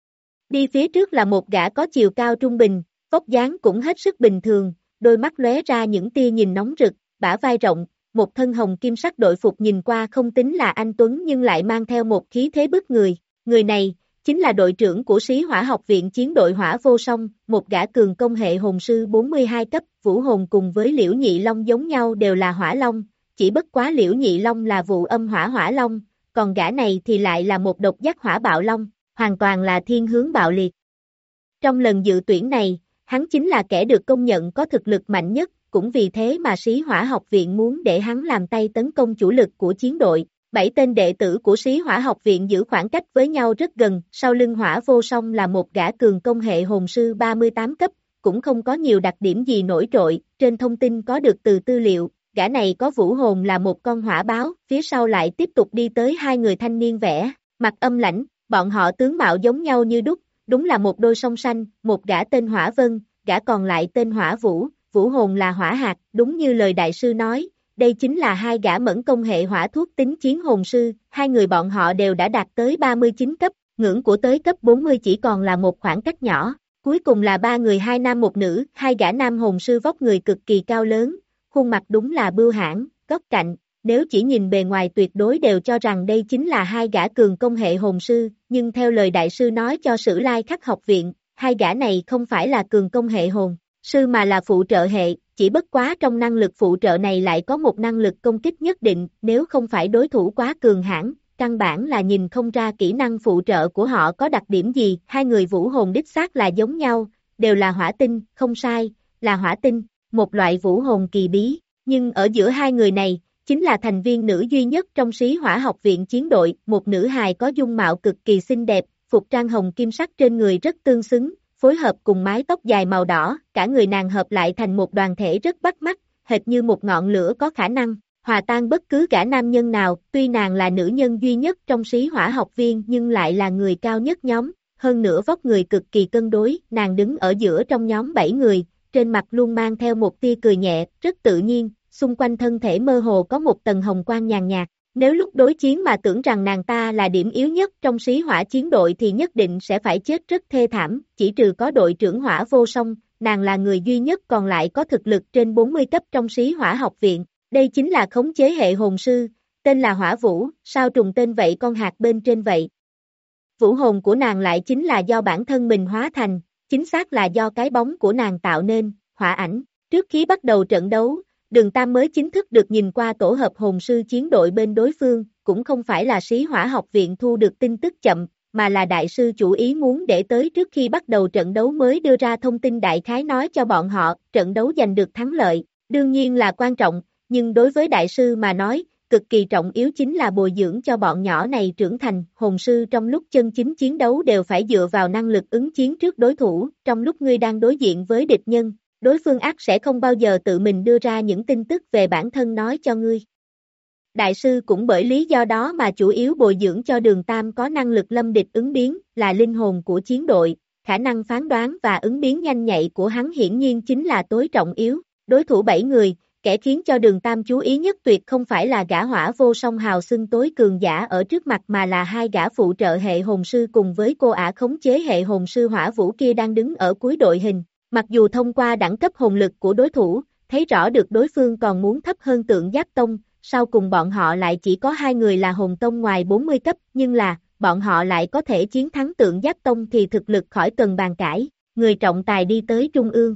Đi phía trước là một gã có chiều cao trung bình, vóc dáng cũng hết sức bình thường, đôi mắt lóe ra những tia nhìn nóng rực, bả vai rộng, một thân hồng kim sắc đội phục nhìn qua không tính là anh tuấn nhưng lại mang theo một khí thế bức người. Người này, chính là đội trưởng của Sĩ Hỏa học viện chiến đội Hỏa Vô Song, một gã cường công hệ hồn sư bốn mươi hai cấp, Vũ Hồn cùng với Liễu Nhị Long giống nhau đều là Hỏa Long, chỉ bất quá Liễu Nhị Long là vụ âm hỏa Hỏa Long, còn gã này thì lại là một độc giác hỏa bạo long, hoàn toàn là thiên hướng bạo liệt. Trong lần dự tuyển này, hắn chính là kẻ được công nhận có thực lực mạnh nhất, cũng vì thế mà Sĩ Hỏa học viện muốn để hắn làm tay tấn công chủ lực của chiến đội. Bảy tên đệ tử của Sĩ Hỏa học viện giữ khoảng cách với nhau rất gần, sau lưng Hỏa Vô Song là một gã cường công hệ hồn sư ba mươi tám cấp, cũng không có nhiều đặc điểm gì nổi trội, trên thông tin có được từ tư liệu, gã này có vũ hồn là một con hỏa báo, phía sau lại tiếp tục đi tới hai người thanh niên vẽ, mặt âm lãnh, bọn họ tướng mạo giống nhau như đúc, đúng là một đôi song sanh, một gã tên Hỏa Vân, gã còn lại tên Hỏa Vũ, vũ hồn là hỏa hạt, đúng như lời đại sư nói, đây chính là hai gã mẫn công hệ hỏa thuốc tính chiến hồn sư, hai người bọn họ đều đã đạt tới ba mươi chín cấp, ngưỡng của tới cấp bốn mươi chỉ còn là một khoảng cách nhỏ, cuối cùng là ba người hai nam một nữ, hai gã nam hồn sư vóc người cực kỳ cao lớn, khuôn mặt đúng là bưu hãn, góc cạnh, nếu chỉ nhìn bề ngoài tuyệt đối đều cho rằng đây chính là hai gã cường công hệ hồn sư, nhưng theo lời đại sư nói cho Sử Lai Khắc học viện, hai gã này không phải là cường công hệ hồn sư mà là phụ trợ hệ, chỉ bất quá trong năng lực phụ trợ này lại có một năng lực công kích nhất định, nếu không phải đối thủ quá cường hãn, căn bản là nhìn không ra kỹ năng phụ trợ của họ có đặc điểm gì, hai người vũ hồn đích xác là giống nhau, đều là hỏa tinh, không sai, là hỏa tinh, một loại vũ hồn kỳ bí, nhưng ở giữa hai người này, chính là thành viên nữ duy nhất trong Sĩ Hỏa học viện chiến đội, một nữ hài có dung mạo cực kỳ xinh đẹp, phục trang hồng kim sắc trên người rất tương xứng, phối hợp cùng mái tóc dài màu đỏ, cả người nàng hợp lại thành một đoàn thể rất bắt mắt, hệt như một ngọn lửa có khả năng hòa tan bất cứ gã nam nhân nào, tuy nàng là nữ nhân duy nhất trong Sĩ Hỏa học viên nhưng lại là người cao nhất nhóm, hơn nữa vóc người cực kỳ cân đối, nàng đứng ở giữa trong nhóm bảy người, trên mặt luôn mang theo một tia cười nhẹ, rất tự nhiên, xung quanh thân thể mơ hồ có một tầng hồng quang nhàn nhạt. Nếu lúc đối chiến mà tưởng rằng nàng ta là điểm yếu nhất trong Sĩ Hỏa chiến đội thì nhất định sẽ phải chết rất thê thảm, chỉ trừ có đội trưởng Hỏa Vô Song, nàng là người duy nhất còn lại có thực lực trên bốn mươi cấp trong Sĩ Hỏa học viện, đây chính là khống chế hệ hồn sư, tên là Hỏa Vũ, sao trùng tên vậy con hạt bên trên vậy. Vũ hồn của nàng lại chính là do bản thân mình hóa thành, chính xác là do cái bóng của nàng tạo nên, hỏa ảnh, trước khi bắt đầu trận đấu. Đường Tam mới chính thức được nhìn qua tổ hợp hồn sư chiến đội bên đối phương, cũng không phải là Sĩ Hỏa học viện thu được tin tức chậm, mà là đại sư chủ ý muốn để tới trước khi bắt đầu trận đấu mới đưa ra thông tin đại khái nói cho bọn họ, trận đấu giành được thắng lợi, đương nhiên là quan trọng, nhưng đối với đại sư mà nói, cực kỳ trọng yếu chính là bồi dưỡng cho bọn nhỏ này trưởng thành, hồn sư trong lúc chân chính chiến đấu đều phải dựa vào năng lực ứng chiến trước đối thủ, trong lúc ngươi đang đối diện với địch nhân, đối phương ắt sẽ không bao giờ tự mình đưa ra những tin tức về bản thân nói cho ngươi. Đại sư cũng bởi lý do đó mà chủ yếu bồi dưỡng cho Đường Tam có năng lực lâm địch ứng biến, là linh hồn của chiến đội, khả năng phán đoán và ứng biến nhanh nhạy của hắn hiển nhiên chính là tối trọng yếu, đối thủ bảy người, kẻ khiến cho Đường Tam chú ý nhất tuyệt không phải là gã hỏa vô song hào xưng tối cường giả ở trước mặt mà là hai gã phụ trợ hệ hồn sư cùng với cô ả khống chế hệ hồn sư hỏa vũ kia đang đứng ở cuối đội hình, mặc dù thông qua đẳng cấp hồn lực của đối thủ, thấy rõ được đối phương còn muốn thấp hơn Tượng Giáp Tông, sau cùng bọn họ lại chỉ có hai người là hồn tông ngoài bốn mươi cấp, nhưng là, bọn họ lại có thể chiến thắng Tượng Giáp Tông thì thực lực khỏi cần bàn cãi, người trọng tài đi tới trung ương.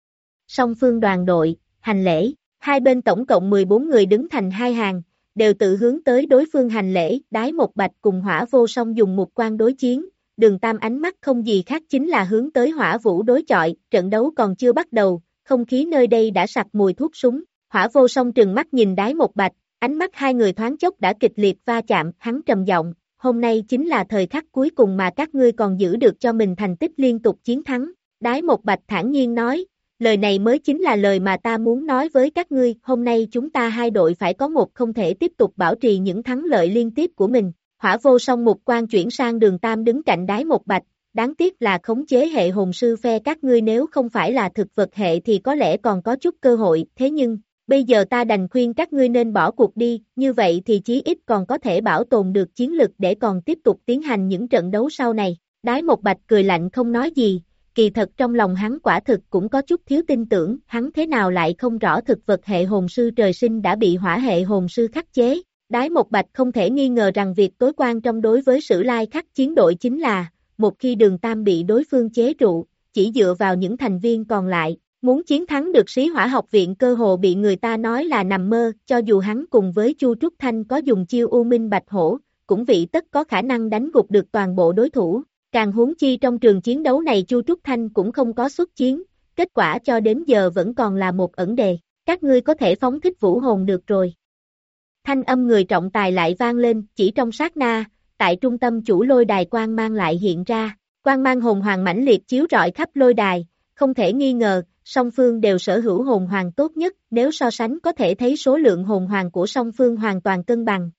Song phương đoàn đội, hành lễ, hai bên tổng cộng mười bốn người đứng thành hai hàng, đều tự hướng tới đối phương hành lễ, Đái Một Bạch cùng Hỏa Vô Song dùng một quan đối chiến, Đường Tam ánh mắt không gì khác chính là hướng tới Hỏa Vũ đối chọi, trận đấu còn chưa bắt đầu, không khí nơi đây đã sặc mùi thuốc súng. Hỏa Vô Song trừng mắt nhìn Đái Một Bạch, ánh mắt hai người thoáng chốc đã kịch liệt va chạm, hắn trầm giọng, hôm nay chính là thời khắc cuối cùng mà các ngươi còn giữ được cho mình thành tích liên tục chiến thắng. Đái Một Bạch thản nhiên nói, lời này mới chính là lời mà ta muốn nói với các ngươi, hôm nay chúng ta hai đội phải có một không thể tiếp tục bảo trì những thắng lợi liên tiếp của mình. Hỏa Vô Song một quan chuyển sang Đường Tam đứng cạnh Đái Một Bạch, đáng tiếc là khống chế hệ hồn sư phe các ngươi nếu không phải là thực vật hệ thì có lẽ còn có chút cơ hội, thế nhưng bây giờ ta đành khuyên các ngươi nên bỏ cuộc đi, như vậy thì chí ít còn có thể bảo tồn được chiến lực để còn tiếp tục tiến hành những trận đấu sau này. Đái Một Bạch cười lạnh không nói gì, kỳ thật trong lòng hắn quả thực cũng có chút thiếu tin tưởng, hắn thế nào lại không rõ thực vật hệ hồn sư trời sinh đã bị hỏa hệ hồn sư khắc chế. Đái Một Bạch không thể nghi ngờ rằng việc tối quan trong đối với Sử Lai Khắc chiến đội chính là, một khi Đường Tam bị đối phương chế trụ, chỉ dựa vào những thành viên còn lại. Muốn chiến thắng được Sĩ Hỏa học viện cơ hồ bị người ta nói là nằm mơ, cho dù hắn cùng với Chu Trúc Thanh có dùng chiêu U Minh Bạch Hổ, cũng vị tất có khả năng đánh gục được toàn bộ đối thủ. Càng huống chi trong trường chiến đấu này Chu Trúc Thanh cũng không có xuất chiến, kết quả cho đến giờ vẫn còn là một ẩn đề. Các ngươi có thể phóng thích vũ hồn được rồi. Thanh âm người trọng tài lại vang lên, chỉ trong sát na, tại trung tâm chủ lôi đài quang mang lại hiện ra, quang mang hồn hoàng mãnh liệt chiếu rọi khắp lôi đài, không thể nghi ngờ. Song phương đều sở hữu hồn hoàng tốt nhất, nếu so sánh có thể thấy số lượng hồn hoàng của song phương hoàn toàn cân bằng.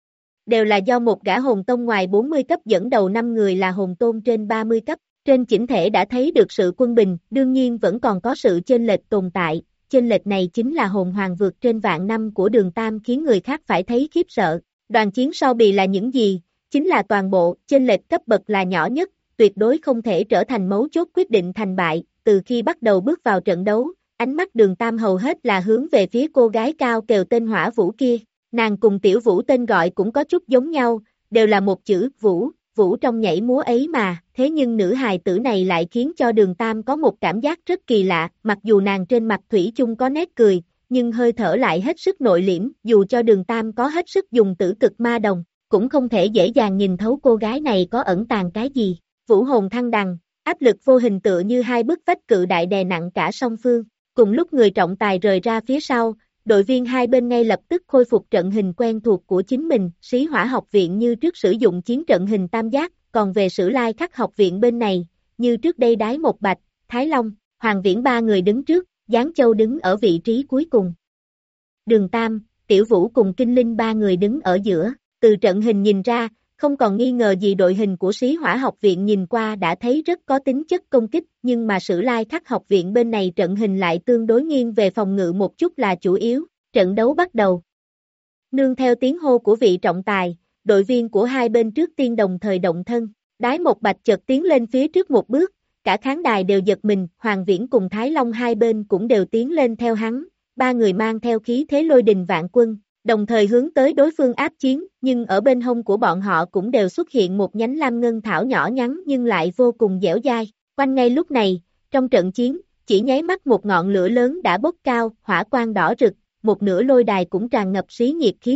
Đều là do một gã hồn tông ngoài bốn mươi cấp dẫn đầu năm người là hồn tôn trên ba mươi cấp, trên chỉnh thể đã thấy được sự quân bình, đương nhiên vẫn còn có sự chênh lệch tồn tại, chênh lệch này chính là hồn hoàng vượt trên vạn năm của Đường Tam khiến người khác phải thấy khiếp sợ. Đoàn chiến so bì là những gì? Chính là toàn bộ, chênh lệch cấp bậc là nhỏ nhất, tuyệt đối không thể trở thành mấu chốt quyết định thành bại. Từ khi bắt đầu bước vào trận đấu, ánh mắt Đường Tam hầu hết là hướng về phía cô gái cao kèo tên Hỏa Vũ kia, nàng cùng Tiểu Vũ tên gọi cũng có chút giống nhau, đều là một chữ Vũ, Vũ trong nhảy múa ấy mà, thế nhưng nữ hài tử này lại khiến cho Đường Tam có một cảm giác rất kỳ lạ, mặc dù nàng trên mặt thủy chung có nét cười, nhưng hơi thở lại hết sức nội liễm, dù cho Đường Tam có hết sức dùng tử cực ma đồng, cũng không thể dễ dàng nhìn thấu cô gái này có ẩn tàng cái gì. Vũ hồn thăng đằng, áp lực vô hình tựa như hai bức vách cự đại đè nặng cả song phương, cùng lúc người trọng tài rời ra phía sau, đội viên hai bên ngay lập tức khôi phục trận hình quen thuộc của chính mình, Sĩ Hỏa học viện như trước sử dụng chiến trận hình tam giác, còn về Sử Lai Khắc học viện bên này, như trước đây Đái Một Bạch, Thái Long, Hoàng Viễn ba người đứng trước, Giáng Châu đứng ở vị trí cuối cùng. Đường Tam, Tiểu Vũ cùng Kinh Linh ba người đứng ở giữa, từ trận hình nhìn ra, không còn nghi ngờ gì đội hình của Sĩ Hỏa học viện nhìn qua đã thấy rất có tính chất công kích, nhưng mà Sử Lai Khắc học viện bên này trận hình lại tương đối nghiêng về phòng ngự một chút là chủ yếu, trận đấu bắt đầu. Nương theo tiếng hô của vị trọng tài, đội viên của hai bên trước tiên đồng thời động thân, Đái Một Bạch chợt tiến lên phía trước một bước, cả khán đài đều giật mình, Hoàng Viễn cùng Thái Long hai bên cũng đều tiến lên theo hắn, ba người mang theo khí thế lôi đình vạn quân. Đồng thời hướng tới đối phương áp chiến, nhưng ở bên hông của bọn họ cũng đều xuất hiện một nhánh lam ngân thảo nhỏ nhắn nhưng lại vô cùng dẻo dai. Quanh ngay lúc này, trong trận chiến, chỉ nháy mắt một ngọn lửa lớn đã bốc cao, hỏa quang đỏ rực, một nửa lôi đài cũng tràn ngập xí nhiệt khí tức.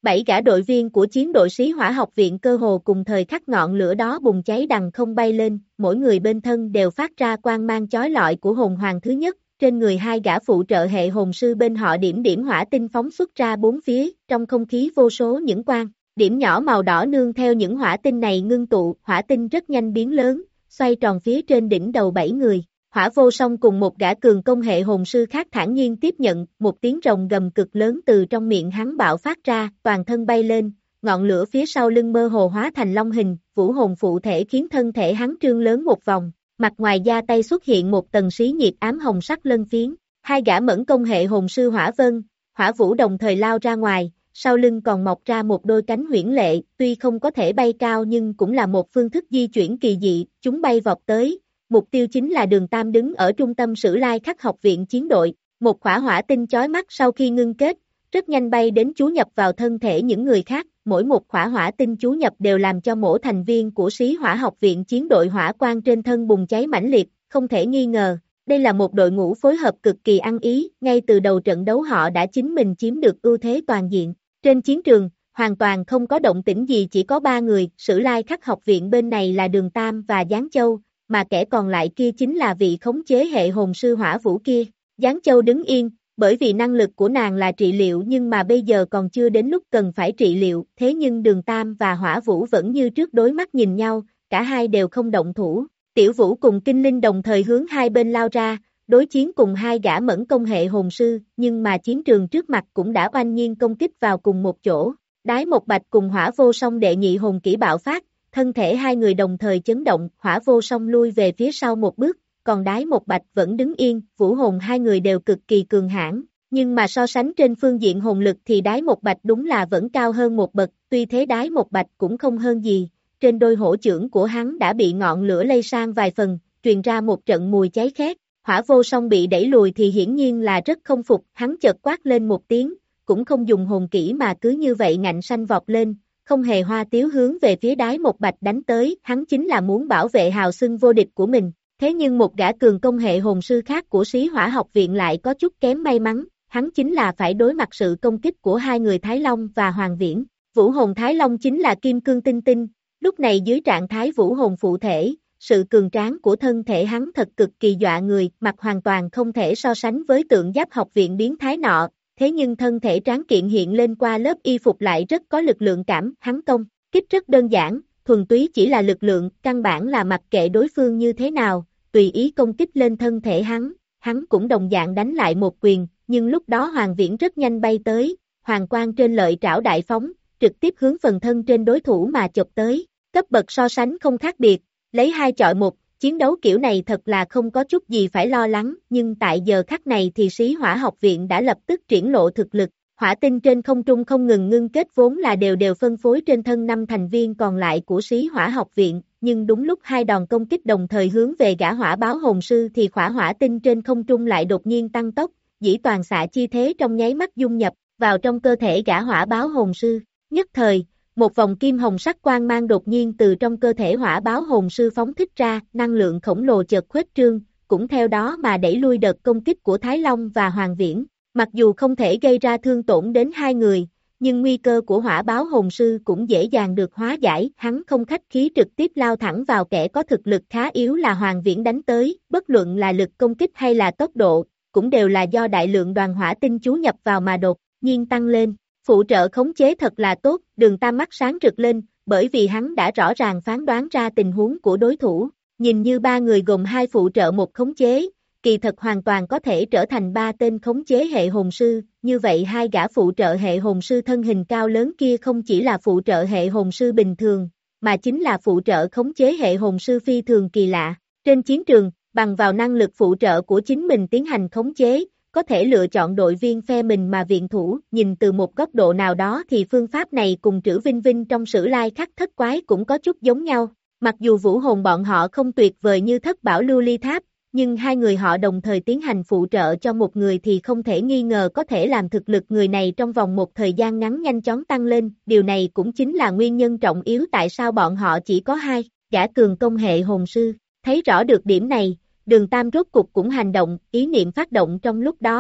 Bảy gã đội viên của chiến đội sĩ hỏa học viện cơ hồ cùng thời khắc ngọn lửa đó bùng cháy đằng không bay lên, mỗi người bên thân đều phát ra quang mang chói lọi của hồn hoàng thứ nhất, trên người hai gã phụ trợ hệ hồn sư bên họ điểm điểm hỏa tinh phóng xuất ra bốn phía, trong không khí vô số những quang điểm nhỏ màu đỏ nương theo những hỏa tinh này ngưng tụ, hỏa tinh rất nhanh biến lớn, xoay tròn phía trên đỉnh đầu bảy người. Hỏa Vô Song cùng một gã cường công hệ hồn sư khác thản nhiên tiếp nhận, một tiếng rồng gầm cực lớn từ trong miệng hắn bạo phát ra, toàn thân bay lên, ngọn lửa phía sau lưng mơ hồ hóa thành long hình, vũ hồn phụ thể khiến thân thể hắn trương lớn một vòng, mặt ngoài da tay xuất hiện một tầng xí nhiệt ám hồng sắc lân phiến, hai gã mẫn công hệ hồn sư Hỏa Vân, Hỏa Vũ đồng thời lao ra ngoài, sau lưng còn mọc ra một đôi cánh huyễn lệ, tuy không có thể bay cao nhưng cũng là một phương thức di chuyển kỳ dị, chúng bay vọt tới. Mục tiêu chính là Đường Tam đứng ở trung tâm Sử Lai Khắc học viện chiến đội, một quả hỏa tinh chói mắt sau khi ngưng kết, rất nhanh bay đến chú nhập vào thân thể những người khác, mỗi một quả hỏa tinh chú nhập đều làm cho mỗi thành viên của sĩ hỏa học viện chiến đội hỏa quang trên thân bùng cháy mãnh liệt, không thể nghi ngờ, đây là một đội ngũ phối hợp cực kỳ ăn ý, ngay từ đầu trận đấu họ đã chính mình chiếm được ưu thế toàn diện. Trên chiến trường, hoàn toàn không có động tĩnh gì, chỉ có ba người, Sử Lai Khắc học viện bên này là Đường Tam và Giáng Châu, mà kẻ còn lại kia chính là vị khống chế hệ hồn sư Hỏa Vũ kia. Giáng Châu đứng yên, bởi vì năng lực của nàng là trị liệu nhưng mà bây giờ còn chưa đến lúc cần phải trị liệu, thế nhưng Đường Tam và Hỏa Vũ vẫn như trước đối mắt nhìn nhau, cả hai đều không động thủ. Tiểu Vũ cùng Kinh Linh đồng thời hướng hai bên lao ra, đối chiến cùng hai gã mẫn công hệ hồn sư, nhưng mà chiến trường trước mặt cũng đã oanh nhiên công kích vào cùng một chỗ. Đái Một Bạch cùng Hỏa Vô Song đệ nhị hồn kỹ bạo phát, thân thể hai người đồng thời chấn động, Hỏa Vô Song lui về phía sau một bước, còn Đái Một Bạch vẫn đứng yên, vũ hồn hai người đều cực kỳ cường hãn, nhưng mà so sánh trên phương diện hồn lực thì Đái Một Bạch đúng là vẫn cao hơn một bậc, tuy thế Đái Một Bạch cũng không hơn gì, trên đôi hổ chưởng của hắn đã bị ngọn lửa lây sang vài phần, truyền ra một trận mùi cháy khét. Hỏa Vô Song bị đẩy lùi thì hiển nhiên là rất không phục, hắn chợt quát lên một tiếng, cũng không dùng hồn kỹ mà cứ như vậy ngạnh sanh vọt lên, không hề hoa tiếu hướng về phía Đái Một Bạch đánh tới, hắn chính là muốn bảo vệ hào xưng vô địch của mình, thế nhưng một gã cường công hệ hồn sư khác của sĩ hỏa học viện lại có chút kém may mắn, hắn chính là phải đối mặt sự công kích của hai người Thái Long và Hoàng Viễn. Vũ hồn Thái Long chính là kim cương tinh tinh, lúc này dưới trạng thái vũ hồn phụ thể, sự cường tráng của thân thể hắn thật cực kỳ dọa người, mặt hoàn toàn không thể so sánh với tượng giáp học viện biến thái nọ, thế nhưng thân thể tráng kiện hiện lên qua lớp y phục lại rất có lực lượng cảm, hắn công kích rất đơn giản, thuần túy chỉ là lực lượng, căn bản là mặc kệ đối phương như thế nào, tùy ý công kích lên thân thể hắn, hắn cũng đồng dạng đánh lại một quyền, nhưng lúc đó Hoàng Viễn rất nhanh bay tới, hoàng quang trên lợi trảo đại phóng, trực tiếp hướng phần thân trên đối thủ mà chộp tới, cấp bậc so sánh không khác biệt, lấy hai chọi một, chiến đấu kiểu này thật là không có chút gì phải lo lắng, nhưng tại giờ khắc này thì sĩ hỏa học viện đã lập tức triển lộ thực lực, hỏa tinh trên không trung không ngừng ngưng kết vốn là đều đều phân phối trên thân năm thành viên còn lại của sĩ hỏa học viện, nhưng đúng lúc hai đòn công kích đồng thời hướng về gã hỏa báo hồn sư thì hỏa hỏa tinh trên không trung lại đột nhiên tăng tốc, dĩ toàn xạ chi thế trong nháy mắt dung nhập vào trong cơ thể gã hỏa báo hồn sư, nhất thời, một vòng kim hồng sắc quang mang đột nhiên từ trong cơ thể hỏa báo hồn sư phóng thích ra, năng lượng khổng lồ chợt khuếch trương, cũng theo đó mà đẩy lui đợt công kích của Thái Long và Hoàng Viễn. Mặc dù không thể gây ra thương tổn đến hai người, nhưng nguy cơ của hỏa báo hồn sư cũng dễ dàng được hóa giải, hắn không khách khí trực tiếp lao thẳng vào kẻ có thực lực khá yếu là Hoàng Viễn đánh tới, bất luận là lực công kích hay là tốc độ, cũng đều là do đại lượng đoàn hỏa tinh chú nhập vào mà đột nhiên tăng lên. Phụ trợ khống chế thật là tốt, Đường Tam mắt sáng rực lên, bởi vì hắn đã rõ ràng phán đoán ra tình huống của đối thủ, nhìn như ba người gồm hai phụ trợ một khống chế, kỳ thật hoàn toàn có thể trở thành ba tên khống chế hệ hồn sư, như vậy hai gã phụ trợ hệ hồn sư thân hình cao lớn kia không chỉ là phụ trợ hệ hồn sư bình thường, mà chính là phụ trợ khống chế hệ hồn sư phi thường kỳ lạ. Trên chiến trường, bằng vào năng lực phụ trợ của chính mình tiến hành khống chế, có thể lựa chọn đội viên phe mình mà viện thủ, nhìn từ một góc độ nào đó thì phương pháp này cùng Trữ Vinh Vinh trong Sử Lai Khắc thất quái cũng có chút giống nhau, mặc dù vũ hồn bọn họ không tuyệt vời như thất bảo lưu ly tháp, nhưng hai người họ đồng thời tiến hành phụ trợ cho một người thì không thể nghi ngờ có thể làm thực lực người này trong vòng một thời gian ngắn nhanh chóng tăng lên, điều này cũng chính là nguyên nhân trọng yếu tại sao bọn họ chỉ có hai gã cường công hệ hồn sư, thấy rõ được điểm này. Đường Tam rốt cục cũng hành động, ý niệm phát động trong lúc đó,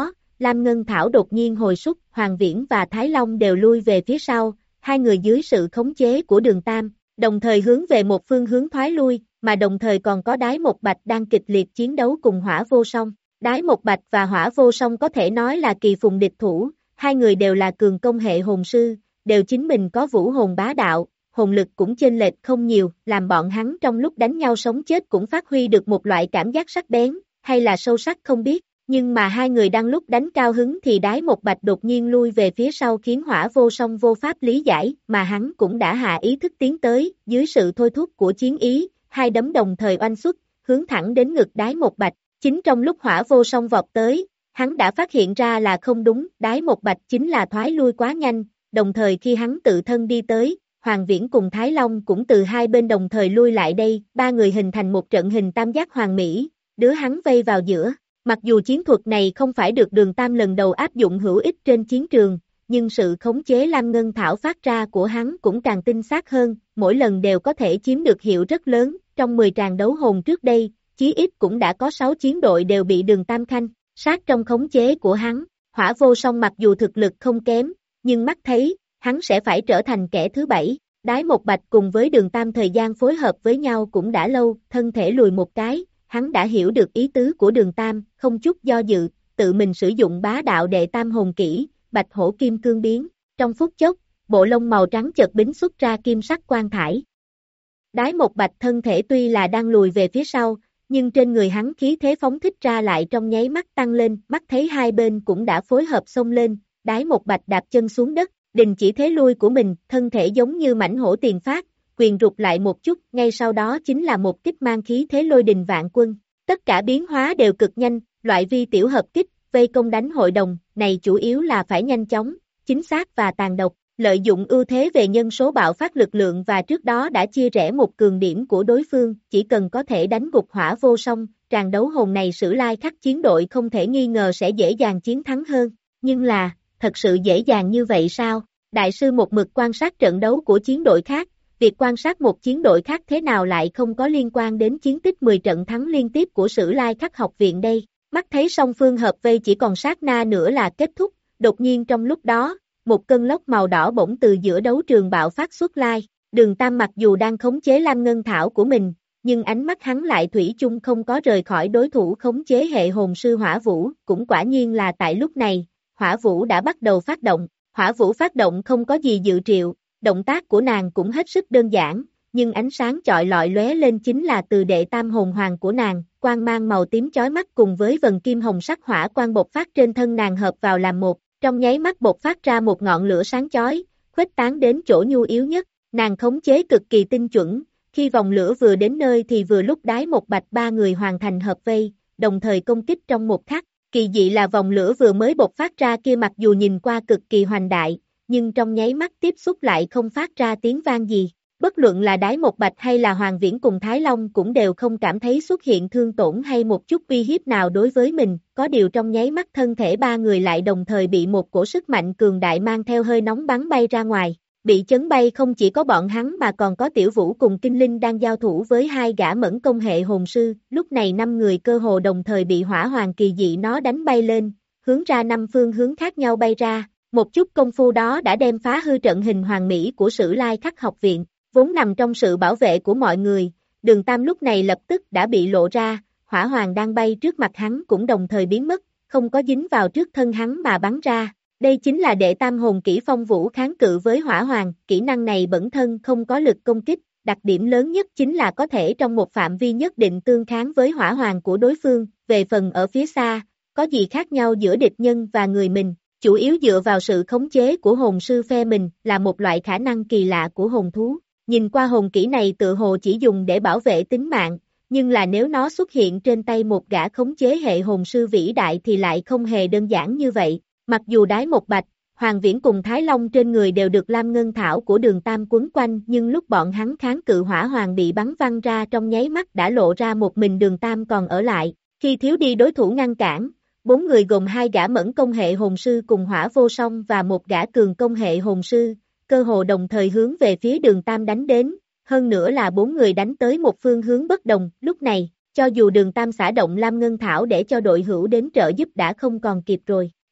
Lam Ngân Thảo đột nhiên hồi súc, Hoàng Viễn và Thái Long đều lui về phía sau, hai người dưới sự khống chế của Đường Tam, đồng thời hướng về một phương hướng thoái lui, mà đồng thời còn có Đái Một Bạch đang kịch liệt chiến đấu cùng Hỏa Vô Song. Đái Một Bạch và Hỏa Vô Song có thể nói là kỳ phùng địch thủ, hai người đều là cường công hệ hồn sư, đều chính mình có vũ hồn bá đạo, hồn lực cũng chênh lệch không nhiều, làm bọn hắn trong lúc đánh nhau sống chết cũng phát huy được một loại cảm giác sắc bén, hay là sâu sắc không biết, nhưng mà hai người đang lúc đánh cao hứng thì Đái Một Bạch đột nhiên lui về phía sau khiến Hỏa Vô Song vô pháp lý giải, mà hắn cũng đã hạ ý thức tiến tới, dưới sự thôi thúc của chiến ý, hai đấm đồng thời oanh xuất, hướng thẳng đến ngực Đái Một Bạch. Chính trong lúc Hỏa Vô Song vọt tới, hắn đã phát hiện ra là không đúng, Đái Một Bạch chính là thoái lui quá nhanh, đồng thời khi hắn tự thân đi tới, Hoàng Viễn cùng Thái Long cũng từ hai bên đồng thời lui lại đây, ba người hình thành một trận hình tam giác hoàn mỹ, đứa hắn vây vào giữa. Mặc dù chiến thuật này không phải được Đường Tam lần đầu áp dụng hữu ích trên chiến trường, nhưng sự khống chế Lam Ngân Thảo phát ra của hắn cũng càng tinh xác hơn, mỗi lần đều có thể chiếm được hiệu rất lớn, trong mười tràng đấu hồn trước đây, chí ít cũng đã có sáu chiến đội đều bị Đường Tam khanh sát trong khống chế của hắn. Hỏa Vô Song mặc dù thực lực không kém, nhưng mắt thấy, hắn sẽ phải trở thành kẻ thứ bảy. Đái Một Bạch cùng với Đường Tam thời gian phối hợp với nhau cũng đã lâu, thân thể lùi một cái, hắn đã hiểu được ý tứ của Đường Tam, không chút do dự, tự mình sử dụng bá đạo đệ tam hồn kỹ, Bạch Hổ Kim Cương biến. Trong phút chốc, bộ lông màu trắng chợt bính xuất ra kim sắc quang thải. Đái Một Bạch thân thể tuy là đang lùi về phía sau, nhưng trên người hắn khí thế phóng thích ra lại trong nháy mắt tăng lên, mắt thấy hai bên cũng đã phối hợp xông lên, Đái Một Bạch đạp chân xuống đất, đình chỉ thế lui của mình, thân thể giống như mãnh hổ tiền phát, quyền rụt lại một chút, ngay sau đó chính là một kích mang khí thế lôi đình vạn quân. Tất cả biến hóa đều cực nhanh, loại vi tiểu hợp kích, vây công đánh hội đồng, này chủ yếu là phải nhanh chóng, chính xác và tàn độc, lợi dụng ưu thế về nhân số bạo phát lực lượng và trước đó đã chia rẽ một cường điểm của đối phương, chỉ cần có thể đánh gục Hỏa Vô Song, tràng đấu hồn này Sử Lai Khắc chiến đội không thể nghi ngờ sẽ dễ dàng chiến thắng hơn, nhưng là, thật sự dễ dàng như vậy sao? Đại sư một mực quan sát trận đấu của chiến đội khác, việc quan sát một chiến đội khác thế nào lại không có liên quan đến chiến tích mười trận thắng liên tiếp của Sử Lai Khắc học viện đây, mắt thấy song phương hợp vây chỉ còn sát na nữa là kết thúc, đột nhiên trong lúc đó, một cơn lốc màu đỏ bỗng từ giữa đấu trường bạo phát xuất lai, Đường Tam mặc dù đang khống chế Lam Ngân Thảo của mình, nhưng ánh mắt hắn lại thủy chung không có rời khỏi đối thủ khống chế hệ hồn sư Hỏa Vũ, cũng quả nhiên là tại lúc này, Hỏa Vũ đã bắt đầu phát động, Hỏa Vũ phát động không có gì dự triệu, động tác của nàng cũng hết sức đơn giản, nhưng ánh sáng chọi lọi lóe lên chính là từ đệ tam hồn hoàng của nàng, quang mang màu tím chói mắt cùng với vần kim hồng sắc hỏa quang bộc phát trên thân nàng hợp vào làm một, trong nháy mắt bộc phát ra một ngọn lửa sáng chói, khuếch tán đến chỗ nhu yếu nhất, nàng khống chế cực kỳ tinh chuẩn, khi vòng lửa vừa đến nơi thì vừa lúc Đái Một Bạch ba người hoàn thành hợp vây, đồng thời công kích trong một khắc, kỳ dị là vòng lửa vừa mới bộc phát ra kia mặc dù nhìn qua cực kỳ hoành đại, nhưng trong nháy mắt tiếp xúc lại không phát ra tiếng vang gì. Bất luận là Đái Một Bạch hay là Hoàng Viễn cùng Thái Long cũng đều không cảm thấy xuất hiện thương tổn hay một chút uy hiếp nào đối với mình, có điều trong nháy mắt thân thể ba người lại đồng thời bị một cổ sức mạnh cường đại mang theo hơi nóng bắn bay ra ngoài. Bị chấn bay không chỉ có bọn hắn mà còn có Tiểu Vũ cùng Kinh Linh đang giao thủ với hai gã mẫn công hệ hồn sư, lúc này năm người cơ hồ đồng thời bị hỏa hoàng kỳ dị nó đánh bay lên, hướng ra năm phương hướng khác nhau bay ra, một chút công phu đó đã đem phá hư trận hình hoàn mỹ của Sử Lai Khắc học viện. Vốn nằm trong sự bảo vệ của mọi người, Đường Tam lúc này lập tức đã bị lộ ra, hỏa hoàng đang bay trước mặt hắn cũng đồng thời biến mất, không có dính vào trước thân hắn mà bắn ra. Đây chính là đệ tam hồn kỹ phong vũ kháng cự với hỏa hoàng, kỹ năng này bản thân không có lực công kích, đặc điểm lớn nhất chính là có thể trong một phạm vi nhất định tương kháng với hỏa hoàng của đối phương, về phần ở phía xa, có gì khác nhau giữa địch nhân và người mình, chủ yếu dựa vào sự khống chế của hồn sư phe mình là một loại khả năng kỳ lạ của hồn thú. Nhìn qua hồn kỹ này tự hồ chỉ dùng để bảo vệ tính mạng, nhưng là nếu nó xuất hiện trên tay một gã khống chế hệ hồn sư vĩ đại thì lại không hề đơn giản như vậy. Mặc dù Đái Một Bạch, Hoàng Viễn cùng Thái Long trên người đều được Lam Ngân Thảo của Đường Tam quấn quanh, nhưng lúc bọn hắn kháng cự hỏa hoàng bị bắn văng ra trong nháy mắt đã lộ ra một mình Đường Tam còn ở lại. Khi thiếu đi đối thủ ngăn cản, bốn người gồm hai gã mẫn công hệ hồn sư cùng Hỏa Vô Song và một gã cường công hệ hồn sư, cơ hồ đồng thời hướng về phía Đường Tam đánh đến, hơn nữa là bốn người đánh tới một phương hướng bất đồng. Lúc này, cho dù Đường Tam xả động Lam Ngân Thảo để cho đội hữu đến trợ giúp đã không còn kịp rồi.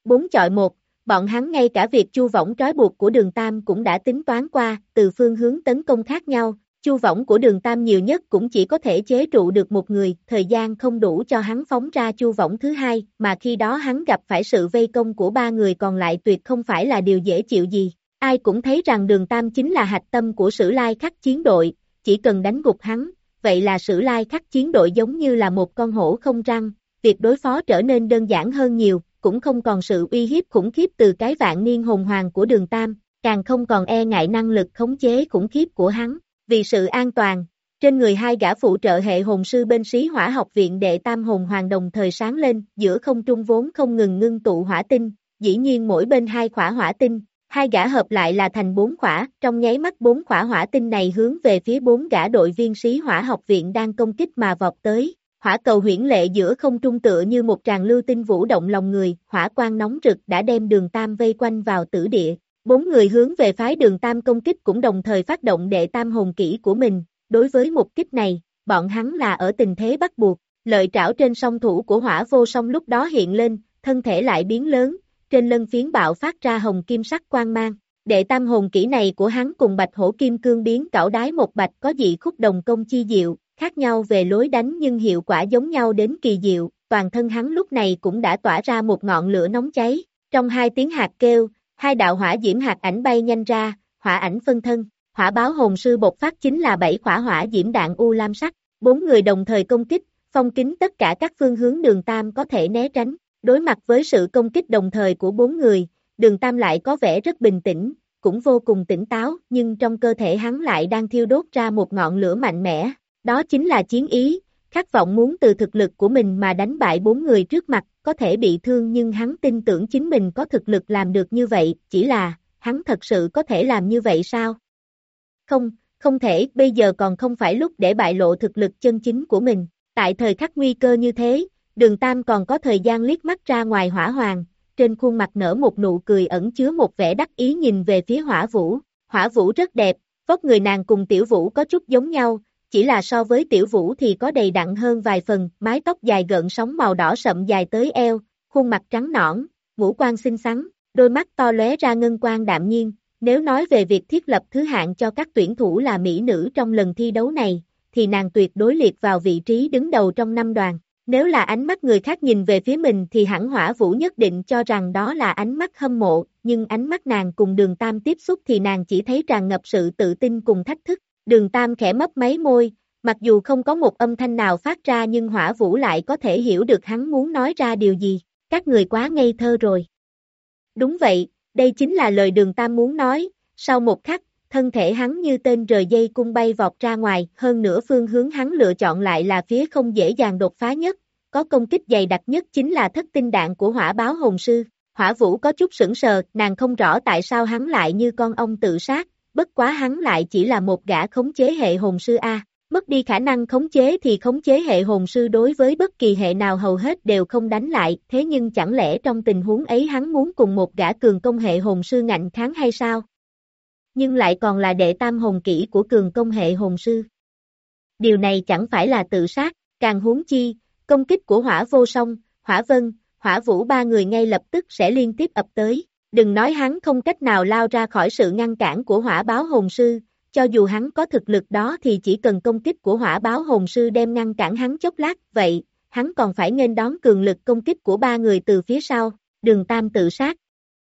Bốn chọi một, bọn hắn ngay cả việc chu võng trói buộc của Đường Tam cũng đã tính toán qua, từ phương hướng tấn công khác nhau, chu võng của Đường Tam nhiều nhất cũng chỉ có thể chế trụ được một người, thời gian không đủ cho hắn phóng ra chu võng thứ hai, mà khi đó hắn gặp phải sự vây công của ba người còn lại tuyệt không phải là điều dễ chịu gì. Ai cũng thấy rằng Đường Tam chính là hạch tâm của Sử Lai Khắc chiến đội, chỉ cần đánh gục hắn, vậy là Sử Lai Khắc chiến đội giống như là một con hổ không răng, việc đối phó trở nên đơn giản hơn nhiều, cũng không còn sự uy hiếp khủng khiếp từ cái vạn niên hồn hoàng của Đường Tam, càng không còn e ngại năng lực khống chế khủng khiếp của hắn. Vì sự an toàn, trên người hai gã phụ trợ hệ hồn sư bên Sĩ Hỏa học viện đệ tam hồn hoàng đồng thời sáng lên, giữa không trung vốn không ngừng ngưng tụ hỏa tinh, dĩ nhiên mỗi bên hai khỏa hỏa tinh, hai gã hợp lại là thành bốn khỏa, trong nháy mắt bốn khỏa hỏa tinh này hướng về phía bốn gã đội viên Sĩ Hỏa học viện đang công kích mà vọt tới. Hỏa cầu huyễn lệ giữa không trung tựa như một tràng lưu tinh vũ động lòng người, hỏa quang nóng rực đã đem Đường Tam vây quanh vào tử địa. Bốn người hướng về phái Đường Tam công kích cũng đồng thời phát động đệ tam hồn kỹ của mình, đối với một kích này, bọn hắn là ở tình thế bắt buộc, lợi trảo trên song thủ của Hỏa Vô Song lúc đó hiện lên, thân thể lại biến lớn, trên lân phiến bạo phát ra hồng kim sắc quang mang. Đệ tam hồn kỹ này của hắn cùng Bạch Hổ Kim Cương biến cảo đái một bạch có dị khúc đồng công chi diệu, khác nhau về lối đánh nhưng hiệu quả giống nhau đến kỳ diệu, toàn thân hắn lúc này cũng đã tỏa ra một ngọn lửa nóng cháy, trong hai tiếng hạt kêu, hai đạo hỏa diễm hạt ảnh bay nhanh ra, hỏa ảnh phân thân, hỏa báo hồn sư bộc phát chính là bảy khỏa hỏa diễm đạn u lam sắc, bốn người đồng thời công kích, phong kín tất cả các phương hướng Đường Tam có thể né tránh, đối mặt với sự công kích đồng thời của bốn người, Đường Tam lại có vẻ rất bình tĩnh, cũng vô cùng tỉnh táo, nhưng trong cơ thể hắn lại đang thiêu đốt ra một ngọn lửa mạnh mẽ, đó chính là chiến ý, khát vọng muốn từ thực lực của mình mà đánh bại bốn người trước mặt, có thể bị thương nhưng hắn tin tưởng chính mình có thực lực làm được như vậy, chỉ là, hắn thật sự có thể làm như vậy sao? Không, không thể, bây giờ còn không phải lúc để bại lộ thực lực chân chính của mình, tại thời khắc nguy cơ như thế, Đường Tam còn có thời gian liếc mắt ra ngoài Hỏa Hoàng, trên khuôn mặt nở một nụ cười ẩn chứa một vẻ đắc ý nhìn về phía Hỏa Vũ, Hỏa Vũ rất đẹp, vóc người nàng cùng Tiểu Vũ có chút giống nhau, chỉ là so với Tiểu Vũ thì có đầy đặn hơn vài phần, mái tóc dài gợn sóng màu đỏ sậm dài tới eo, khuôn mặt trắng nõn, ngũ quan xinh xắn, đôi mắt to lóe ra ngân quang đạm nhiên, nếu nói về việc thiết lập thứ hạng cho các tuyển thủ là mỹ nữ trong lần thi đấu này, thì nàng tuyệt đối liệt vào vị trí đứng đầu trong năm đoàn. Nếu là ánh mắt người khác nhìn về phía mình thì hẳn Hỏa Vũ nhất định cho rằng đó là ánh mắt hâm mộ, nhưng ánh mắt nàng cùng Đường Tam tiếp xúc thì nàng chỉ thấy tràn ngập sự tự tin cùng thách thức. Đường Tam khẽ mấp máy môi, mặc dù không có một âm thanh nào phát ra nhưng Hỏa Vũ lại có thể hiểu được hắn muốn nói ra điều gì. Các người quá ngây thơ rồi. Đúng vậy, đây chính là lời Đường Tam muốn nói. Sau một khắc, thân thể hắn như tên rời dây cung bay vọt ra ngoài, hơn nữa phương hướng hắn lựa chọn lại là phía không dễ dàng đột phá nhất, có công kích dày đặc nhất chính là thất tinh đạn của Hỏa Báo Hồn Sư. Hỏa Vũ có chút sững sờ, nàng không rõ tại sao hắn lại như con ong tự sát, bất quá hắn lại chỉ là một gã khống chế hệ hồn sư A, mất đi khả năng khống chế thì khống chế hệ hồn sư đối với bất kỳ hệ nào hầu hết đều không đánh lại, thế nhưng chẳng lẽ trong tình huống ấy hắn muốn cùng một gã cường công hệ hồn sư ngạnh kháng hay sao? Nhưng lại còn là đệ tam hồn kỹ của cường công hệ hồn sư. Điều này chẳng phải là tự sát, càng huống chi, công kích của Hỏa Vô Song, Hỏa Vân, Hỏa Vũ ba người ngay lập tức sẽ liên tiếp ập tới. Đừng nói hắn không cách nào lao ra khỏi sự ngăn cản của Hỏa Báo Hồn Sư, cho dù hắn có thực lực đó thì chỉ cần công kích của Hỏa Báo Hồn Sư đem ngăn cản hắn chốc lát, vậy, hắn còn phải nghênh đón cường lực công kích của ba người từ phía sau, Đường Tam tự sát.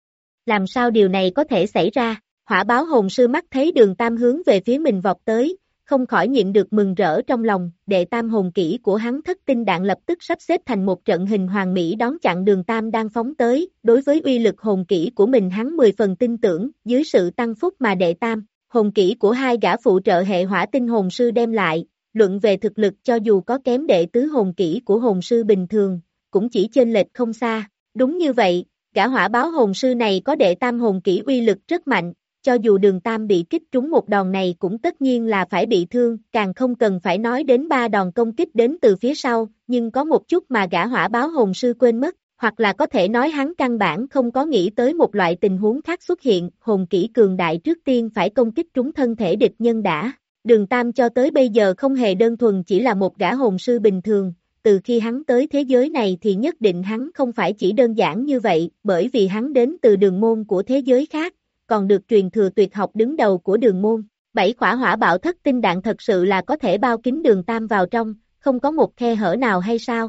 Làm sao điều này có thể xảy ra? Hỏa Báo Hồn Sư mắt thấy Đường Tam hướng về phía mình vọt tới, không khỏi nhịn được mừng rỡ trong lòng, đệ tam hồn kỹ của hắn thất tinh đạn lập tức sắp xếp thành một trận hình hoàn mỹ đón chặn Đường Tam đang phóng tới, đối với uy lực hồn kỹ của mình hắn mười phần tin tưởng, dưới sự tăng phúc mà đệ tam, hồn kỹ của hai gã phụ trợ hệ hỏa tinh hồn sư đem lại, luận về thực lực cho dù có kém đệ tứ hồn kỹ của hồn sư bình thường, cũng chỉ chênh lệch không xa, đúng như vậy, gã Hỏa Báo Hồn Sư này có đệ tam hồn kỹ uy lực rất mạnh. Cho dù Đường Tam bị kích trúng một đòn này cũng tất nhiên là phải bị thương, càng không cần phải nói đến ba đòn công kích đến từ phía sau, nhưng có một chút mà gã Hỏa Báo Hồn Sư quên mất, hoặc là có thể nói hắn căn bản không có nghĩ tới một loại tình huống khác xuất hiện, hồn kỹ cường đại trước tiên phải công kích trúng thân thể địch nhân đã. Đường Tam cho tới bây giờ không hề đơn thuần chỉ là một gã hồn sư bình thường, từ khi hắn tới thế giới này thì nhất định hắn không phải chỉ đơn giản như vậy, bởi vì hắn đến từ đường môn của thế giới khác, còn được truyền thừa tuyệt học đứng đầu của đường môn. Bảy quả hỏa bạo thất tinh đạn thật sự là có thể bao kín đường Tam vào trong, không có một khe hở nào hay sao?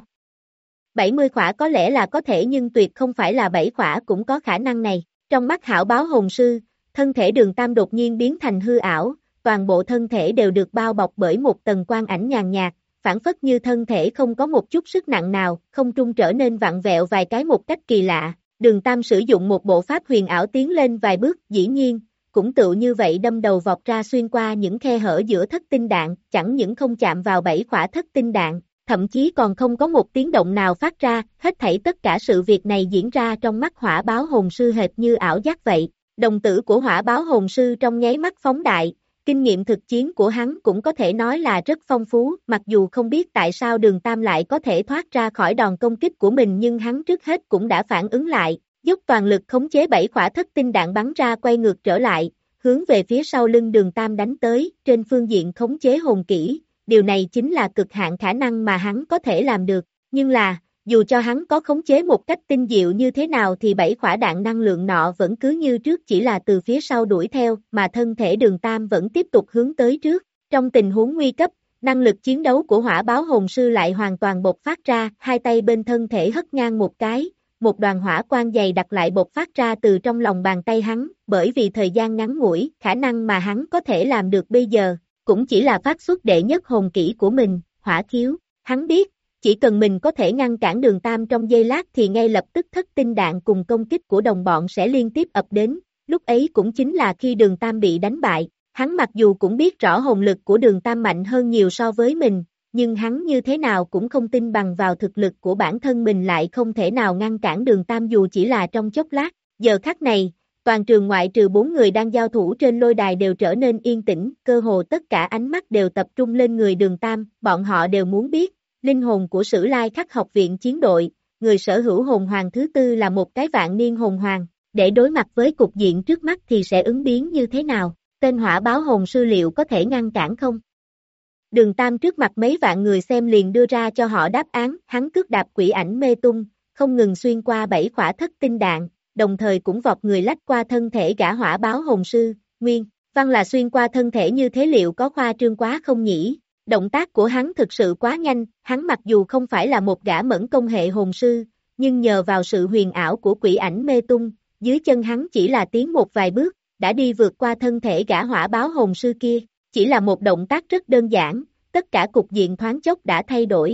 bảy mươi quả có lẽ là có thể nhưng tuyệt không phải là bảy quả cũng có khả năng này. Trong mắt Hảo Báo Hồn Sư, thân thể đường Tam đột nhiên biến thành hư ảo, toàn bộ thân thể đều được bao bọc bởi một tầng quang ảnh nhàn nhạt, phản phất như thân thể không có một chút sức nặng nào, không trung trở nên vặn vẹo vài cái một cách kỳ lạ. Đường Tam sử dụng một bộ pháp huyền ảo tiến lên vài bước, dĩ nhiên, cũng tựu như vậy đâm đầu vọt ra xuyên qua những khe hở giữa thất tinh đạn, chẳng những không chạm vào bảy quả thất tinh đạn, thậm chí còn không có một tiếng động nào phát ra, hết thảy tất cả sự việc này diễn ra trong mắt Hỏa Báo Hồn Sư hệt như ảo giác vậy. Đồng tử của Hỏa Báo Hồn Sư trong nháy mắt phóng đại, kinh nghiệm thực chiến của hắn cũng có thể nói là rất phong phú, mặc dù không biết tại sao Đường Tam lại có thể thoát ra khỏi đòn công kích của mình nhưng hắn trước hết cũng đã phản ứng lại, dốc toàn lực khống chế bảy quả thất tinh đạn bắn ra quay ngược trở lại, hướng về phía sau lưng Đường Tam đánh tới, trên phương diện khống chế hồn kỹ, điều này chính là cực hạn khả năng mà hắn có thể làm được, nhưng là, dù cho hắn có khống chế một cách tinh diệu như thế nào thì bảy quả đạn năng lượng nọ vẫn cứ như trước chỉ là từ phía sau đuổi theo, mà thân thể Đường Tam vẫn tiếp tục hướng tới trước. Trong tình huống nguy cấp, năng lực chiến đấu của Hỏa Báo Hồn Sư lại hoàn toàn bộc phát ra, hai tay bên thân thể hất ngang một cái, một đoàn hỏa quang dày đặc lại bộc phát ra từ trong lòng bàn tay hắn, bởi vì thời gian ngắn ngủi, khả năng mà hắn có thể làm được bây giờ, cũng chỉ là phát xuất đệ nhất hồn kỹ của mình, hỏa khiếu. Hắn biết, chỉ cần mình có thể ngăn cản Đường Tam trong giây lát thì ngay lập tức thất tinh đạn cùng công kích của đồng bọn sẽ liên tiếp ập đến, lúc ấy cũng chính là khi Đường Tam bị đánh bại. Hắn mặc dù cũng biết rõ hồn lực của Đường Tam mạnh hơn nhiều so với mình, nhưng hắn như thế nào cũng không tin bằng vào thực lực của bản thân mình lại không thể nào ngăn cản Đường Tam dù chỉ là trong chốc lát. Giờ khắc này, toàn trường ngoại trừ bốn người đang giao thủ trên lôi đài đều trở nên yên tĩnh, cơ hồ tất cả ánh mắt đều tập trung lên người Đường Tam, bọn họ đều muốn biết, linh hồn của Sử Lai Khắc học viện chiến đội, người sở hữu hồn hoàng thứ tư là một cái vạn niên hồn hoàng, để đối mặt với cục diện trước mắt thì sẽ ứng biến như thế nào, tên Hỏa Báo Hồn Sư liệu có thể ngăn cản không? Đường Tam trước mặt mấy vạn người xem liền đưa ra cho họ đáp án, hắn cước đạp quỷ ảnh mê tung, không ngừng xuyên qua bảy khỏa thất tinh đạn, đồng thời cũng vọt người lách qua thân thể gã Hỏa Báo Hồn Sư, Nguyên Văn là xuyên qua thân thể như thế liệu có khoa trương quá không nhỉ? Động tác của hắn thực sự quá nhanh, hắn mặc dù không phải là một gã mẫn công hệ hồn sư, nhưng nhờ vào sự huyền ảo của quỷ ảnh mê tung, dưới chân hắn chỉ là tiến một vài bước, đã đi vượt qua thân thể gã Hỏa Báo Hồn Sư kia, chỉ là một động tác rất đơn giản, tất cả cục diện thoáng chốc đã thay đổi.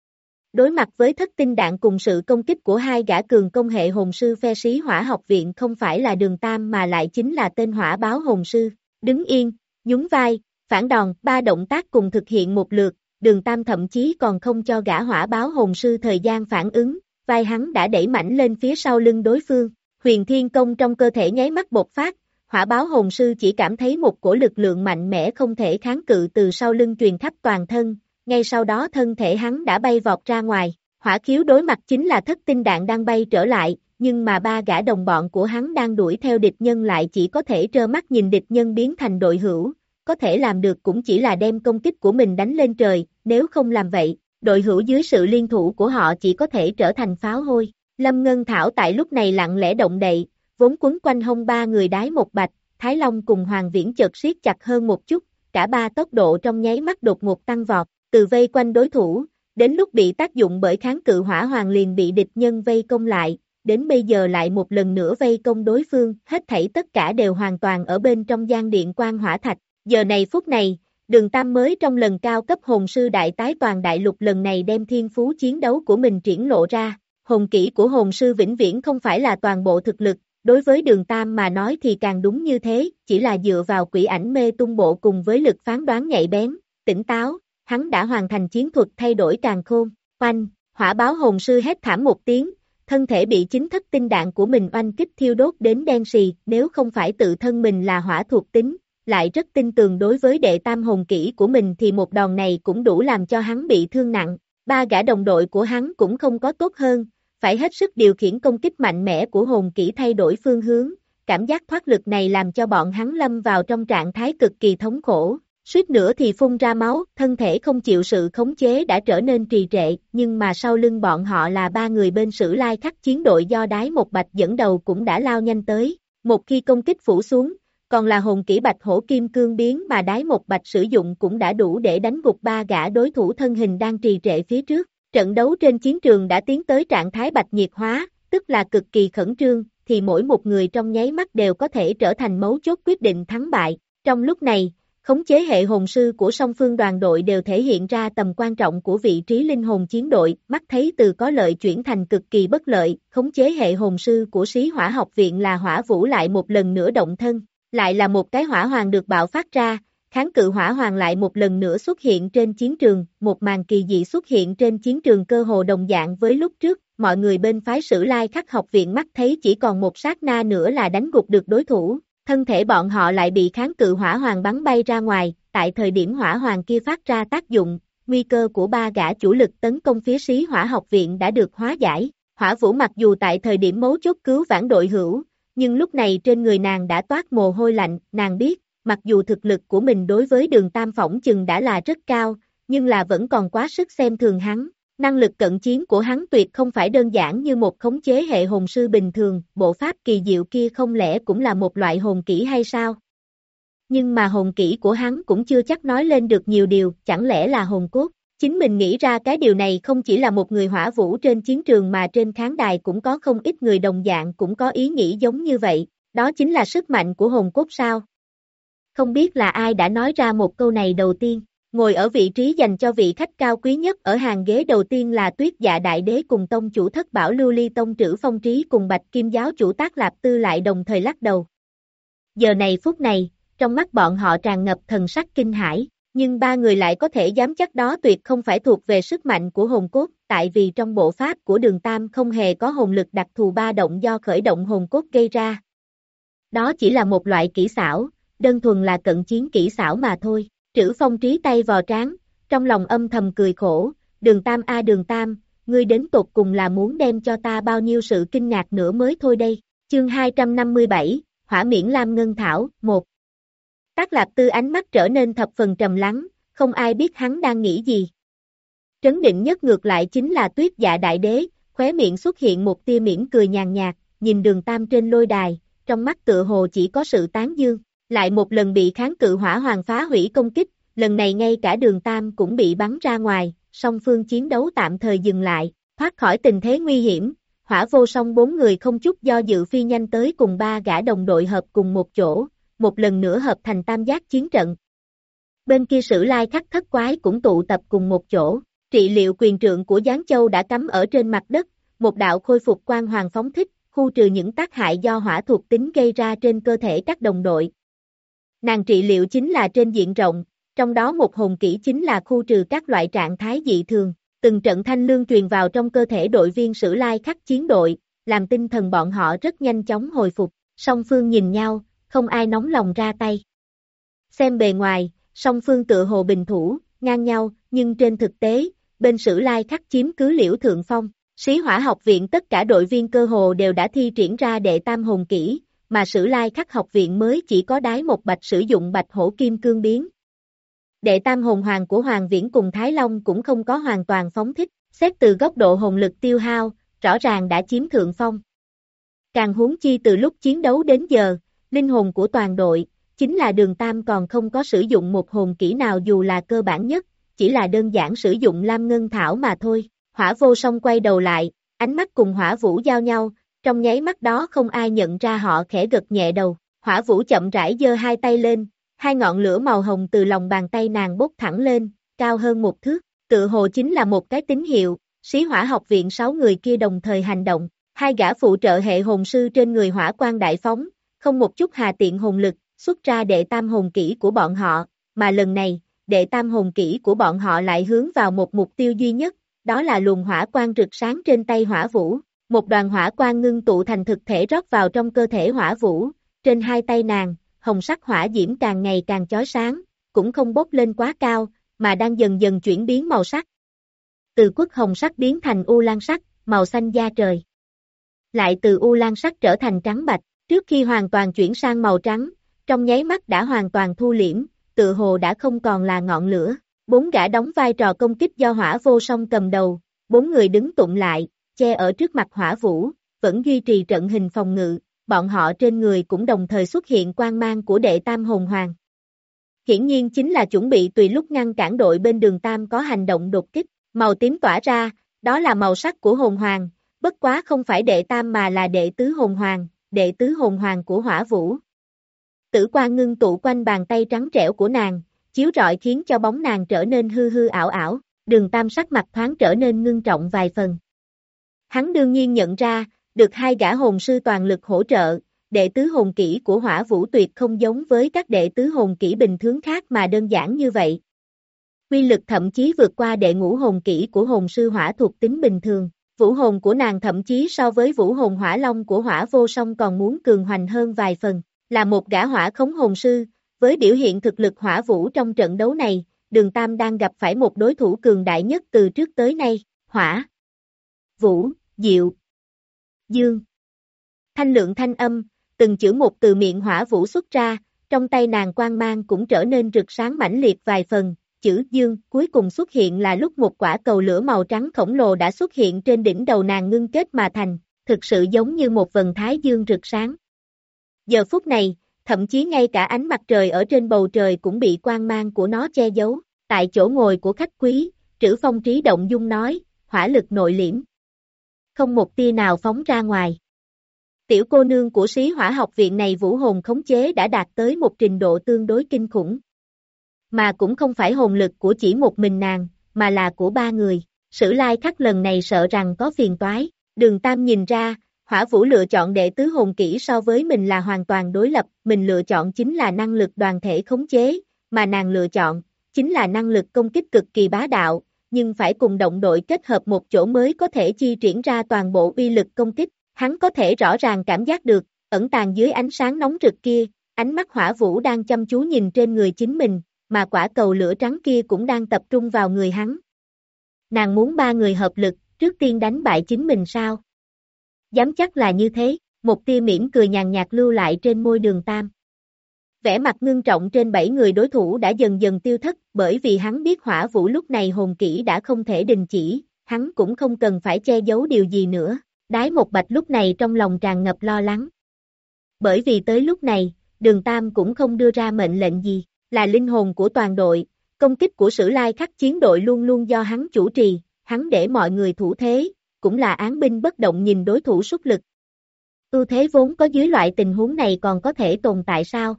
Đối mặt với thất tinh đạn cùng sự công kích của hai gã cường công hệ hồn sư phe sĩ Hỏa học viện không phải là Đường Tam mà lại chính là tên Hỏa Báo Hồn Sư, đứng yên, nhún vai, phản đòn, ba động tác cùng thực hiện một lượt, Đường Tam thậm chí còn không cho gã Hỏa Báo Hồn Sư thời gian phản ứng, vai hắn đã đẩy mạnh lên phía sau lưng đối phương, huyền thiên công trong cơ thể nháy mắt bộc phát, Hỏa Báo Hồn Sư chỉ cảm thấy một cổ lực lượng mạnh mẽ không thể kháng cự từ sau lưng truyền khắp toàn thân, ngay sau đó thân thể hắn đã bay vọt ra ngoài, hỏa khiếu đối mặt chính là thất tinh đạn đang bay trở lại, nhưng mà ba gã đồng bọn của hắn đang đuổi theo địch nhân lại chỉ có thể trơ mắt nhìn địch nhân biến thành đội hữu, có thể làm được cũng chỉ là đem công kích của mình đánh lên trời, nếu không làm vậy, đội hữu dưới sự liên thủ của họ chỉ có thể trở thành pháo hôi. Lâm Ngân Thảo tại lúc này lặng lẽ động đậy, vốn quấn quanh hông ba người đái một bạch, Thái Long cùng Hoàng Viễn chợt siết chặt hơn một chút, cả ba tốc độ trong nháy mắt đột ngột tăng vọt, từ vây quanh đối thủ, đến lúc bị tác dụng bởi kháng cự hỏa hoàng liền bị địch nhân vây công lại, đến bây giờ lại một lần nữa vây công đối phương, hết thảy tất cả đều hoàn toàn ở bên trong gian điện quan hỏa thạch. Giờ này phút này, Đường Tam mới trong lần cao cấp hồn sư đại tái toàn đại lục lần này đem thiên phú chiến đấu của mình triển lộ ra, hồn kỹ của hồn sư vĩnh viễn không phải là toàn bộ thực lực, đối với Đường Tam mà nói thì càng đúng như thế, chỉ là dựa vào quỷ ảnh mê tung bộ cùng với lực phán đoán nhạy bén, tỉnh táo, hắn đã hoàn thành chiến thuật thay đổi càn khôn, oanh, Hỏa Báo Hồn Sư hét thảm một tiếng, thân thể bị chính thất tinh đạn của mình oanh kích thiêu đốt đến đen sì, nếu không phải tự thân mình là hỏa thuộc tính, lại rất tin tường đối với đệ tam hồn kỹ của mình thì một đòn này cũng đủ làm cho hắn bị thương nặng, ba gã đồng đội của hắn cũng không có tốt hơn, phải hết sức điều khiển công kích mạnh mẽ của hồn kỹ thay đổi phương hướng, cảm giác thoát lực này làm cho bọn hắn lâm vào trong trạng thái cực kỳ thống khổ, suýt nữa thì phun ra máu, thân thể không chịu sự khống chế đã trở nên trì trệ, nhưng mà sau lưng bọn họ là ba người bên Sử Lai Khắc chiến đội do Đái Một Bạch dẫn đầu cũng đã lao nhanh tới, một khi công kích phủ xuống, còn là hồn kỹ Bạch Hổ Kim Cương biến mà Đái Một Bạch sử dụng cũng đã đủ để đánh gục ba gã đối thủ thân hình đang trì trệ phía trước. Trận đấu trên chiến trường đã tiến tới trạng thái bạch nhiệt hóa, tức là cực kỳ khẩn trương, thì mỗi một người trong nháy mắt đều có thể trở thành mấu chốt quyết định thắng bại. Trong lúc này, khống chế hệ hồn sư của song phương đoàn đội đều thể hiện ra tầm quan trọng của vị trí linh hồn chiến đội, mắt thấy từ có lợi chuyển thành cực kỳ bất lợi, khống chế hệ hồn sư của Sĩ Hỏa học viện là Hỏa Vũ lại một lần nữa động thân, lại là một cái hỏa hoàng được bạo phát ra, kháng cự hỏa hoàng lại một lần nữa xuất hiện trên chiến trường, một màn kỳ dị xuất hiện trên chiến trường cơ hồ đồng dạng với lúc trước, mọi người bên phái Sử Lai Khắc học viện mắt thấy chỉ còn một sát na nữa là đánh gục được đối thủ. Thân thể bọn họ lại bị kháng cự hỏa hoàng bắn bay ra ngoài, tại thời điểm hỏa hoàng kia phát ra tác dụng, nguy cơ của ba gã chủ lực tấn công phía Sĩ Hỏa học viện đã được hóa giải. Hỏa Vũ mặc dù tại thời điểm mấu chốt cứu vãn đội hữu, nhưng lúc này trên người nàng đã toát mồ hôi lạnh, nàng biết, mặc dù thực lực của mình đối với Đường Tam phỏng chừng đã là rất cao, nhưng là vẫn còn quá sức xem thường hắn. Năng lực cận chiến của hắn tuyệt không phải đơn giản như một khống chế hệ hồn sư bình thường, bộ pháp kỳ diệu kia không lẽ cũng là một loại hồn kỹ hay sao? Nhưng mà hồn kỹ của hắn cũng chưa chắc nói lên được nhiều điều, chẳng lẽ là hồn cốt? Chính mình nghĩ ra cái điều này không chỉ là một người Hỏa Vũ trên chiến trường mà trên khán đài cũng có không ít người đồng dạng cũng có ý nghĩ giống như vậy, đó chính là sức mạnh của hồn cốt sao? Không biết là ai đã nói ra một câu này đầu tiên. Ngồi ở vị trí dành cho vị khách cao quý nhất ở hàng ghế đầu tiên là Tuyết Dạ Đại Đế cùng tông chủ Thất Bảo Lưu Ly tông Trữ Phong Trí cùng Bạch Kim giáo chủ Tác Lạp Tư lại đồng thời lắc đầu. Giờ này phút này, trong mắt bọn họ tràn ngập thần sắc kinh hãi, nhưng ba người lại có thể dám chắc đó tuyệt không phải thuộc về sức mạnh của hồn cốt, tại vì trong bộ pháp của Đường Tam không hề có hồn lực đặc thù ba động do khởi động hồn cốt gây ra. Đó chỉ là một loại kỹ xảo, đơn thuần là cận chiến kỹ xảo mà thôi. Trữ Phong Trí tay vò trán, trong lòng âm thầm cười khổ, Đường Tam a Đường Tam, ngươi đến tột cùng là muốn đem cho ta bao nhiêu sự kinh ngạc nữa mới thôi đây. Chương hai trăm năm mươi bảy, Hỏa Miễn Lam Ngân Thảo, một. Tác Lạp Tư ánh mắt trở nên thập phần trầm lắng, không ai biết hắn đang nghĩ gì. Trấn định nhất ngược lại chính là Tuyết Dạ Đại Đế, khóe miệng xuất hiện một tia mỉm cười nhàn nhạt, nhìn Đường Tam trên lôi đài, trong mắt tựa hồ chỉ có sự tán dương. Lại một lần bị kháng cự hỏa hoàng phá hủy công kích, lần này ngay cả Đường Tam cũng bị bắn ra ngoài, song phương chiến đấu tạm thời dừng lại, thoát khỏi tình thế nguy hiểm, Hỏa Vô Song bốn người không chút do dự phi nhanh tới cùng ba gã đồng đội hợp cùng một chỗ, một lần nữa hợp thành tam giác chiến trận. Bên kia Sử Lai Khắc thất quái cũng tụ tập cùng một chỗ, trị liệu quyền trượng của Giáng Châu đã cắm ở trên mặt đất, một đạo khôi phục quang hoàng phóng thích, khu trừ những tác hại do hỏa thuộc tính gây ra trên cơ thể các đồng đội. Nàng trị liệu chính là trên diện rộng, trong đó một hồn kỹ chính là khu trừ các loại trạng thái dị thường, từng trận thanh lương truyền vào trong cơ thể đội viên Sử Lai Khắc chiến đội, làm tinh thần bọn họ rất nhanh chóng hồi phục, song phương nhìn nhau, không ai nóng lòng ra tay. Xem bề ngoài, song phương tựa hồ bình thủ, ngang nhau, nhưng trên thực tế, bên Sử Lai Khắc chiếm cứ liễu thượng phong, Sĩ Hỏa học viện tất cả đội viên cơ hồ đều đã thi triển ra đệ tam hồn kỹ, mà Sử Lai Khắc học viện mới chỉ có Đái Một Bạch sử dụng Bạch Hổ Kim Cương biến. Đệ tam hồn hoàng của Hoàng Viễn cùng Thái Long cũng không có hoàn toàn phóng thích, xét từ góc độ hồn lực tiêu hao, rõ ràng đã chiếm thượng phong. Càng huống chi từ lúc chiến đấu đến giờ, linh hồn của toàn đội, chính là Đường Tam còn không có sử dụng một hồn kỹ nào dù là cơ bản nhất, chỉ là đơn giản sử dụng Lam Ngân Thảo mà thôi. Hỏa Vô Song quay đầu lại, ánh mắt cùng Hỏa Vũ giao nhau, trong nháy mắt đó không ai nhận ra họ khẽ gật nhẹ đầu. Hỏa Vũ chậm rãi giơ hai tay lên, hai ngọn lửa màu hồng từ lòng bàn tay nàng bốc thẳng lên, cao hơn một thước, tự hồ chính là một cái tín hiệu. Sĩ Hỏa học viện sáu người kia đồng thời hành động, hai gã phụ trợ hệ hồn sư trên người hỏa quang đại phóng, không một chút hà tiện hồn lực, xuất ra đệ tam hồn kỹ của bọn họ, mà lần này, đệ tam hồn kỹ của bọn họ lại hướng vào một mục tiêu duy nhất, đó là luồng hỏa quang rực sáng trên tay Hỏa Vũ. Một đoàn hỏa quang ngưng tụ thành thực thể rót vào trong cơ thể Hỏa Vũ, trên hai tay nàng, hồng sắc hỏa diễm càng ngày càng chói sáng, cũng không bốc lên quá cao, mà đang dần dần chuyển biến màu sắc. Từ quất hồng sắc biến thành u lan sắc, màu xanh da trời. Lại từ u lan sắc trở thành trắng bạch, trước khi hoàn toàn chuyển sang màu trắng, trong nháy mắt đã hoàn toàn thu liễm, tự hồ đã không còn là ngọn lửa. Bốn gã đóng vai trò công kích do Hỏa Vô Song cầm đầu, bốn người đứng tụm lại, che ở trước mặt Hỏa Vũ, vẫn duy trì trận hình phòng ngự, bọn họ trên người cũng đồng thời xuất hiện quang mang của đệ tam hồn hoàng. Hiển nhiên chính là chuẩn bị tùy lúc ngăn cản đội bên Đường Tam có hành động đột kích, màu tím tỏa ra, đó là màu sắc của hồn hoàng, bất quá không phải đệ tam mà là đệ tứ hồn hoàng, đệ tứ hồn hoàng của Hỏa Vũ. Tử quang ngưng tụ quanh bàn tay trắng trẻo của nàng, chiếu rọi khiến cho bóng nàng trở nên hư hư ảo ảo, Đường Tam sắc mặt thoáng trở nên ngưng trọng vài phần. Hắn đương nhiên nhận ra, được hai gã hồn sư toàn lực hỗ trợ, đệ tứ hồn kỹ của Hỏa Vũ tuyệt không giống với các đệ tứ hồn kỹ bình thường khác mà đơn giản như vậy. Quy lực thậm chí vượt qua đệ ngũ hồn kỹ của hồn sư hỏa thuộc tính bình thường, vũ hồn của nàng thậm chí so với vũ hồn hỏa long của Hỏa Vô Song còn muốn cường hoành hơn vài phần, là một gã hỏa khống hồn sư, với biểu hiện thực lực Hỏa Vũ trong trận đấu này, Đường Tam đang gặp phải một đối thủ cường đại nhất từ trước tới nay, Hỏa, Vũ, Diệu, Dương. Thanh lượng thanh âm, từng chữ một từ miệng Hỏa Vũ xuất ra, trong tay nàng quang mang cũng trở nên rực sáng mãnh liệt vài phần, chữ Dương cuối cùng xuất hiện là lúc một quả cầu lửa màu trắng khổng lồ đã xuất hiện trên đỉnh đầu nàng ngưng kết mà thành, thực sự giống như một vầng thái dương rực sáng. Giờ phút này, thậm chí ngay cả ánh mặt trời ở trên bầu trời cũng bị quang mang của nó che giấu, tại chỗ ngồi của khách quý, Trữ Phong trí động dung nói, hỏa lực nội liễm. Không một tia nào phóng ra ngoài. Tiểu cô nương của Sĩ Hỏa học viện này vũ hồn khống chế đã đạt tới một trình độ tương đối kinh khủng. Mà cũng không phải hồn lực của chỉ một mình nàng, mà là của ba người. Sử Lai Khắc lần này sợ rằng có phiền toái. Đường Tam nhìn ra, Hỏa Vũ lựa chọn đệ tứ hồn kỹ so với mình là hoàn toàn đối lập, mình lựa chọn chính là năng lực đoàn thể khống chế, mà nàng lựa chọn, chính là năng lực công kích cực kỳ bá đạo, nhưng phải cùng động đội kết hợp một chỗ mới có thể chi triển ra toàn bộ uy lực công kích. Hắn có thể rõ ràng cảm giác được, ẩn tàng dưới ánh sáng nóng rực kia, ánh mắt Hỏa Vũ đang chăm chú nhìn trên người chính mình, mà quả cầu lửa trắng kia cũng đang tập trung vào người hắn. Nàng muốn ba người hợp lực, trước tiên đánh bại chính mình sao? Dám chắc là như thế, một tia mỉm cười nhàn nhạt lưu lại trên môi Đường Tam. Vẻ mặt ngưng trọng trên bảy người đối thủ đã dần dần tiêu thất, bởi vì hắn biết Hỏa Vũ lúc này hồn kỹ đã không thể đình chỉ, hắn cũng không cần phải che giấu điều gì nữa. Đái Một Bạch lúc này trong lòng tràn ngập lo lắng. Bởi vì tới lúc này, Đường Tam cũng không đưa ra mệnh lệnh gì, là linh hồn của toàn đội, công kích của Sử Lai Khắc chiến đội luôn luôn do hắn chủ trì, hắn để mọi người thủ thế, cũng là án binh bất động nhìn đối thủ xuất lực. Ưu thế vốn có dưới loại tình huống này còn có thể tồn tại sao?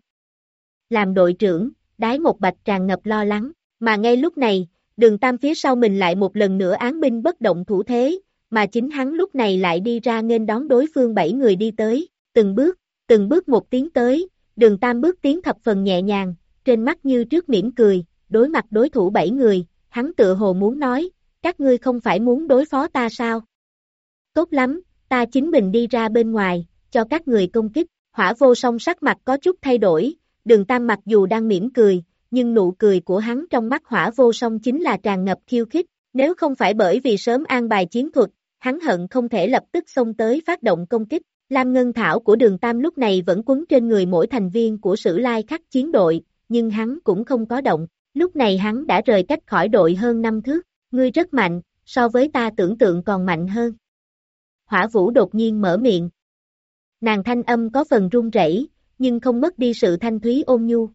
Làm đội trưởng, Đái Một Bạch tràn ngập lo lắng, mà ngay lúc này, Đường Tam phía sau mình lại một lần nữa án binh bất động thủ thế, mà chính hắn lúc này lại đi ra nghênh đón đối phương bảy người đi tới, từng bước, từng bước một tiến tới, Đường Tam bước tiến thập phần nhẹ nhàng, trên mắt như trước mỉm cười, đối mặt đối thủ bảy người, hắn tựa hồ muốn nói, các ngươi không phải muốn đối phó ta sao? Tốt lắm, ta chính mình đi ra bên ngoài, cho các người công kích, Hỏa Vô Song sắc mặt có chút thay đổi, Đường Tam mặc dù đang mỉm cười, nhưng nụ cười của hắn trong mắt Hỏa Vô Song chính là tràn ngập khiêu khích, nếu không phải bởi vì sớm an bài chiến thuật, hắn hận không thể lập tức xông tới phát động công kích. Lam Ngân Thảo của Đường Tam lúc này vẫn quấn trên người mỗi thành viên của Sử Lai Khắc chiến đội, nhưng hắn cũng không có động, lúc này hắn đã rời cách khỏi đội hơn năm thước, ngươi rất mạnh, so với ta tưởng tượng còn mạnh hơn. Hỏa Vũ đột nhiên mở miệng. Nàng thanh âm có phần run rẩy, nhưng không mất đi sự thanh thúy ôn nhu.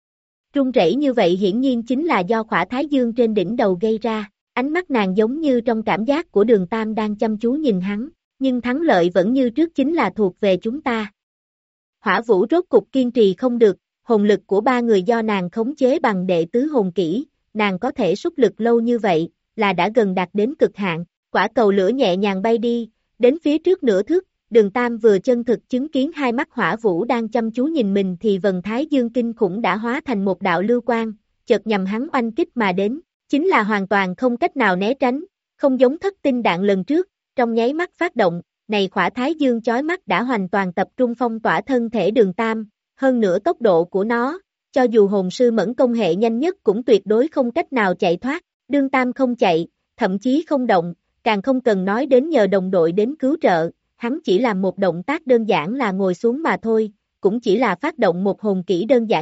Run rẩy như vậy hiển nhiên chính là do khỏa thái dương trên đỉnh đầu gây ra, ánh mắt nàng giống như trong cảm giác của Đường Tam đang chăm chú nhìn hắn, nhưng thắng lợi vẫn như trước chính là thuộc về chúng ta. Hỏa Vũ rốt cục kiên trì không được, hồn lực của ba người do nàng khống chế bằng đệ tứ hồn kỹ, nàng có thể xuất lực lâu như vậy, là đã gần đạt đến cực hạn, quả cầu lửa nhẹ nhàng bay đi, đến phía trước nửa thước, Đường Tam vừa chân thực chứng kiến hai mắt Hỏa Vũ đang chăm chú nhìn mình thì vầng thái dương kinh khủng đã hóa thành một đạo lưu quang, chợt nhằm hắn oanh kích mà đến, chính là hoàn toàn không cách nào né tránh, không giống thất tinh đạn lần trước, trong nháy mắt phát động, này khỏa thái dương chói mắt đã hoàn toàn tập trung phong tỏa thân thể Đường Tam, hơn nữa tốc độ của nó, cho dù hồn sư mẫn công hệ nhanh nhất cũng tuyệt đối không cách nào chạy thoát, Đường Tam không chạy, thậm chí không động, càng không cần nói đến nhờ đồng đội đến cứu trợ, hắn chỉ làm một động tác đơn giản là ngồi xuống mà thôi, cũng chỉ là phát động một hồn kỹ đơn giản nhất,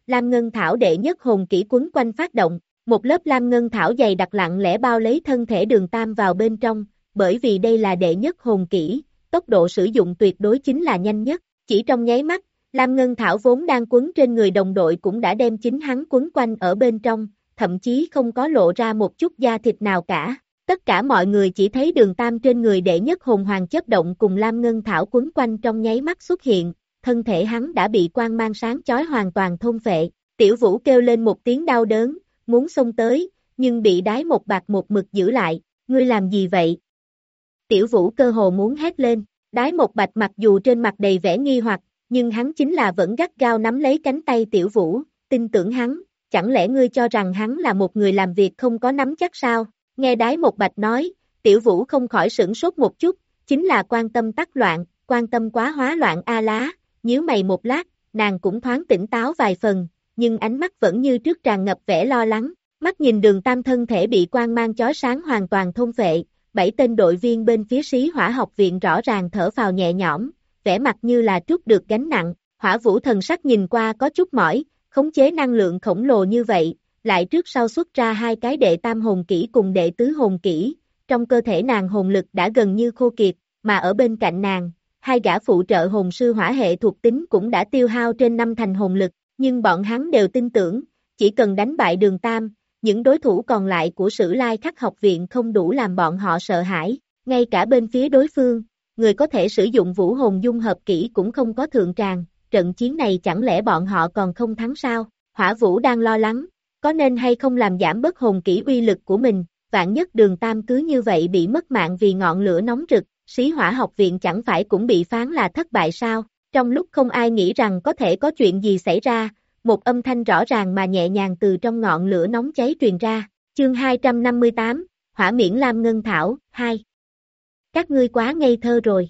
Lam Ngân Thảo đệ nhất hồn kỹ quấn quanh phát động, một lớp Lam Ngân Thảo dày đặc lặng lẽ bao lấy thân thể Đường Tam vào bên trong, bởi vì đây là đệ nhất hồn kỹ, tốc độ sử dụng tuyệt đối chính là nhanh nhất, chỉ trong nháy mắt, Lam Ngân Thảo vốn đang quấn trên người đồng đội cũng đã đem chính hắn quấn quanh ở bên trong, thậm chí không có lộ ra một chút da thịt nào cả. Tất cả mọi người chỉ thấy Đường Tam trên người đệ nhất hồn hoàng chớp động cùng Lam Ngân Thảo quấn quanh trong nháy mắt xuất hiện, thân thể hắn đã bị quang mang sáng chói hoàn toàn thôn phệ. Tiểu Vũ kêu lên một tiếng đau đớn, muốn xông tới, nhưng bị Đái Một Bạch một mực giữ lại, ngươi làm gì vậy? Tiểu Vũ cơ hồ muốn hét lên, Đái Một Bạch mặc dù trên mặt đầy vẻ nghi hoặc, nhưng hắn chính là vẫn gắt gao nắm lấy cánh tay Tiểu Vũ, tin tưởng hắn, chẳng lẽ ngươi cho rằng hắn là một người làm việc không có nắm chắc sao? Nghe Đái Một Bạch nói, Tiểu Vũ không khỏi sửng sốt một chút, chính là quan tâm tắc loạn, quan tâm quá hóa loạn a lá, nhíu mày một lát, nàng cũng thoáng tỉnh táo vài phần, nhưng ánh mắt vẫn như trước tràn ngập vẻ lo lắng, mắt nhìn Đường Tam thân thể bị quang mang chói sáng hoàn toàn thôn phệ, bảy tên đội viên bên phía Sĩ Hỏa học viện rõ ràng thở phào nhẹ nhõm, vẻ mặt như là trút được gánh nặng, Hỏa Vũ thần sắc nhìn qua có chút mỏi, khống chế năng lượng khổng lồ như vậy, lại trước sau xuất ra hai cái đệ tam hồn kỹ cùng đệ tứ hồn kỹ, trong cơ thể nàng hồn lực đã gần như khô kiệt, mà ở bên cạnh nàng, hai gã phụ trợ hồn sư hỏa hệ thuộc tính cũng đã tiêu hao trên năm thành hồn lực, nhưng bọn hắn đều tin tưởng, chỉ cần đánh bại Đường Tam, những đối thủ còn lại của Sử Lai Khắc học viện không đủ làm bọn họ sợ hãi, ngay cả bên phía đối phương, người có thể sử dụng vũ hồn dung hợp kỹ cũng không có thượng tràng, trận chiến này chẳng lẽ bọn họ còn không thắng sao? Hỏa Vũ đang lo lắng, có nên hay không làm giảm bớt hồn kỹ uy lực của mình, vạn nhất Đường Tam cứ như vậy bị mất mạng vì ngọn lửa nóng rực, Sĩ Hỏa học viện chẳng phải cũng bị phán là thất bại sao? Trong lúc không ai nghĩ rằng có thể có chuyện gì xảy ra, một âm thanh rõ ràng mà nhẹ nhàng từ trong ngọn lửa nóng cháy truyền ra, chương hai trăm năm mươi tám, Hỏa Miễn Lam Ngân Thảo, hai. Các ngươi quá ngây thơ rồi.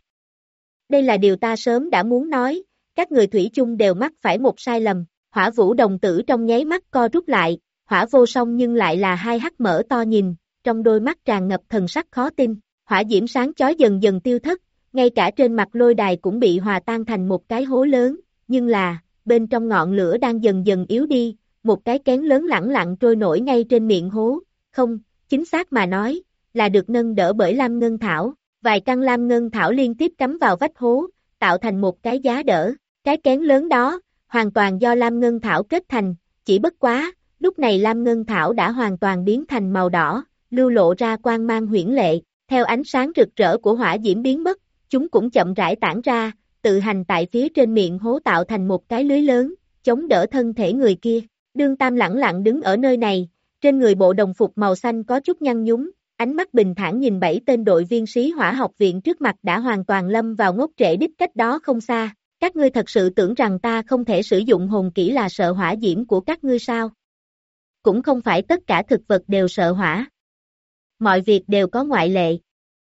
Đây là điều ta sớm đã muốn nói, các người thủy chung đều mắc phải một sai lầm, Hỏa Vũ đồng tử trong nháy mắt co rút lại, Hỏa Vô Song nhưng lại là hai hắt mở to nhìn, trong đôi mắt tràn ngập thần sắc khó tin, hỏa diễm sáng chói dần dần tiêu thất, ngay cả trên mặt lôi đài cũng bị hòa tan thành một cái hố lớn, nhưng là, bên trong ngọn lửa đang dần dần yếu đi, một cái kén lớn lẳng lặng trôi nổi ngay trên miệng hố, không, chính xác mà nói, là được nâng đỡ bởi Lam Ngân Thảo, vài căn Lam Ngân Thảo liên tiếp cắm vào vách hố, tạo thành một cái giá đỡ, cái kén lớn đó, hoàn toàn do Lam Ngân Thảo kết thành, chỉ bất quá, lúc này Lam Ngân Thảo đã hoàn toàn biến thành màu đỏ, lưu lộ ra quang mang huyễn lệ, theo ánh sáng rực rỡ của hỏa diễm biến mất, chúng cũng chậm rãi tản ra, tự hành tại phía trên miệng hố tạo thành một cái lưới lớn, chống đỡ thân thể người kia. Đường Tam lẳng lặng đứng ở nơi này, trên người bộ đồng phục màu xanh có chút nhăn nhúm, ánh mắt bình thản nhìn bảy tên đội viên Sĩ Hỏa học viện trước mặt đã hoàn toàn lâm vào ngốc trệ đích cách đó không xa. Các ngươi thật sự tưởng rằng ta không thể sử dụng hồn kỹ là sợ hỏa diễm của các ngươi sao? Cũng không phải tất cả thực vật đều sợ hỏa. Mọi việc đều có ngoại lệ.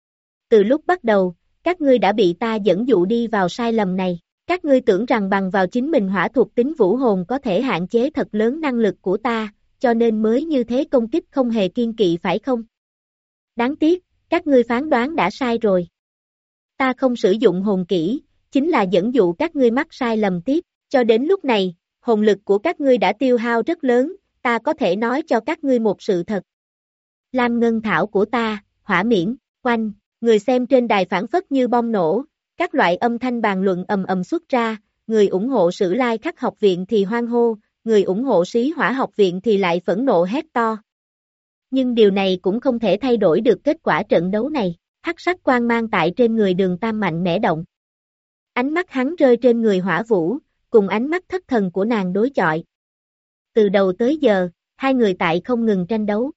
Từ lúc bắt đầu, các ngươi đã bị ta dẫn dụ đi vào sai lầm này. Các ngươi tưởng rằng bằng vào chính mình hỏa thuộc tính vũ hồn có thể hạn chế thật lớn năng lực của ta, cho nên mới như thế công kích không hề kiên kỵ phải không? Đáng tiếc, các ngươi phán đoán đã sai rồi. Ta không sử dụng hồn kỹ, chính là dẫn dụ các ngươi mắc sai lầm tiếp, cho đến lúc này, hồn lực của các ngươi đã tiêu hao rất lớn, ta có thể nói cho các ngươi một sự thật. Lam Ngân Thảo của ta, hỏa miễn, quanh, người xem trên đài phản phất như bom nổ, các loại âm thanh bàn luận ầm ầm xuất ra, người ủng hộ Sử Lai Khắc học viện thì hoan hô, người ủng hộ Sĩ Hỏa học viện thì lại phẫn nộ hét to. Nhưng điều này cũng không thể thay đổi được kết quả trận đấu này, hắc sắc quang mang tại trên người Đường Tam mạnh mẽ động. Ánh mắt hắn rơi trên người Hỏa Vũ, cùng ánh mắt thất thần của nàng đối chọi. Từ đầu tới giờ, hai người tại không ngừng tranh đấu.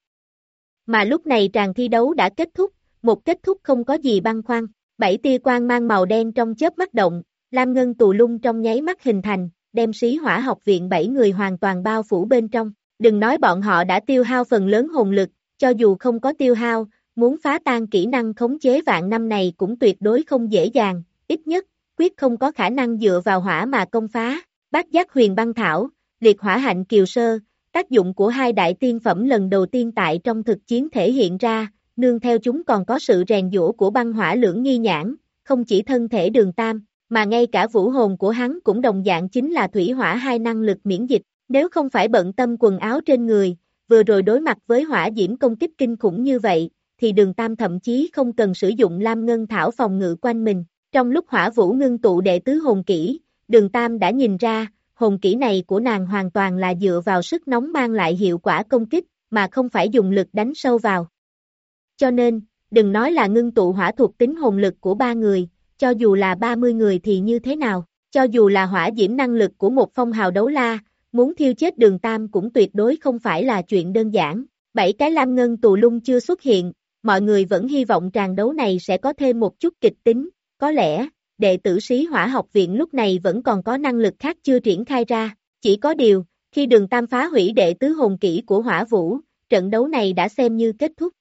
Mà lúc này tràng thi đấu đã kết thúc, một kết thúc không có gì băn khoăn, bảy tia quang mang màu đen trong chớp mắt động, lam ngân tù lung trong nháy mắt hình thành, đem Sĩ Hỏa học viện bảy người hoàn toàn bao phủ bên trong. Đừng nói bọn họ đã tiêu hao phần lớn hồn lực, cho dù không có tiêu hao, muốn phá tan kỹ năng khống chế vạn năm này cũng tuyệt đối không dễ dàng, ít nhất, quyết không có khả năng dựa vào hỏa mà công phá. Bát Giác Huyền Băng Thảo, Liệt Hỏa Hạnh Kiều Sơ, tác dụng của hai đại tiên phẩm lần đầu tiên tại trong thực chiến thể hiện ra, nương theo chúng còn có sự rèn giũa của băng hỏa lưỡng nghi nhãn, không chỉ thân thể Đường Tam, mà ngay cả vũ hồn của hắn cũng đồng dạng chính là thủy hỏa hai năng lực miễn dịch. Nếu không phải bận tâm quần áo trên người, vừa rồi đối mặt với hỏa diễm công kích kinh khủng như vậy, thì Đường Tam thậm chí không cần sử dụng Lam Ngân Thảo phòng ngự quanh mình. Trong lúc Hỏa Vũ ngưng tụ đệ tứ hồn kỹ, Đường Tam đã nhìn ra, hồn kỹ này của nàng hoàn toàn là dựa vào sức nóng mang lại hiệu quả công kích, mà không phải dùng lực đánh sâu vào. Cho nên, đừng nói là ngưng tụ hỏa thuộc tính hồn lực của ba người, cho dù là ba mươi người thì như thế nào, cho dù là hỏa diễm năng lực của một phong hào đấu la, muốn thiêu chết Đường Tam cũng tuyệt đối không phải là chuyện đơn giản. Bảy cái lam ngân tù lung chưa xuất hiện, mọi người vẫn hy vọng tràng đấu này sẽ có thêm một chút kịch tính, có lẽ, đệ tử Sĩ Hỏa học viện lúc này vẫn còn có năng lực khác chưa triển khai ra, chỉ có điều, khi Đường Tam phá hủy đệ tứ hồn kỹ của Hỏa Vũ, trận đấu này đã xem như kết thúc.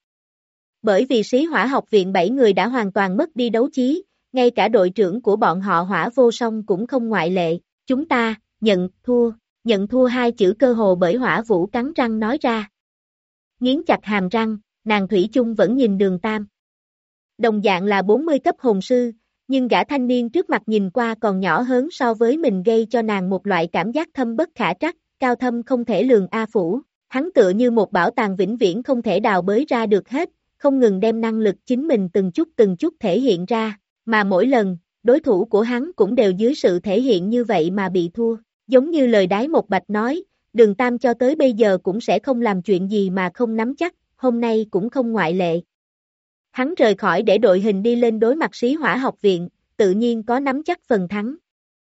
Bởi vì Sĩ Hỏa học viện bảy người đã hoàn toàn mất đi đấu chí, ngay cả đội trưởng của bọn họ Hỏa Vô Song cũng không ngoại lệ, chúng ta, nhận, thua, nhận thua hai chữ cơ hồ bởi Hỏa Vũ cắn răng nói ra. Nghiến chặt hàm răng, nàng thủy chung vẫn nhìn Đường Tam. Đồng dạng là bốn mươi cấp hồn sư, nhưng gã thanh niên trước mặt nhìn qua còn nhỏ hơn so với mình, gây cho nàng một loại cảm giác thâm bất khả trắc, cao thâm không thể lường a phủ. Hắn tựa như một bảo tàng vĩnh viễn không thể đào bới ra được hết, không ngừng đem năng lực chính mình từng chút từng chút thể hiện ra, mà mỗi lần, đối thủ của hắn cũng đều dưới sự thể hiện như vậy mà bị thua. Giống như lời Đái Một Bạch nói, Đường Tam cho tới bây giờ cũng sẽ không làm chuyện gì mà không nắm chắc, hôm nay cũng không ngoại lệ. Hắn rời khỏi để đội hình đi lên đối mặt Sĩ Hỏa học viện, tự nhiên có nắm chắc phần thắng.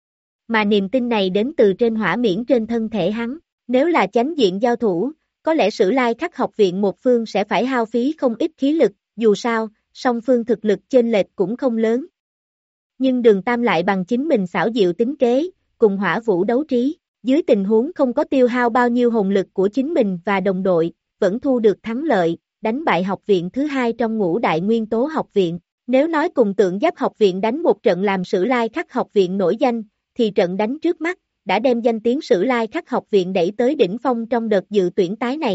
Mà niềm tin này đến từ trên hỏa miễn trên thân thể hắn, nếu là chánh diện giao thủ, có lẽ Sử Lai Khắc học viện một phương sẽ phải hao phí không ít khí lực, dù sao, song phương thực lực chênh lệch cũng không lớn. Nhưng Đường Tam lại bằng chính mình xảo diệu tính kế, cùng Hỏa Vũ đấu trí, dưới tình huống không có tiêu hao bao nhiêu hồn lực của chính mình và đồng đội, vẫn thu được thắng lợi, đánh bại học viện thứ hai trong ngũ đại nguyên tố học viện. Nếu nói cùng Tượng Giáp học viện đánh một trận làm Sử Lai Khắc học viện nổi danh, thì trận đánh trước mắt, đã đem danh tiếng Sử Lai Khắc học viện đẩy tới đỉnh phong trong đợt dự tuyển tái này.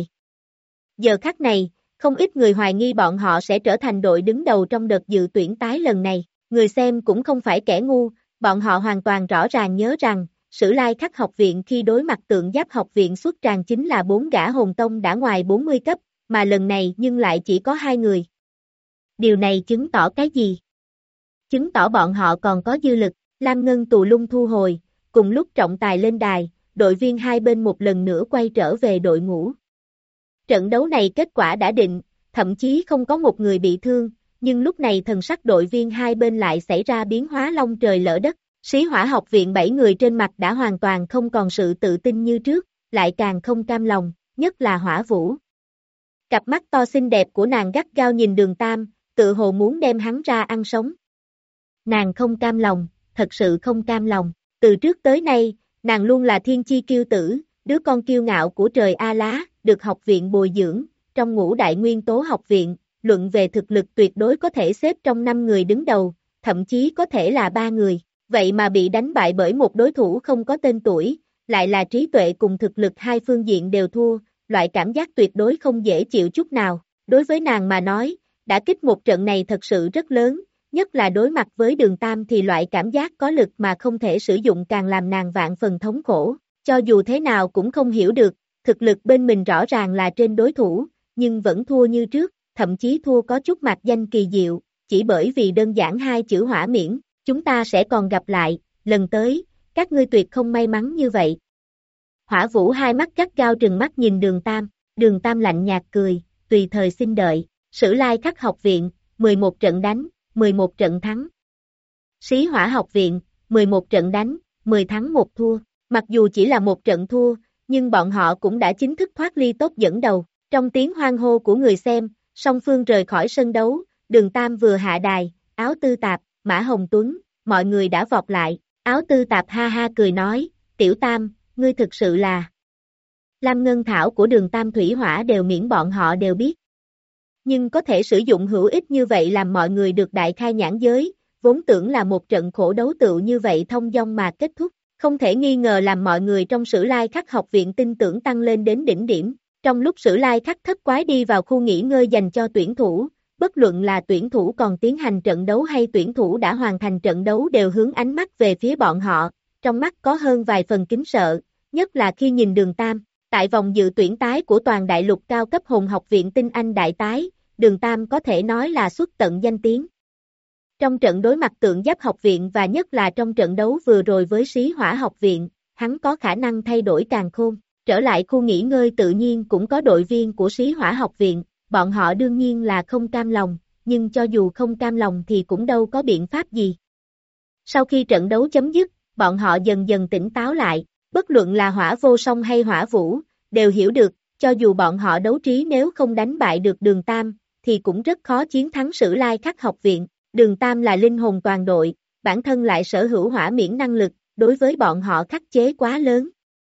Giờ khắc này, không ít người hoài nghi bọn họ sẽ trở thành đội đứng đầu trong đợt dự tuyển tái lần này. Người xem cũng không phải kẻ ngu, bọn họ hoàn toàn rõ ràng nhớ rằng, Sử Lai Khắc học viện khi đối mặt Tượng Giáp học viện xuất tràng chính là bốn gã hồn tông đã ngoài bốn mươi cấp, mà lần này nhưng lại chỉ có hai người. Điều này chứng tỏ cái gì? Chứng tỏ bọn họ còn có dư lực. Lam Ngân tù lung thu hồi, cùng lúc trọng tài lên đài, đội viên hai bên một lần nữa quay trở về đội ngũ. Trận đấu này kết quả đã định, thậm chí không có một người bị thương, nhưng lúc này thần sắc đội viên hai bên lại xảy ra biến hóa long trời lỡ đất. Sĩ Hỏa học viện bảy người trên mặt đã hoàn toàn không còn sự tự tin như trước, lại càng không cam lòng, nhất là Hỏa Vũ. Cặp mắt to xinh đẹp của nàng gắt gao nhìn Đường Tam, tự hồ muốn đem hắn ra ăn sống. Nàng không cam lòng, thật sự không cam lòng. Từ trước tới nay, nàng luôn là thiên chi kiêu tử, đứa con kiêu ngạo của trời A Lá, được học viện bồi dưỡng, trong ngũ đại nguyên tố học viện, luận về thực lực tuyệt đối có thể xếp trong năm người đứng đầu, thậm chí có thể là ba người. Vậy mà bị đánh bại bởi một đối thủ không có tên tuổi, lại là trí tuệ cùng thực lực hai phương diện đều thua, loại cảm giác tuyệt đối không dễ chịu chút nào. Đối với nàng mà nói, đả kích một trận này thật sự rất lớn, nhất là đối mặt với Đường Tam thì loại cảm giác có lực mà không thể sử dụng càng làm nàng vạn phần thống khổ. Cho dù thế nào cũng không hiểu được, thực lực bên mình rõ ràng là trên đối thủ, nhưng vẫn thua như trước, thậm chí thua có chút mạc danh kỳ diệu, chỉ bởi vì đơn giản hai chữ hỏa miễn. Chúng ta sẽ còn gặp lại, lần tới, các ngươi tuyệt không may mắn như vậy. Hỏa Vũ hai mắt gắt gao trừng mắt nhìn Đường Tam, Đường Tam lạnh nhạt cười, tùy thời xin đợi. Sử Lai Khắc học viện, mười một trận đánh, mười một trận thắng. Sĩ Hỏa học viện, mười một trận đánh, mười thắng một thua. Mặc dù chỉ là một trận thua, nhưng bọn họ cũng đã chính thức thoát ly tốt dẫn đầu. Trong tiếng hoan hô của người xem, song phương rời khỏi sân đấu, Đường Tam vừa hạ đài, Áo Tư Tạp, Mã Hồng Tuấn, mọi người đã vọt lại. Áo Tư Tạp ha ha cười nói, Tiểu Tam, ngươi thực sự là... Lam Ngân Thảo của Đường Tam Thủy Hỏa đều miễn bọn họ đều biết. Nhưng có thể sử dụng hữu ích như vậy làm mọi người được đại khai nhãn giới, vốn tưởng là một trận khổ đấu tựu như vậy thông dong mà kết thúc, không thể nghi ngờ làm mọi người trong Sử Lai Khắc học viện tin tưởng tăng lên đến đỉnh điểm. Trong lúc Sử Lai Khắc thất quái đi vào khu nghỉ ngơi dành cho tuyển thủ, bất luận là tuyển thủ còn tiến hành trận đấu hay tuyển thủ đã hoàn thành trận đấu đều hướng ánh mắt về phía bọn họ, trong mắt có hơn vài phần kính sợ, nhất là khi nhìn Đường Tam. Tại vòng dự tuyển tái của toàn đại lục cao cấp hồn học viện tinh anh đại tái, Đường Tam có thể nói là xuất tận danh tiếng. Trong trận đối mặt Tượng Giáp học viện và nhất là trong trận đấu vừa rồi với Xí Hỏa học viện, hắn có khả năng thay đổi càn khôn. Trở lại khu nghỉ ngơi tự nhiên cũng có đội viên của Xí Hỏa học viện, bọn họ đương nhiên là không cam lòng, nhưng cho dù không cam lòng thì cũng đâu có biện pháp gì. Sau khi trận đấu chấm dứt, bọn họ dần dần tỉnh táo lại, bất luận là Hỏa Vô Song hay Hỏa Vũ, đều hiểu được, cho dù bọn họ đấu trí nếu không đánh bại được Đường Tam, thì cũng rất khó chiến thắng Sử Lai Khắc học viện. Đường Tam là linh hồn toàn đội, bản thân lại sở hữu hỏa miễn năng lực, đối với bọn họ khắc chế quá lớn.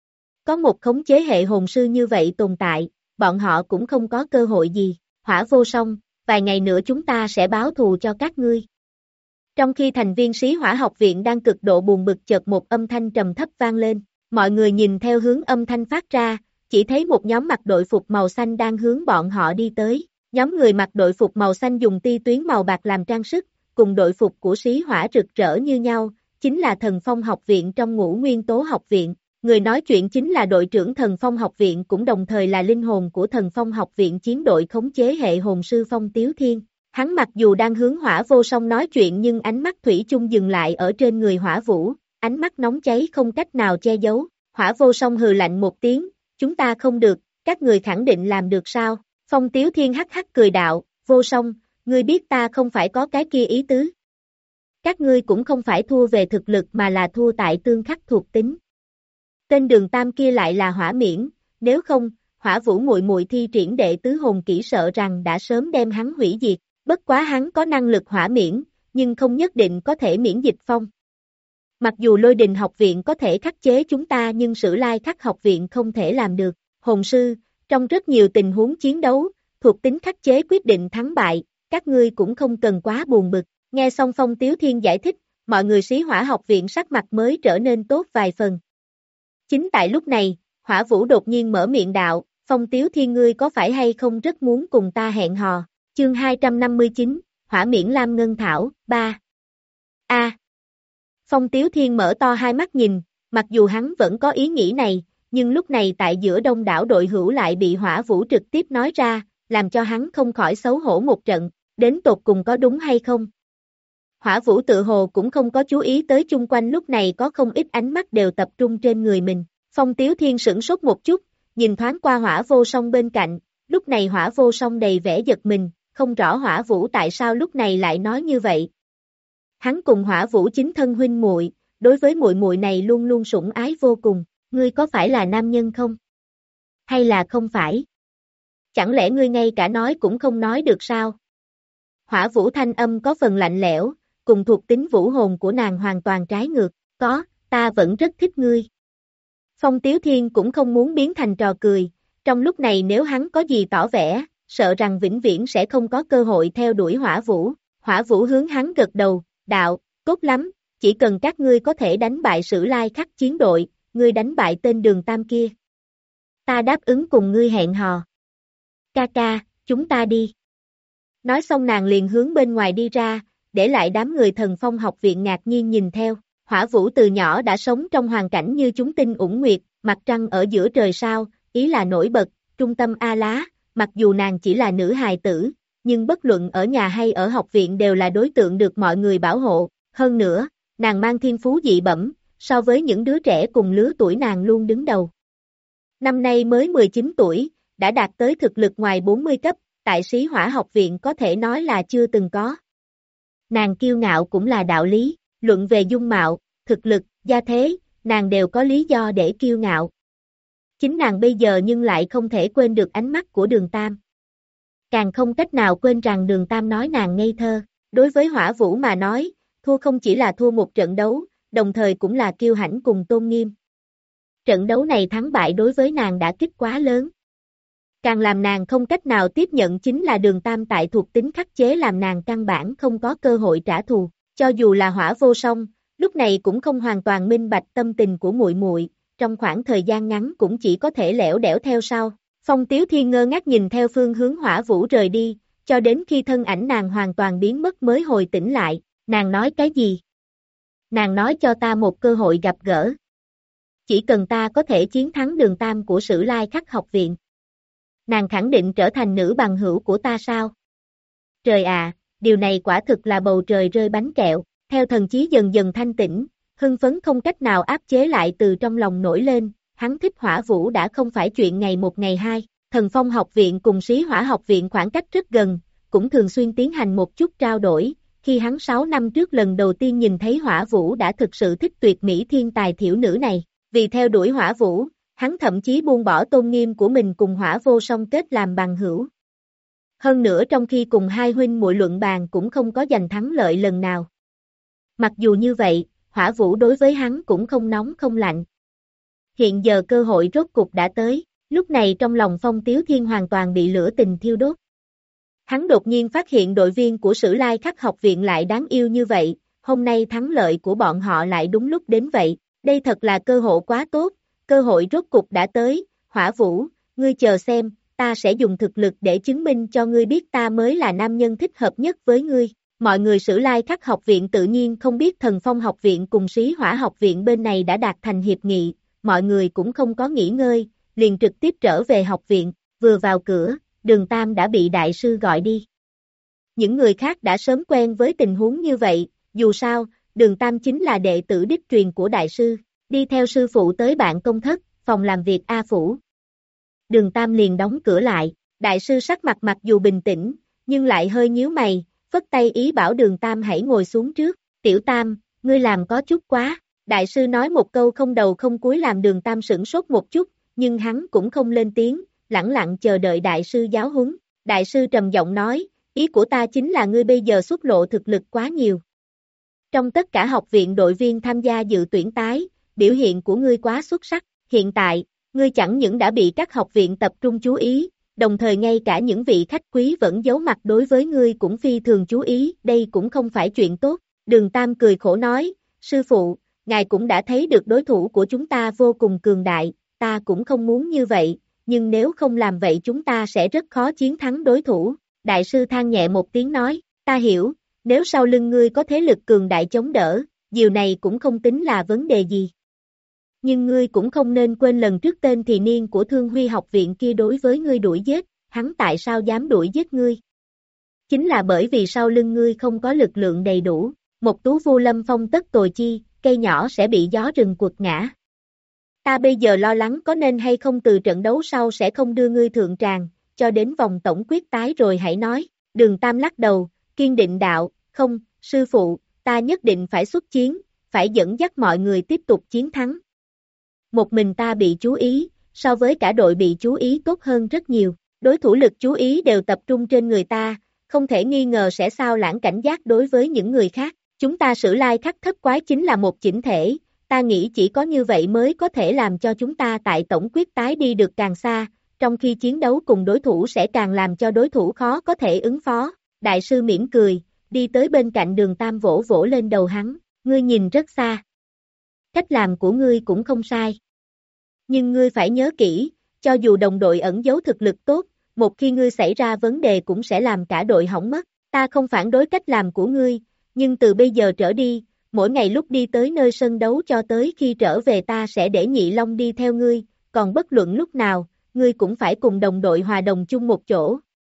Có một khống chế hệ hồn sư như vậy tồn tại, bọn họ cũng không có cơ hội gì. Hỏa Vô Song, vài ngày nữa chúng ta sẽ báo thù cho các ngươi. Trong khi thành viên Xí Hỏa học viện đang cực độ buồn bực, chợt một âm thanh trầm thấp vang lên, mọi người nhìn theo hướng âm thanh phát ra, chỉ thấy một nhóm mặc đội phục màu xanh đang hướng bọn họ đi tới. Nhóm người mặc đội phục màu xanh dùng ti tuyến màu bạc làm trang sức, cùng đội phục của Xí Hỏa rực rỡ như nhau, chính là Thần Phong học viện trong Ngũ Nguyên Tố học viện. Người nói chuyện chính là đội trưởng Thần Phong học viện, cũng đồng thời là linh hồn của Thần Phong học viện chiến đội khống chế hệ hồn sư Phong Tiếu Thiên. Hắn mặc dù đang hướng Hỏa Vô Song nói chuyện nhưng ánh mắt thủy chung dừng lại ở trên người Hỏa Vũ, ánh mắt nóng cháy không cách nào che giấu. Hỏa Vô Song hừ lạnh một tiếng, chúng ta không được, các người khẳng định làm được sao? Phong Tiếu Thiên hắc hắc cười đạo, Vô Song, ngươi biết ta không phải có cái kia ý tứ. Các ngươi cũng không phải thua về thực lực mà là thua tại tương khắc thuộc tính. Tên Đường Tam kia lại là hỏa miễn, nếu không, Hỏa Vũ muội muội thi triển đệ tứ hồn kỹ sợ rằng đã sớm đem hắn hủy diệt, bất quá hắn có năng lực hỏa miễn, nhưng không nhất định có thể miễn dịch phong. Mặc dù Lôi Đình học viện có thể khắc chế chúng ta nhưng Sử Lai Khắc học viện không thể làm được. Hồn sư, trong rất nhiều tình huống chiến đấu, thuộc tính khắc chế quyết định thắng bại, các ngươi cũng không cần quá buồn bực. Nghe xong Phong Tiếu Thiên giải thích, mọi người Xí Hỏa học viện sắc mặt mới trở nên tốt vài phần. Chính tại lúc này, Hỏa Vũ đột nhiên mở miệng đạo, Phong Tiếu Thiên ngươi có phải hay không rất muốn cùng ta hẹn hò? Chương hai trăm năm mươi chín, Hỏa miễn Lam Ngân Thảo, ba. A. Phong Tiếu Thiên mở to hai mắt nhìn, mặc dù hắn vẫn có ý nghĩ này, nhưng lúc này tại giữa đông đảo đội hữu lại bị Hỏa Vũ trực tiếp nói ra, làm cho hắn không khỏi xấu hổ một trận, đến tột cùng có đúng hay không? Hỏa Vũ tự hồ cũng không có chú ý tới chung quanh lúc này có không ít ánh mắt đều tập trung trên người mình. Phong Tiếu Thiên sửng sốt một chút, nhìn thoáng qua Hỏa Vô Song bên cạnh, lúc này Hỏa Vô Song đầy vẻ giật mình, không rõ Hỏa Vũ tại sao lúc này lại nói như vậy. Hắn cùng Hỏa Vũ chính thân huynh muội, đối với muội muội này luôn luôn sủng ái vô cùng, ngươi có phải là nam nhân không? Hay là không phải? Chẳng lẽ ngươi ngay cả nói cũng không nói được sao? Hỏa Vũ thanh âm có phần lạnh lẽo, cùng thuộc tính vũ hồn của nàng hoàn toàn trái ngược, có, ta vẫn rất thích ngươi. Phong Tiếu Thiên cũng không muốn biến thành trò cười, trong lúc này nếu hắn có gì tỏ vẻ, sợ rằng vĩnh viễn sẽ không có cơ hội theo đuổi Hỏa Vũ. Hỏa Vũ hướng hắn gật đầu, đạo, tốt lắm, chỉ cần các ngươi có thể đánh bại Sử Lai Khắc chiến đội, ngươi đánh bại tên Đường Tam kia. Ta đáp ứng cùng ngươi hẹn hò. Ca ca, chúng ta đi. Nói xong nàng liền hướng bên ngoài đi ra, để lại đám người Thần Phong học viện ngạc nhiên nhìn theo. Hỏa Vũ từ nhỏ đã sống trong hoàn cảnh như chúng tinh ủng nguyệt, mặt trăng ở giữa trời sao, ý là nổi bật, trung tâm A Lá, mặc dù nàng chỉ là nữ hài tử, nhưng bất luận ở nhà hay ở học viện đều là đối tượng được mọi người bảo hộ, hơn nữa, nàng mang thiên phú dị bẩm, so với những đứa trẻ cùng lứa tuổi nàng luôn đứng đầu. Năm nay mới mười chín tuổi, đã đạt tới thực lực ngoài bốn mươi cấp, tại Xí Hỏa học viện có thể nói là chưa từng có. Nàng kiêu ngạo cũng là đạo lý, luận về dung mạo, thực lực, gia thế, nàng đều có lý do để kiêu ngạo. Chính nàng bây giờ nhưng lại không thể quên được ánh mắt của Đường Tam. Càng không cách nào quên rằng Đường Tam nói nàng ngây thơ, đối với Hỏa Vũ mà nói, thua không chỉ là thua một trận đấu, đồng thời cũng là kiêu hãnh cùng tôn nghiêm. Trận đấu này thắng bại đối với nàng đã kích quá lớn. Càng làm nàng không cách nào tiếp nhận chính là Đường Tam tại thuộc tính khắc chế làm nàng căn bản không có cơ hội trả thù, cho dù là Hỏa Vô Song, lúc này cũng không hoàn toàn minh bạch tâm tình của muội muội, trong khoảng thời gian ngắn cũng chỉ có thể lẻo đẻo theo sau. Phong Tiếu Thiên ngơ ngác nhìn theo phương hướng Hỏa Vũ rời đi, cho đến khi thân ảnh nàng hoàn toàn biến mất mới hồi tỉnh lại, nàng nói cái gì? Nàng nói cho ta một cơ hội gặp gỡ. chỉ cần ta có thể chiến thắng Đường Tam của Sử Lai Khắc học viện. Nàng khẳng định trở thành nữ bằng hữu của ta sao? Trời à, điều này quả thực là bầu trời rơi bánh kẹo, theo thần chí dần dần thanh tĩnh, hưng phấn không cách nào áp chế lại từ trong lòng nổi lên, hắn thích hỏa vũ đã không phải chuyện ngày một ngày hai, Thần Phong học viện cùng Sĩ Hỏa học viện khoảng cách rất gần, cũng thường xuyên tiến hành một chút trao đổi, khi hắn sáu năm trước lần đầu tiên nhìn thấy hỏa vũ đã thực sự thích tuyệt mỹ thiên tài thiểu nữ này, vì theo đuổi hỏa vũ, hắn thậm chí buông bỏ tôn nghiêm của mình cùng hỏa vô song kết làm bằng hữu. Hơn nữa trong khi cùng hai huynh muội luận bàn cũng không có giành thắng lợi lần nào. Mặc dù như vậy, hỏa vũ đối với hắn cũng không nóng không lạnh. Hiện giờ cơ hội rốt cục đã tới, lúc này trong lòng Phong Tiếu Thiên hoàn toàn bị lửa tình thiêu đốt. Hắn đột nhiên phát hiện đội viên của Sử Lai Khắc học viện lại đáng yêu như vậy, hôm nay thắng lợi của bọn họ lại đúng lúc đến vậy, đây thật là cơ hội quá tốt, cơ hội rốt cục đã tới, hỏa vũ, ngươi chờ xem, ta sẽ dùng thực lực để chứng minh cho ngươi biết ta mới là nam nhân thích hợp nhất với ngươi. Mọi người Sử Lai Khắc học viện tự nhiên không biết Thần Phong học viện cùng Sĩ Hỏa học viện bên này đã đạt thành hiệp nghị, mọi người cũng không có nghỉ ngơi, liền trực tiếp trở về học viện, vừa vào cửa, Đường Tam đã bị đại sư gọi đi. Những người khác đã sớm quen với tình huống như vậy, dù sao, Đường Tam chính là đệ tử đích truyền của đại sư, đi theo sư phụ tới bạn công thất, phòng làm việc A Phủ. Đường Tam liền đóng cửa lại, đại sư sắc mặt mặc dù bình tĩnh, nhưng lại hơi nhíu mày, phất tay ý bảo Đường Tam hãy ngồi xuống trước, Tiểu Tam, ngươi làm có chút quá, đại sư nói một câu không đầu không cuối làm Đường Tam sửng sốt một chút, nhưng hắn cũng không lên tiếng, lẳng lặng chờ đợi đại sư giáo huấn, đại sư trầm giọng nói, ý của ta chính là ngươi bây giờ xuất lộ thực lực quá nhiều. Trong tất cả học viện đội viên tham gia dự tuyển tái, biểu hiện của ngươi quá xuất sắc, hiện tại, ngươi chẳng những đã bị các học viện tập trung chú ý, đồng thời ngay cả những vị khách quý vẫn giấu mặt đối với ngươi cũng phi thường chú ý, đây cũng không phải chuyện tốt. Đường Tam cười khổ nói, sư phụ, ngài cũng đã thấy được đối thủ của chúng ta vô cùng cường đại, ta cũng không muốn như vậy, nhưng nếu không làm vậy chúng ta sẽ rất khó chiến thắng đối thủ. Đại sư than nhẹ một tiếng nói, ta hiểu, nếu sau lưng ngươi có thế lực cường đại chống đỡ, điều này cũng không tính là vấn đề gì. Nhưng ngươi cũng không nên quên lần trước tên thì niên của Thương Huy học viện kia đối với ngươi đuổi giết, hắn tại sao dám đuổi giết ngươi? Chính là bởi vì sau lưng ngươi không có lực lượng đầy đủ, một tú vu lâm phong tất tồi chi, cây nhỏ sẽ bị gió rừng quật ngã. Ta bây giờ lo lắng có nên hay không từ trận đấu sau sẽ không đưa ngươi thượng tràng, cho đến vòng tổng quyết tái rồi hãy nói. Đường Tam lắc đầu, kiên định đạo, không, sư phụ, ta nhất định phải xuất chiến, phải dẫn dắt mọi người tiếp tục chiến thắng. Một mình ta bị chú ý, so với cả đội bị chú ý tốt hơn rất nhiều, đối thủ lực chú ý đều tập trung trên người ta, không thể nghi ngờ sẽ sao lãng cảnh giác đối với những người khác. Chúng ta Sử Lai Khắc thất quái chính là một chỉnh thể, ta nghĩ chỉ có như vậy mới có thể làm cho chúng ta tại tổng quyết tái đi được càng xa, trong khi chiến đấu cùng đối thủ sẽ càng làm cho đối thủ khó có thể ứng phó. Đại sư mỉm cười, đi tới bên cạnh Đường Tam vỗ vỗ lên đầu hắn, ngươi nhìn rất xa. Cách làm của ngươi cũng không sai. Nhưng ngươi phải nhớ kỹ, cho dù đồng đội ẩn giấu thực lực tốt, một khi ngươi xảy ra vấn đề cũng sẽ làm cả đội hỏng mất. Ta không phản đối cách làm của ngươi, nhưng từ bây giờ trở đi, mỗi ngày lúc đi tới nơi sân đấu cho tới khi trở về ta sẽ để Nhị Long đi theo ngươi, còn bất luận lúc nào, ngươi cũng phải cùng đồng đội hòa đồng chung một chỗ.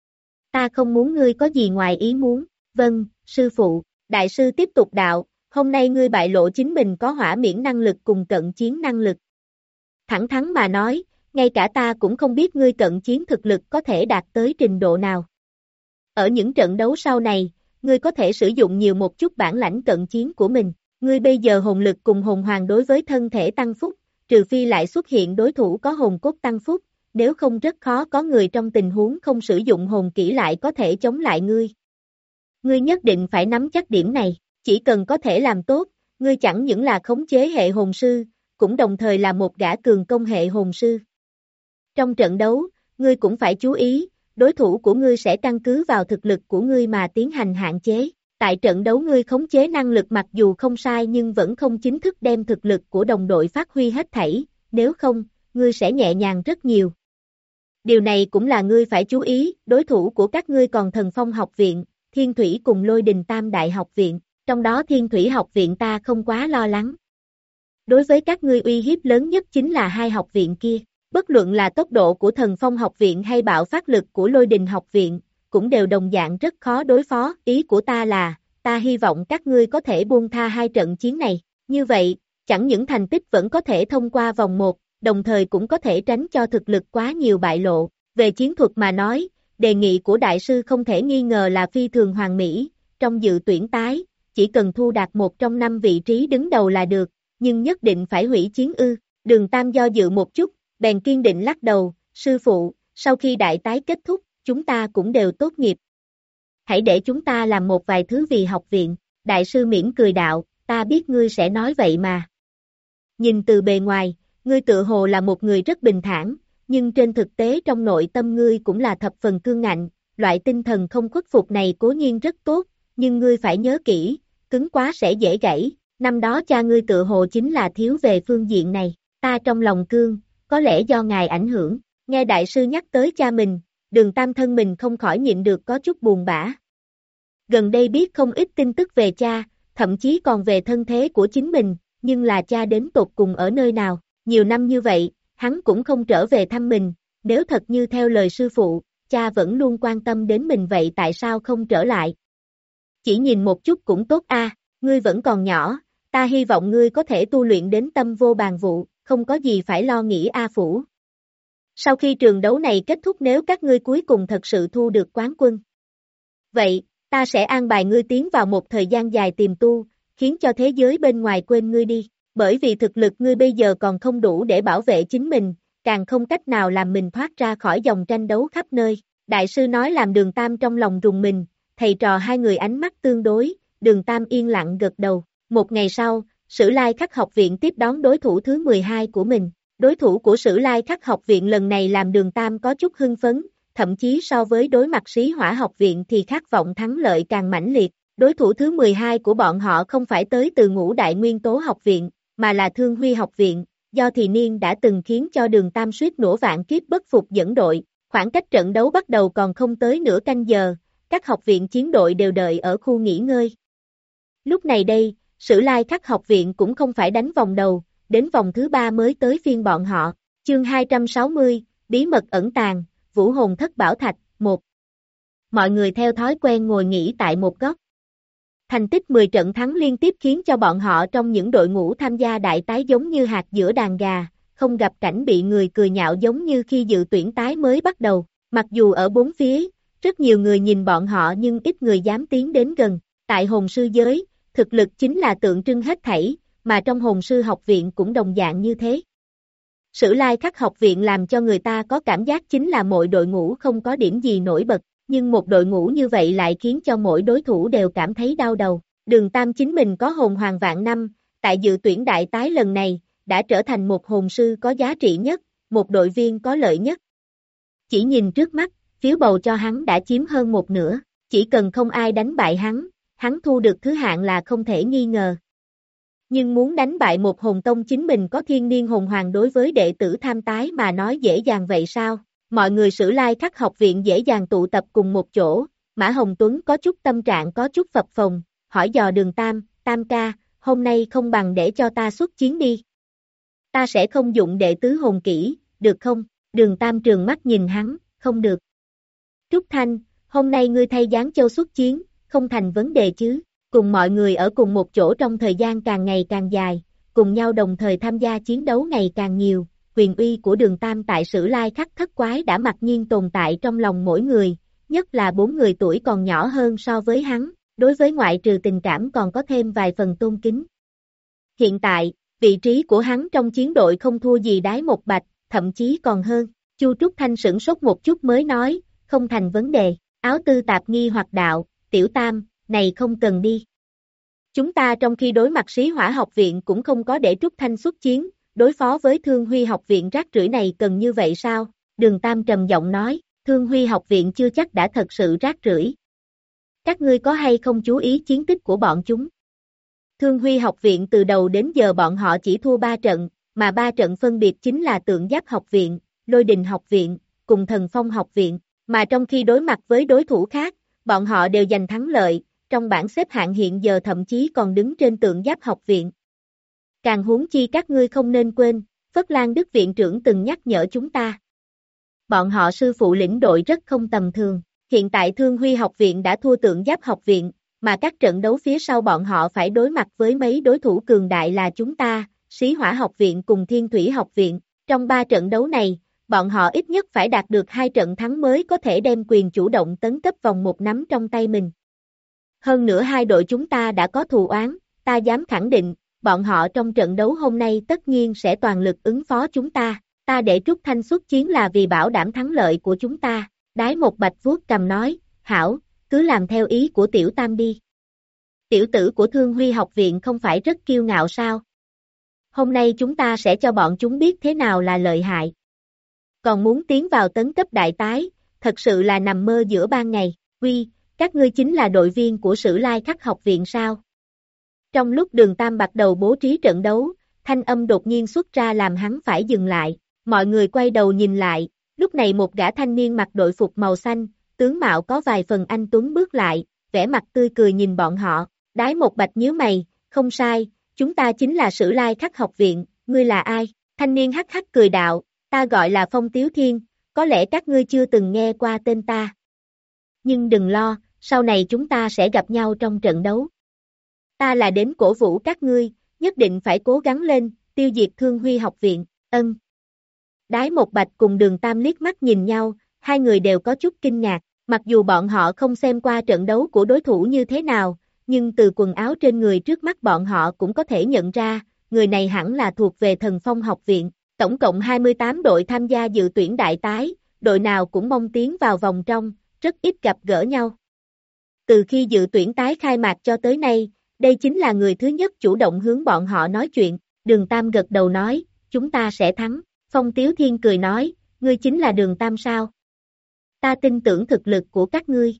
Ta không muốn ngươi có gì ngoài ý muốn. Vâng, sư phụ. Đại sư tiếp tục đạo, hôm nay ngươi bại lộ chính mình có hỏa miễn năng lực cùng cận chiến năng lực. Thẳng thắn mà nói, ngay cả ta cũng không biết ngươi cận chiến thực lực có thể đạt tới trình độ nào. Ở những trận đấu sau này, ngươi có thể sử dụng nhiều một chút bản lãnh cận chiến của mình. Ngươi bây giờ hồn lực cùng hồn hoàng đối với thân thể tăng phúc, trừ phi lại xuất hiện đối thủ có hồn cốt tăng phúc, nếu không rất khó có người trong tình huống không sử dụng hồn kỹ lại có thể chống lại ngươi. Ngươi nhất định phải nắm chắc điểm này, chỉ cần có thể làm tốt, ngươi chẳng những là khống chế hệ hồn sư, cũng đồng thời là một gã cường công hệ hồn sư. Trong trận đấu, ngươi cũng phải chú ý, đối thủ của ngươi sẽ căn cứ vào thực lực của ngươi mà tiến hành hạn chế. Tại trận đấu ngươi khống chế năng lực mặc dù không sai nhưng vẫn không chính thức đem thực lực của đồng đội phát huy hết thảy, nếu không, ngươi sẽ nhẹ nhàng rất nhiều. Điều này cũng là ngươi phải chú ý, đối thủ của các ngươi còn Thần Phong học viện, Thiên Thủy cùng Lôi Đình Tam Đại học viện, trong đó Thiên Thủy học viện ta không quá lo lắng. Đối với các ngươi uy hiếp lớn nhất chính là hai học viện kia. Bất luận là tốc độ của Thần Phong học viện hay bạo phát lực của Lôi Đình học viện, cũng đều đồng dạng rất khó đối phó. Ý của ta là, ta hy vọng các ngươi có thể buông tha hai trận chiến này. Như vậy, chẳng những thành tích vẫn có thể thông qua vòng một, đồng thời cũng có thể tránh cho thực lực quá nhiều bại lộ. Về chiến thuật mà nói, đề nghị của đại sư không thể nghi ngờ là phi thường hoàn mỹ, trong dự tuyển tái, chỉ cần thu đạt một trong năm vị trí đứng đầu là được, nhưng nhất định phải hủy chiến ư. Đường Tam do dự một chút, bèn kiên định lắc đầu, sư phụ, sau khi đại tái kết thúc, chúng ta cũng đều tốt nghiệp. Hãy để chúng ta làm một vài thứ vì học viện. Đại sư mỉm cười đạo, ta biết ngươi sẽ nói vậy mà. Nhìn từ bề ngoài, ngươi tự hồ là một người rất bình thản, nhưng trên thực tế trong nội tâm ngươi cũng là thập phần cương ngạnh, loại tinh thần không khuất phục này cố nhiên rất tốt, nhưng ngươi phải nhớ kỹ, cứng quá sẽ dễ gãy, năm đó cha ngươi tự hồ chính là thiếu về phương diện này, ta trong lòng cương, có lẽ do ngài ảnh hưởng, nghe đại sư nhắc tới cha mình, Đường Tam thân mình không khỏi nhịn được có chút buồn bã. Gần đây biết không ít tin tức về cha, thậm chí còn về thân thế của chính mình, nhưng là cha đến tột cùng ở nơi nào, nhiều năm như vậy, hắn cũng không trở về thăm mình, nếu thật như theo lời sư phụ, cha vẫn luôn quan tâm đến mình vậy tại sao không trở lại? Chỉ nhìn một chút cũng tốt a, ngươi vẫn còn nhỏ, ta hy vọng ngươi có thể tu luyện đến tâm vô bàn vụ, không có gì phải lo nghĩ a phủ. Sau khi trường đấu này kết thúc nếu các ngươi cuối cùng thật sự thu được quán quân. Vậy, ta sẽ an bài ngươi tiến vào một thời gian dài tìm tu, khiến cho thế giới bên ngoài quên ngươi đi, bởi vì thực lực ngươi bây giờ còn không đủ để bảo vệ chính mình, càng không cách nào làm mình thoát ra khỏi dòng tranh đấu khắp nơi. Đại sư nói làm Đường Tam trong lòng rùng mình, thầy trò hai người ánh mắt tương đối, Đường Tam yên lặng gật đầu. Một ngày sau, Sử Lai Khắc học viện tiếp đón đối thủ thứ mười hai của mình. Đối thủ của Sử Lai Khắc học viện lần này làm Đường Tam có chút hưng phấn, thậm chí so với đối mặt Sĩ Hỏa học viện thì khát vọng thắng lợi càng mãnh liệt. Đối thủ thứ mười hai của bọn họ không phải tới từ Ngũ Đại Nguyên Tố học viện, mà là Thương Huy học viện, do thì niên đã từng khiến cho Đường Tam suýt nổ vạn kiếp bất phục dẫn đội. Khoảng cách trận đấu bắt đầu còn không tới nửa canh giờ, các học viện chiến đội đều đợi ở khu nghỉ ngơi. Lúc này đây, Sử Lai Khắc học viện cũng không phải đánh vòng đầu, đến vòng thứ ba mới tới phiên bọn họ. Chương hai trăm sáu mươi, Bí mật ẩn tàng, Vũ hồn thất bảo thạch, một. Mọi người theo thói quen ngồi nghỉ tại một góc. Thành tích mười trận thắng liên tiếp khiến cho bọn họ trong những đội ngũ tham gia đại tái giống như hạt giữa đàn gà, không gặp cảnh bị người cười nhạo giống như khi dự tuyển tái mới bắt đầu. Mặc dù ở bốn phía, rất nhiều người nhìn bọn họ nhưng ít người dám tiến đến gần. Tại hồn sư giới, thực lực chính là tượng trưng hết thảy, mà trong hồn sư học viện cũng đồng dạng như thế. Sử Lai Khắc học viện làm cho người ta có cảm giác chính là mỗi đội ngũ không có điểm gì nổi bật, nhưng một đội ngũ như vậy lại khiến cho mỗi đối thủ đều cảm thấy đau đầu. Đường Tam chính mình có hồn hoàng vạn năm, tại dự tuyển đại tái lần này, đã trở thành một hồn sư có giá trị nhất, một đội viên có lợi nhất. Chỉ nhìn trước mắt, phiếu bầu cho hắn đã chiếm hơn một nửa, chỉ cần không ai đánh bại hắn, hắn thu được thứ hạng là không thể nghi ngờ. Nhưng muốn đánh bại một hồn tông chính mình có thiên niên hồn hoàng đối với đệ tử tham tái mà nói dễ dàng vậy sao? Mọi người Sử Lai Khắc học viện dễ dàng tụ tập cùng một chỗ, Mã Hồng Tuấn có chút tâm trạng có chút phập phồng, hỏi dò Đường Tam, Tam ca, hôm nay không bằng để cho ta xuất chiến đi. Ta sẽ không dụng đệ tứ hồn kỹ, được không? Đường Tam trừng mắt nhìn hắn, không được. Trúc Thanh, hôm nay ngươi thay Giáng Châu xuất chiến, không thành vấn đề chứ? Cùng mọi người ở cùng một chỗ trong thời gian càng ngày càng dài, cùng nhau đồng thời tham gia chiến đấu ngày càng nhiều, quyền uy của Đường Tam tại Sử Lai Khắc thất quái đã mặc nhiên tồn tại trong lòng mỗi người, nhất là bốn người tuổi còn nhỏ hơn so với hắn, đối với ngoại trừ tình cảm còn có thêm vài phần tôn kính. Hiện tại, vị trí của hắn trong chiến đội không thua gì Đái Một Bạch, thậm chí còn hơn. Chu Trúc Thanh sửng sốt một chút mới nói, không thành vấn đề, Áo Tư tạp nghi hoặc đạo, Tiểu Tam, này không cần đi. Chúng ta trong khi đối mặt Sĩ Hỏa học viện cũng không có để Trúc Thanh xuất chiến, đối phó với Thương Huy học viện rác rưởi này cần như vậy sao? Đường Tam trầm giọng nói, Thương Huy học viện chưa chắc đã thật sự rác rưởi. Các ngươi có hay không chú ý chiến tích của bọn chúng? Thương Huy học viện từ đầu đến giờ bọn họ chỉ thua ba trận, mà ba trận phân biệt chính là Tượng Giáp học viện, Lôi Đình học viện, cùng Thần Phong học viện, mà trong khi đối mặt với đối thủ khác, bọn họ đều giành thắng lợi, trong bảng xếp hạng hiện giờ thậm chí còn đứng trên Tượng Giáp học viện. Càng huống chi các ngươi không nên quên, Phất Lan Đức viện trưởng từng nhắc nhở chúng ta. Bọn họ sư phụ lĩnh đội rất không tầm thường, hiện tại Thương Huy học viện đã thua Tượng Giáp học viện, mà các trận đấu phía sau bọn họ phải đối mặt với mấy đối thủ cường đại là chúng ta, Xí Hỏa học viện cùng Thiên Thủy học viện. Trong ba trận đấu này, bọn họ ít nhất phải đạt được hai trận thắng mới có thể đem quyền chủ động tấn cấp vòng một nắm trong tay mình. Hơn nữa hai đội chúng ta đã có thù oán, ta dám khẳng định, bọn họ trong trận đấu hôm nay tất nhiên sẽ toàn lực ứng phó chúng ta, ta để Trúc Thanh xuất chiến là vì bảo đảm thắng lợi của chúng ta. Đái Một Bạch vuốt cầm nói, hảo, cứ làm theo ý của Tiểu Tam đi. Tiểu tử của Thương Huy học viện không phải rất kiêu ngạo sao? Hôm nay chúng ta sẽ cho bọn chúng biết thế nào là lợi hại. Còn muốn tiến vào tấn cấp đại tái, thật sự là nằm mơ giữa ban ngày. Uy, các ngươi chính là đội viên của Sử Lai Khắc học viện sao? Trong lúc Đường Tam bắt đầu bố trí trận đấu, thanh âm đột nhiên xuất ra làm hắn phải dừng lại. Mọi người quay đầu nhìn lại, lúc này một gã thanh niên mặc đội phục màu xanh, tướng mạo có vài phần anh tuấn bước lại, vẻ mặt tươi cười nhìn bọn họ. Đái Một Bạch nhíu mày, không sai, chúng ta chính là Sử Lai Khắc học viện, ngươi là ai? Thanh niên hắc hắc cười đạo, ta gọi là Phong Tiếu Thiên, có lẽ các ngươi chưa từng nghe qua tên ta. Nhưng đừng lo, sau này chúng ta sẽ gặp nhau trong trận đấu. Ta là đến cổ vũ các ngươi, nhất định phải cố gắng lên, tiêu diệt Thương Huy học viện, ân. Đái Một Bạch cùng Đường Tam liếc mắt nhìn nhau, hai người đều có chút kinh ngạc, mặc dù bọn họ không xem qua trận đấu của đối thủ như thế nào, nhưng từ quần áo trên người trước mắt bọn họ cũng có thể nhận ra, người này hẳn là thuộc về Thần Phong học viện. Tổng cộng hai mươi tám đội tham gia dự tuyển đại tái, đội nào cũng mong tiến vào vòng trong, rất ít gặp gỡ nhau. Từ khi dự tuyển tái khai mạc cho tới nay, đây chính là người thứ nhất chủ động hướng bọn họ nói chuyện. Đường Tam gật đầu nói, chúng ta sẽ thắng. Phong Tiếu Thiên cười nói, ngươi chính là Đường Tam sao? Ta tin tưởng thực lực của các ngươi.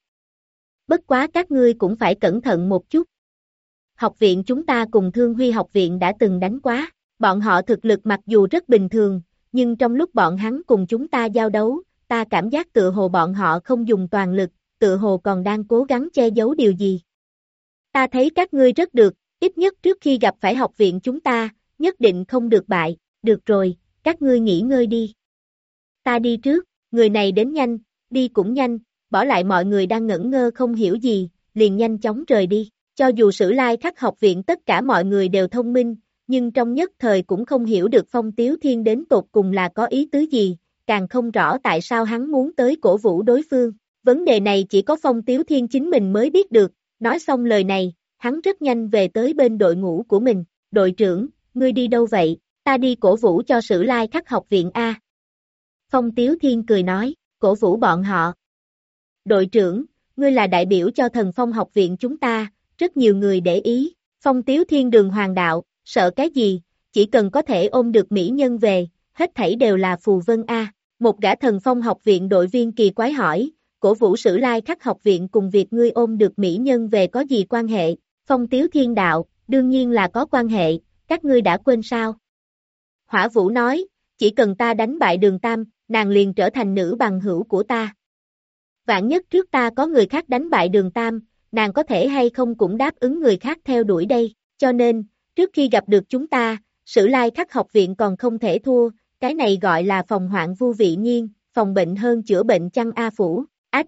Bất quá các ngươi cũng phải cẩn thận một chút. Học viện chúng ta cùng Thương Huy học viện đã từng đánh quá. Bọn họ thực lực mặc dù rất bình thường, nhưng trong lúc bọn hắn cùng chúng ta giao đấu, ta cảm giác tựa hồ bọn họ không dùng toàn lực, tựa hồ còn đang cố gắng che giấu điều gì. Ta thấy các ngươi rất được, ít nhất trước khi gặp phải học viện chúng ta, nhất định không được bại, được rồi, các ngươi nghỉ ngơi đi. Ta đi trước, người này đến nhanh, đi cũng nhanh, bỏ lại mọi người đang ngẩn ngơ không hiểu gì, liền nhanh chóng rời đi. Cho dù Sử Lai Khắc học viện tất cả mọi người đều thông minh, nhưng trong nhất thời cũng không hiểu được Phong Tiếu Thiên đến tột cùng là có ý tứ gì, càng không rõ tại sao hắn muốn tới cổ vũ đối phương. Vấn đề này chỉ có Phong Tiếu Thiên chính mình mới biết được, nói xong lời này, hắn rất nhanh về tới bên đội ngũ của mình. Đội trưởng, ngươi đi đâu vậy? Ta đi cổ vũ cho Sử Lai Khắc học viện A. Phong Tiếu Thiên cười nói, cổ vũ bọn họ. Đội trưởng, ngươi là đại biểu cho Thần Phong học viện chúng ta, rất nhiều người để ý. Phong Tiếu Thiên đường hoàng đạo, sợ cái gì, chỉ cần có thể ôm được mỹ nhân về, hết thảy đều là phù vân A. Một gã Thần Phong học viện đội viên kỳ quái hỏi, cổ vũ Sử Lai Khắc học viện cùng việc ngươi ôm được mỹ nhân về có gì quan hệ? Phong Tiếu Thiên đạo, đương nhiên là có quan hệ, các ngươi đã quên sao? Hỏa Vũ nói, chỉ cần ta đánh bại Đường Tam, nàng liền trở thành nữ bằng hữu của ta. Vạn nhất trước ta có người khác đánh bại Đường Tam, nàng có thể hay không cũng đáp ứng người khác theo đuổi đây, cho nên, trước khi gặp được chúng ta, Sử Lai Khắc học viện còn không thể thua, cái này gọi là phòng hoạn vu vị nhiên, phòng bệnh hơn chữa bệnh chăng A Phủ, ách.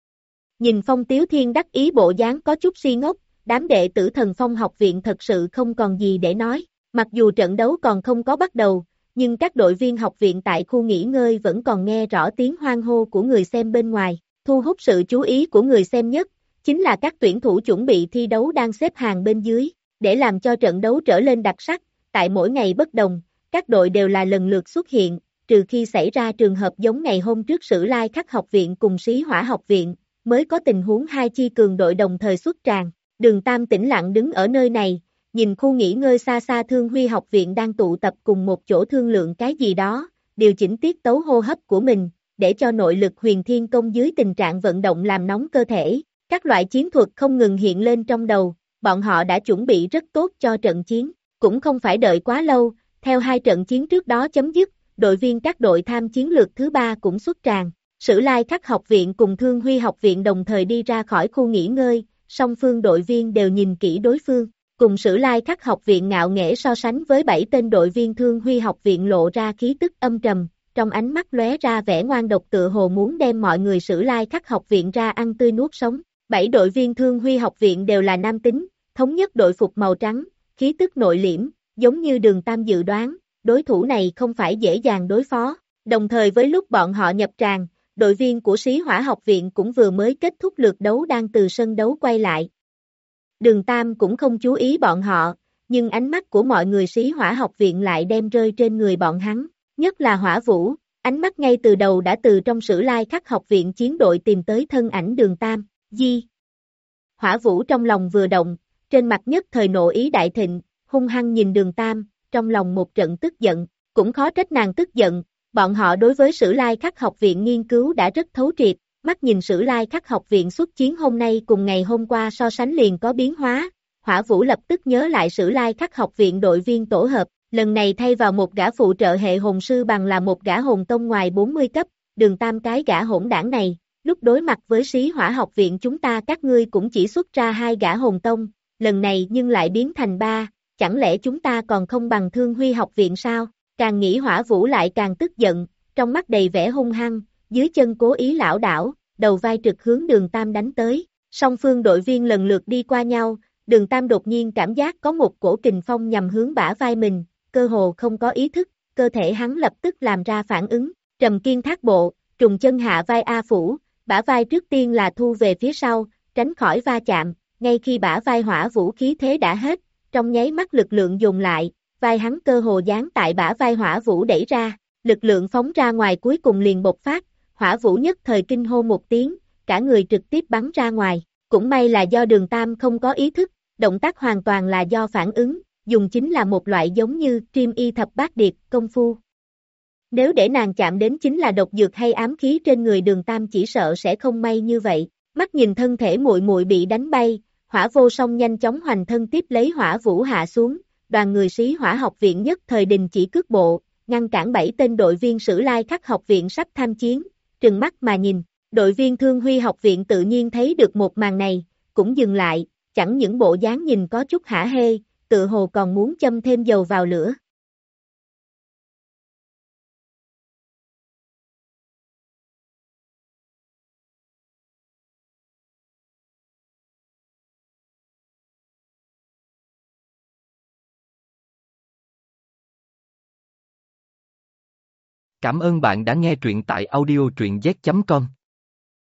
Nhìn Phong Tiếu Thiên đắc ý bộ dáng có chút si ngốc, đám đệ tử Thần Phong học viện thật sự không còn gì để nói, mặc dù trận đấu còn không có bắt đầu, nhưng các đội viên học viện tại khu nghỉ ngơi vẫn còn nghe rõ tiếng hoan hô của người xem bên ngoài, thu hút sự chú ý của người xem nhất, chính là các tuyển thủ chuẩn bị thi đấu đang xếp hàng bên dưới, để làm cho trận đấu trở lên đặc sắc, tại mỗi ngày bất đồng, các đội đều là lần lượt xuất hiện, trừ khi xảy ra trường hợp giống ngày hôm trước Sử Lai Khắc học viện cùng Xí Hỏa học viện, mới có tình huống hai chi cường đội đồng thời xuất tràng. Đường Tam tĩnh lặng đứng ở nơi này, nhìn khu nghỉ ngơi xa xa Thương Huy học viện đang tụ tập cùng một chỗ thương lượng cái gì đó, điều chỉnh tiết tấu hô hấp của mình, để cho nội lực huyền thiên công dưới tình trạng vận động làm nóng cơ thể. Các loại chiến thuật không ngừng hiện lên trong đầu, bọn họ đã chuẩn bị rất tốt cho trận chiến, cũng không phải đợi quá lâu, theo hai trận chiến trước đó chấm dứt, đội viên các đội tham chiến lược thứ ba cũng xuất tràng. Sử Lai Khắc học viện cùng Thương Huy học viện đồng thời đi ra khỏi khu nghỉ ngơi, song phương đội viên đều nhìn kỹ đối phương. Cùng Sử Lai Khắc học viện ngạo nghễ so sánh với bảy tên đội viên Thương Huy học viện lộ ra khí tức âm trầm, trong ánh mắt lóe ra vẻ ngoan độc tựa hồ muốn đem mọi người Sử Lai Khắc học viện ra ăn tươi nuốt sống. Bảy đội viên Thương Huy học viện đều là nam tính, thống nhất đội phục màu trắng, khí tức nội liễm, giống như Đường Tam dự đoán, đối thủ này không phải dễ dàng đối phó. Đồng thời với lúc bọn họ nhập tràng, đội viên của Sĩ Hỏa học viện cũng vừa mới kết thúc lượt đấu đang từ sân đấu quay lại. Đường Tam cũng không chú ý bọn họ, nhưng ánh mắt của mọi người Sĩ Hỏa học viện lại đem rơi trên người bọn hắn, nhất là Hỏa Vũ, ánh mắt ngay từ đầu đã từ trong Sử Lai Khắc học viện chiến đội tìm tới thân ảnh Đường Tam, Di. Hỏa Vũ trong lòng vừa động, trên mặt nhất thời nộ ý đại thịnh, hung hăng nhìn Đường Tam, trong lòng một trận tức giận, cũng khó trách nàng tức giận, bọn họ đối với Sử Lai Khắc học viện nghiên cứu đã rất thấu triệt, mắt nhìn Sử Lai Khắc học viện xuất chiến hôm nay cùng ngày hôm qua so sánh liền có biến hóa, Hỏa Vũ lập tức nhớ lại Sử Lai Khắc học viện đội viên tổ hợp, lần này thay vào một gã phụ trợ hệ hồn sư bằng là một gã hồn tông ngoài bốn mươi cấp, Đường Tam cái gã hỗn đảng này, lúc đối mặt với Sĩ Hỏa học viện chúng ta các ngươi cũng chỉ xuất ra hai gã hồn tông, lần này nhưng lại biến thành ba, chẳng lẽ chúng ta còn không bằng Thương Huy học viện sao? Càng nghĩ Hỏa Vũ lại càng tức giận, trong mắt đầy vẻ hung hăng, dưới chân cố ý lảo đảo, đầu vai trực hướng Đường Tam đánh tới. Song phương đội viên lần lượt đi qua nhau, Đường Tam đột nhiên cảm giác có một cổ kình phong nhằm hướng bả vai mình, cơ hồ không có ý thức, cơ thể hắn lập tức làm ra phản ứng, trầm kiên thác bộ, trùng chân hạ vai A Phủ, bả vai trước tiên là thu về phía sau, tránh khỏi va chạm, ngay khi bả vai Hỏa Vũ khí thế đã hết, trong nháy mắt lực lượng dùng lại, vai hắn cơ hồ dán tại bả vai Hỏa Vũ đẩy ra, lực lượng phóng ra ngoài cuối cùng liền bộc phát, Hỏa Vũ nhất thời kinh hô một tiếng, cả người trực tiếp bắn ra ngoài, cũng may là do Đường Tam không có ý thức, động tác hoàn toàn là do phản ứng, dùng chính là một loại giống như Triêm Y Thập Bát Điệp công phu. Nếu để nàng chạm đến chính là độc dược hay ám khí trên người Đường Tam chỉ sợ sẽ không may như vậy. Mắt nhìn thân thể muội muội bị đánh bay, Hỏa Vô Song nhanh chóng hoành thân tiếp lấy Hỏa Vũ hạ xuống, đoàn người Sĩ Hỏa học viện nhất thời đình chỉ cước bộ, ngăn cản bảy tên đội viên Sử Lai Khắc học viện sắp tham chiến, trừng mắt mà nhìn, đội viên Thương Huy học viện tự nhiên thấy được một màn này, cũng dừng lại, chẳng những bộ dáng nhìn có chút hả hê, tự hồ còn muốn châm thêm dầu vào lửa. Cảm ơn bạn đã nghe truyện tại audio truyện z chấm com.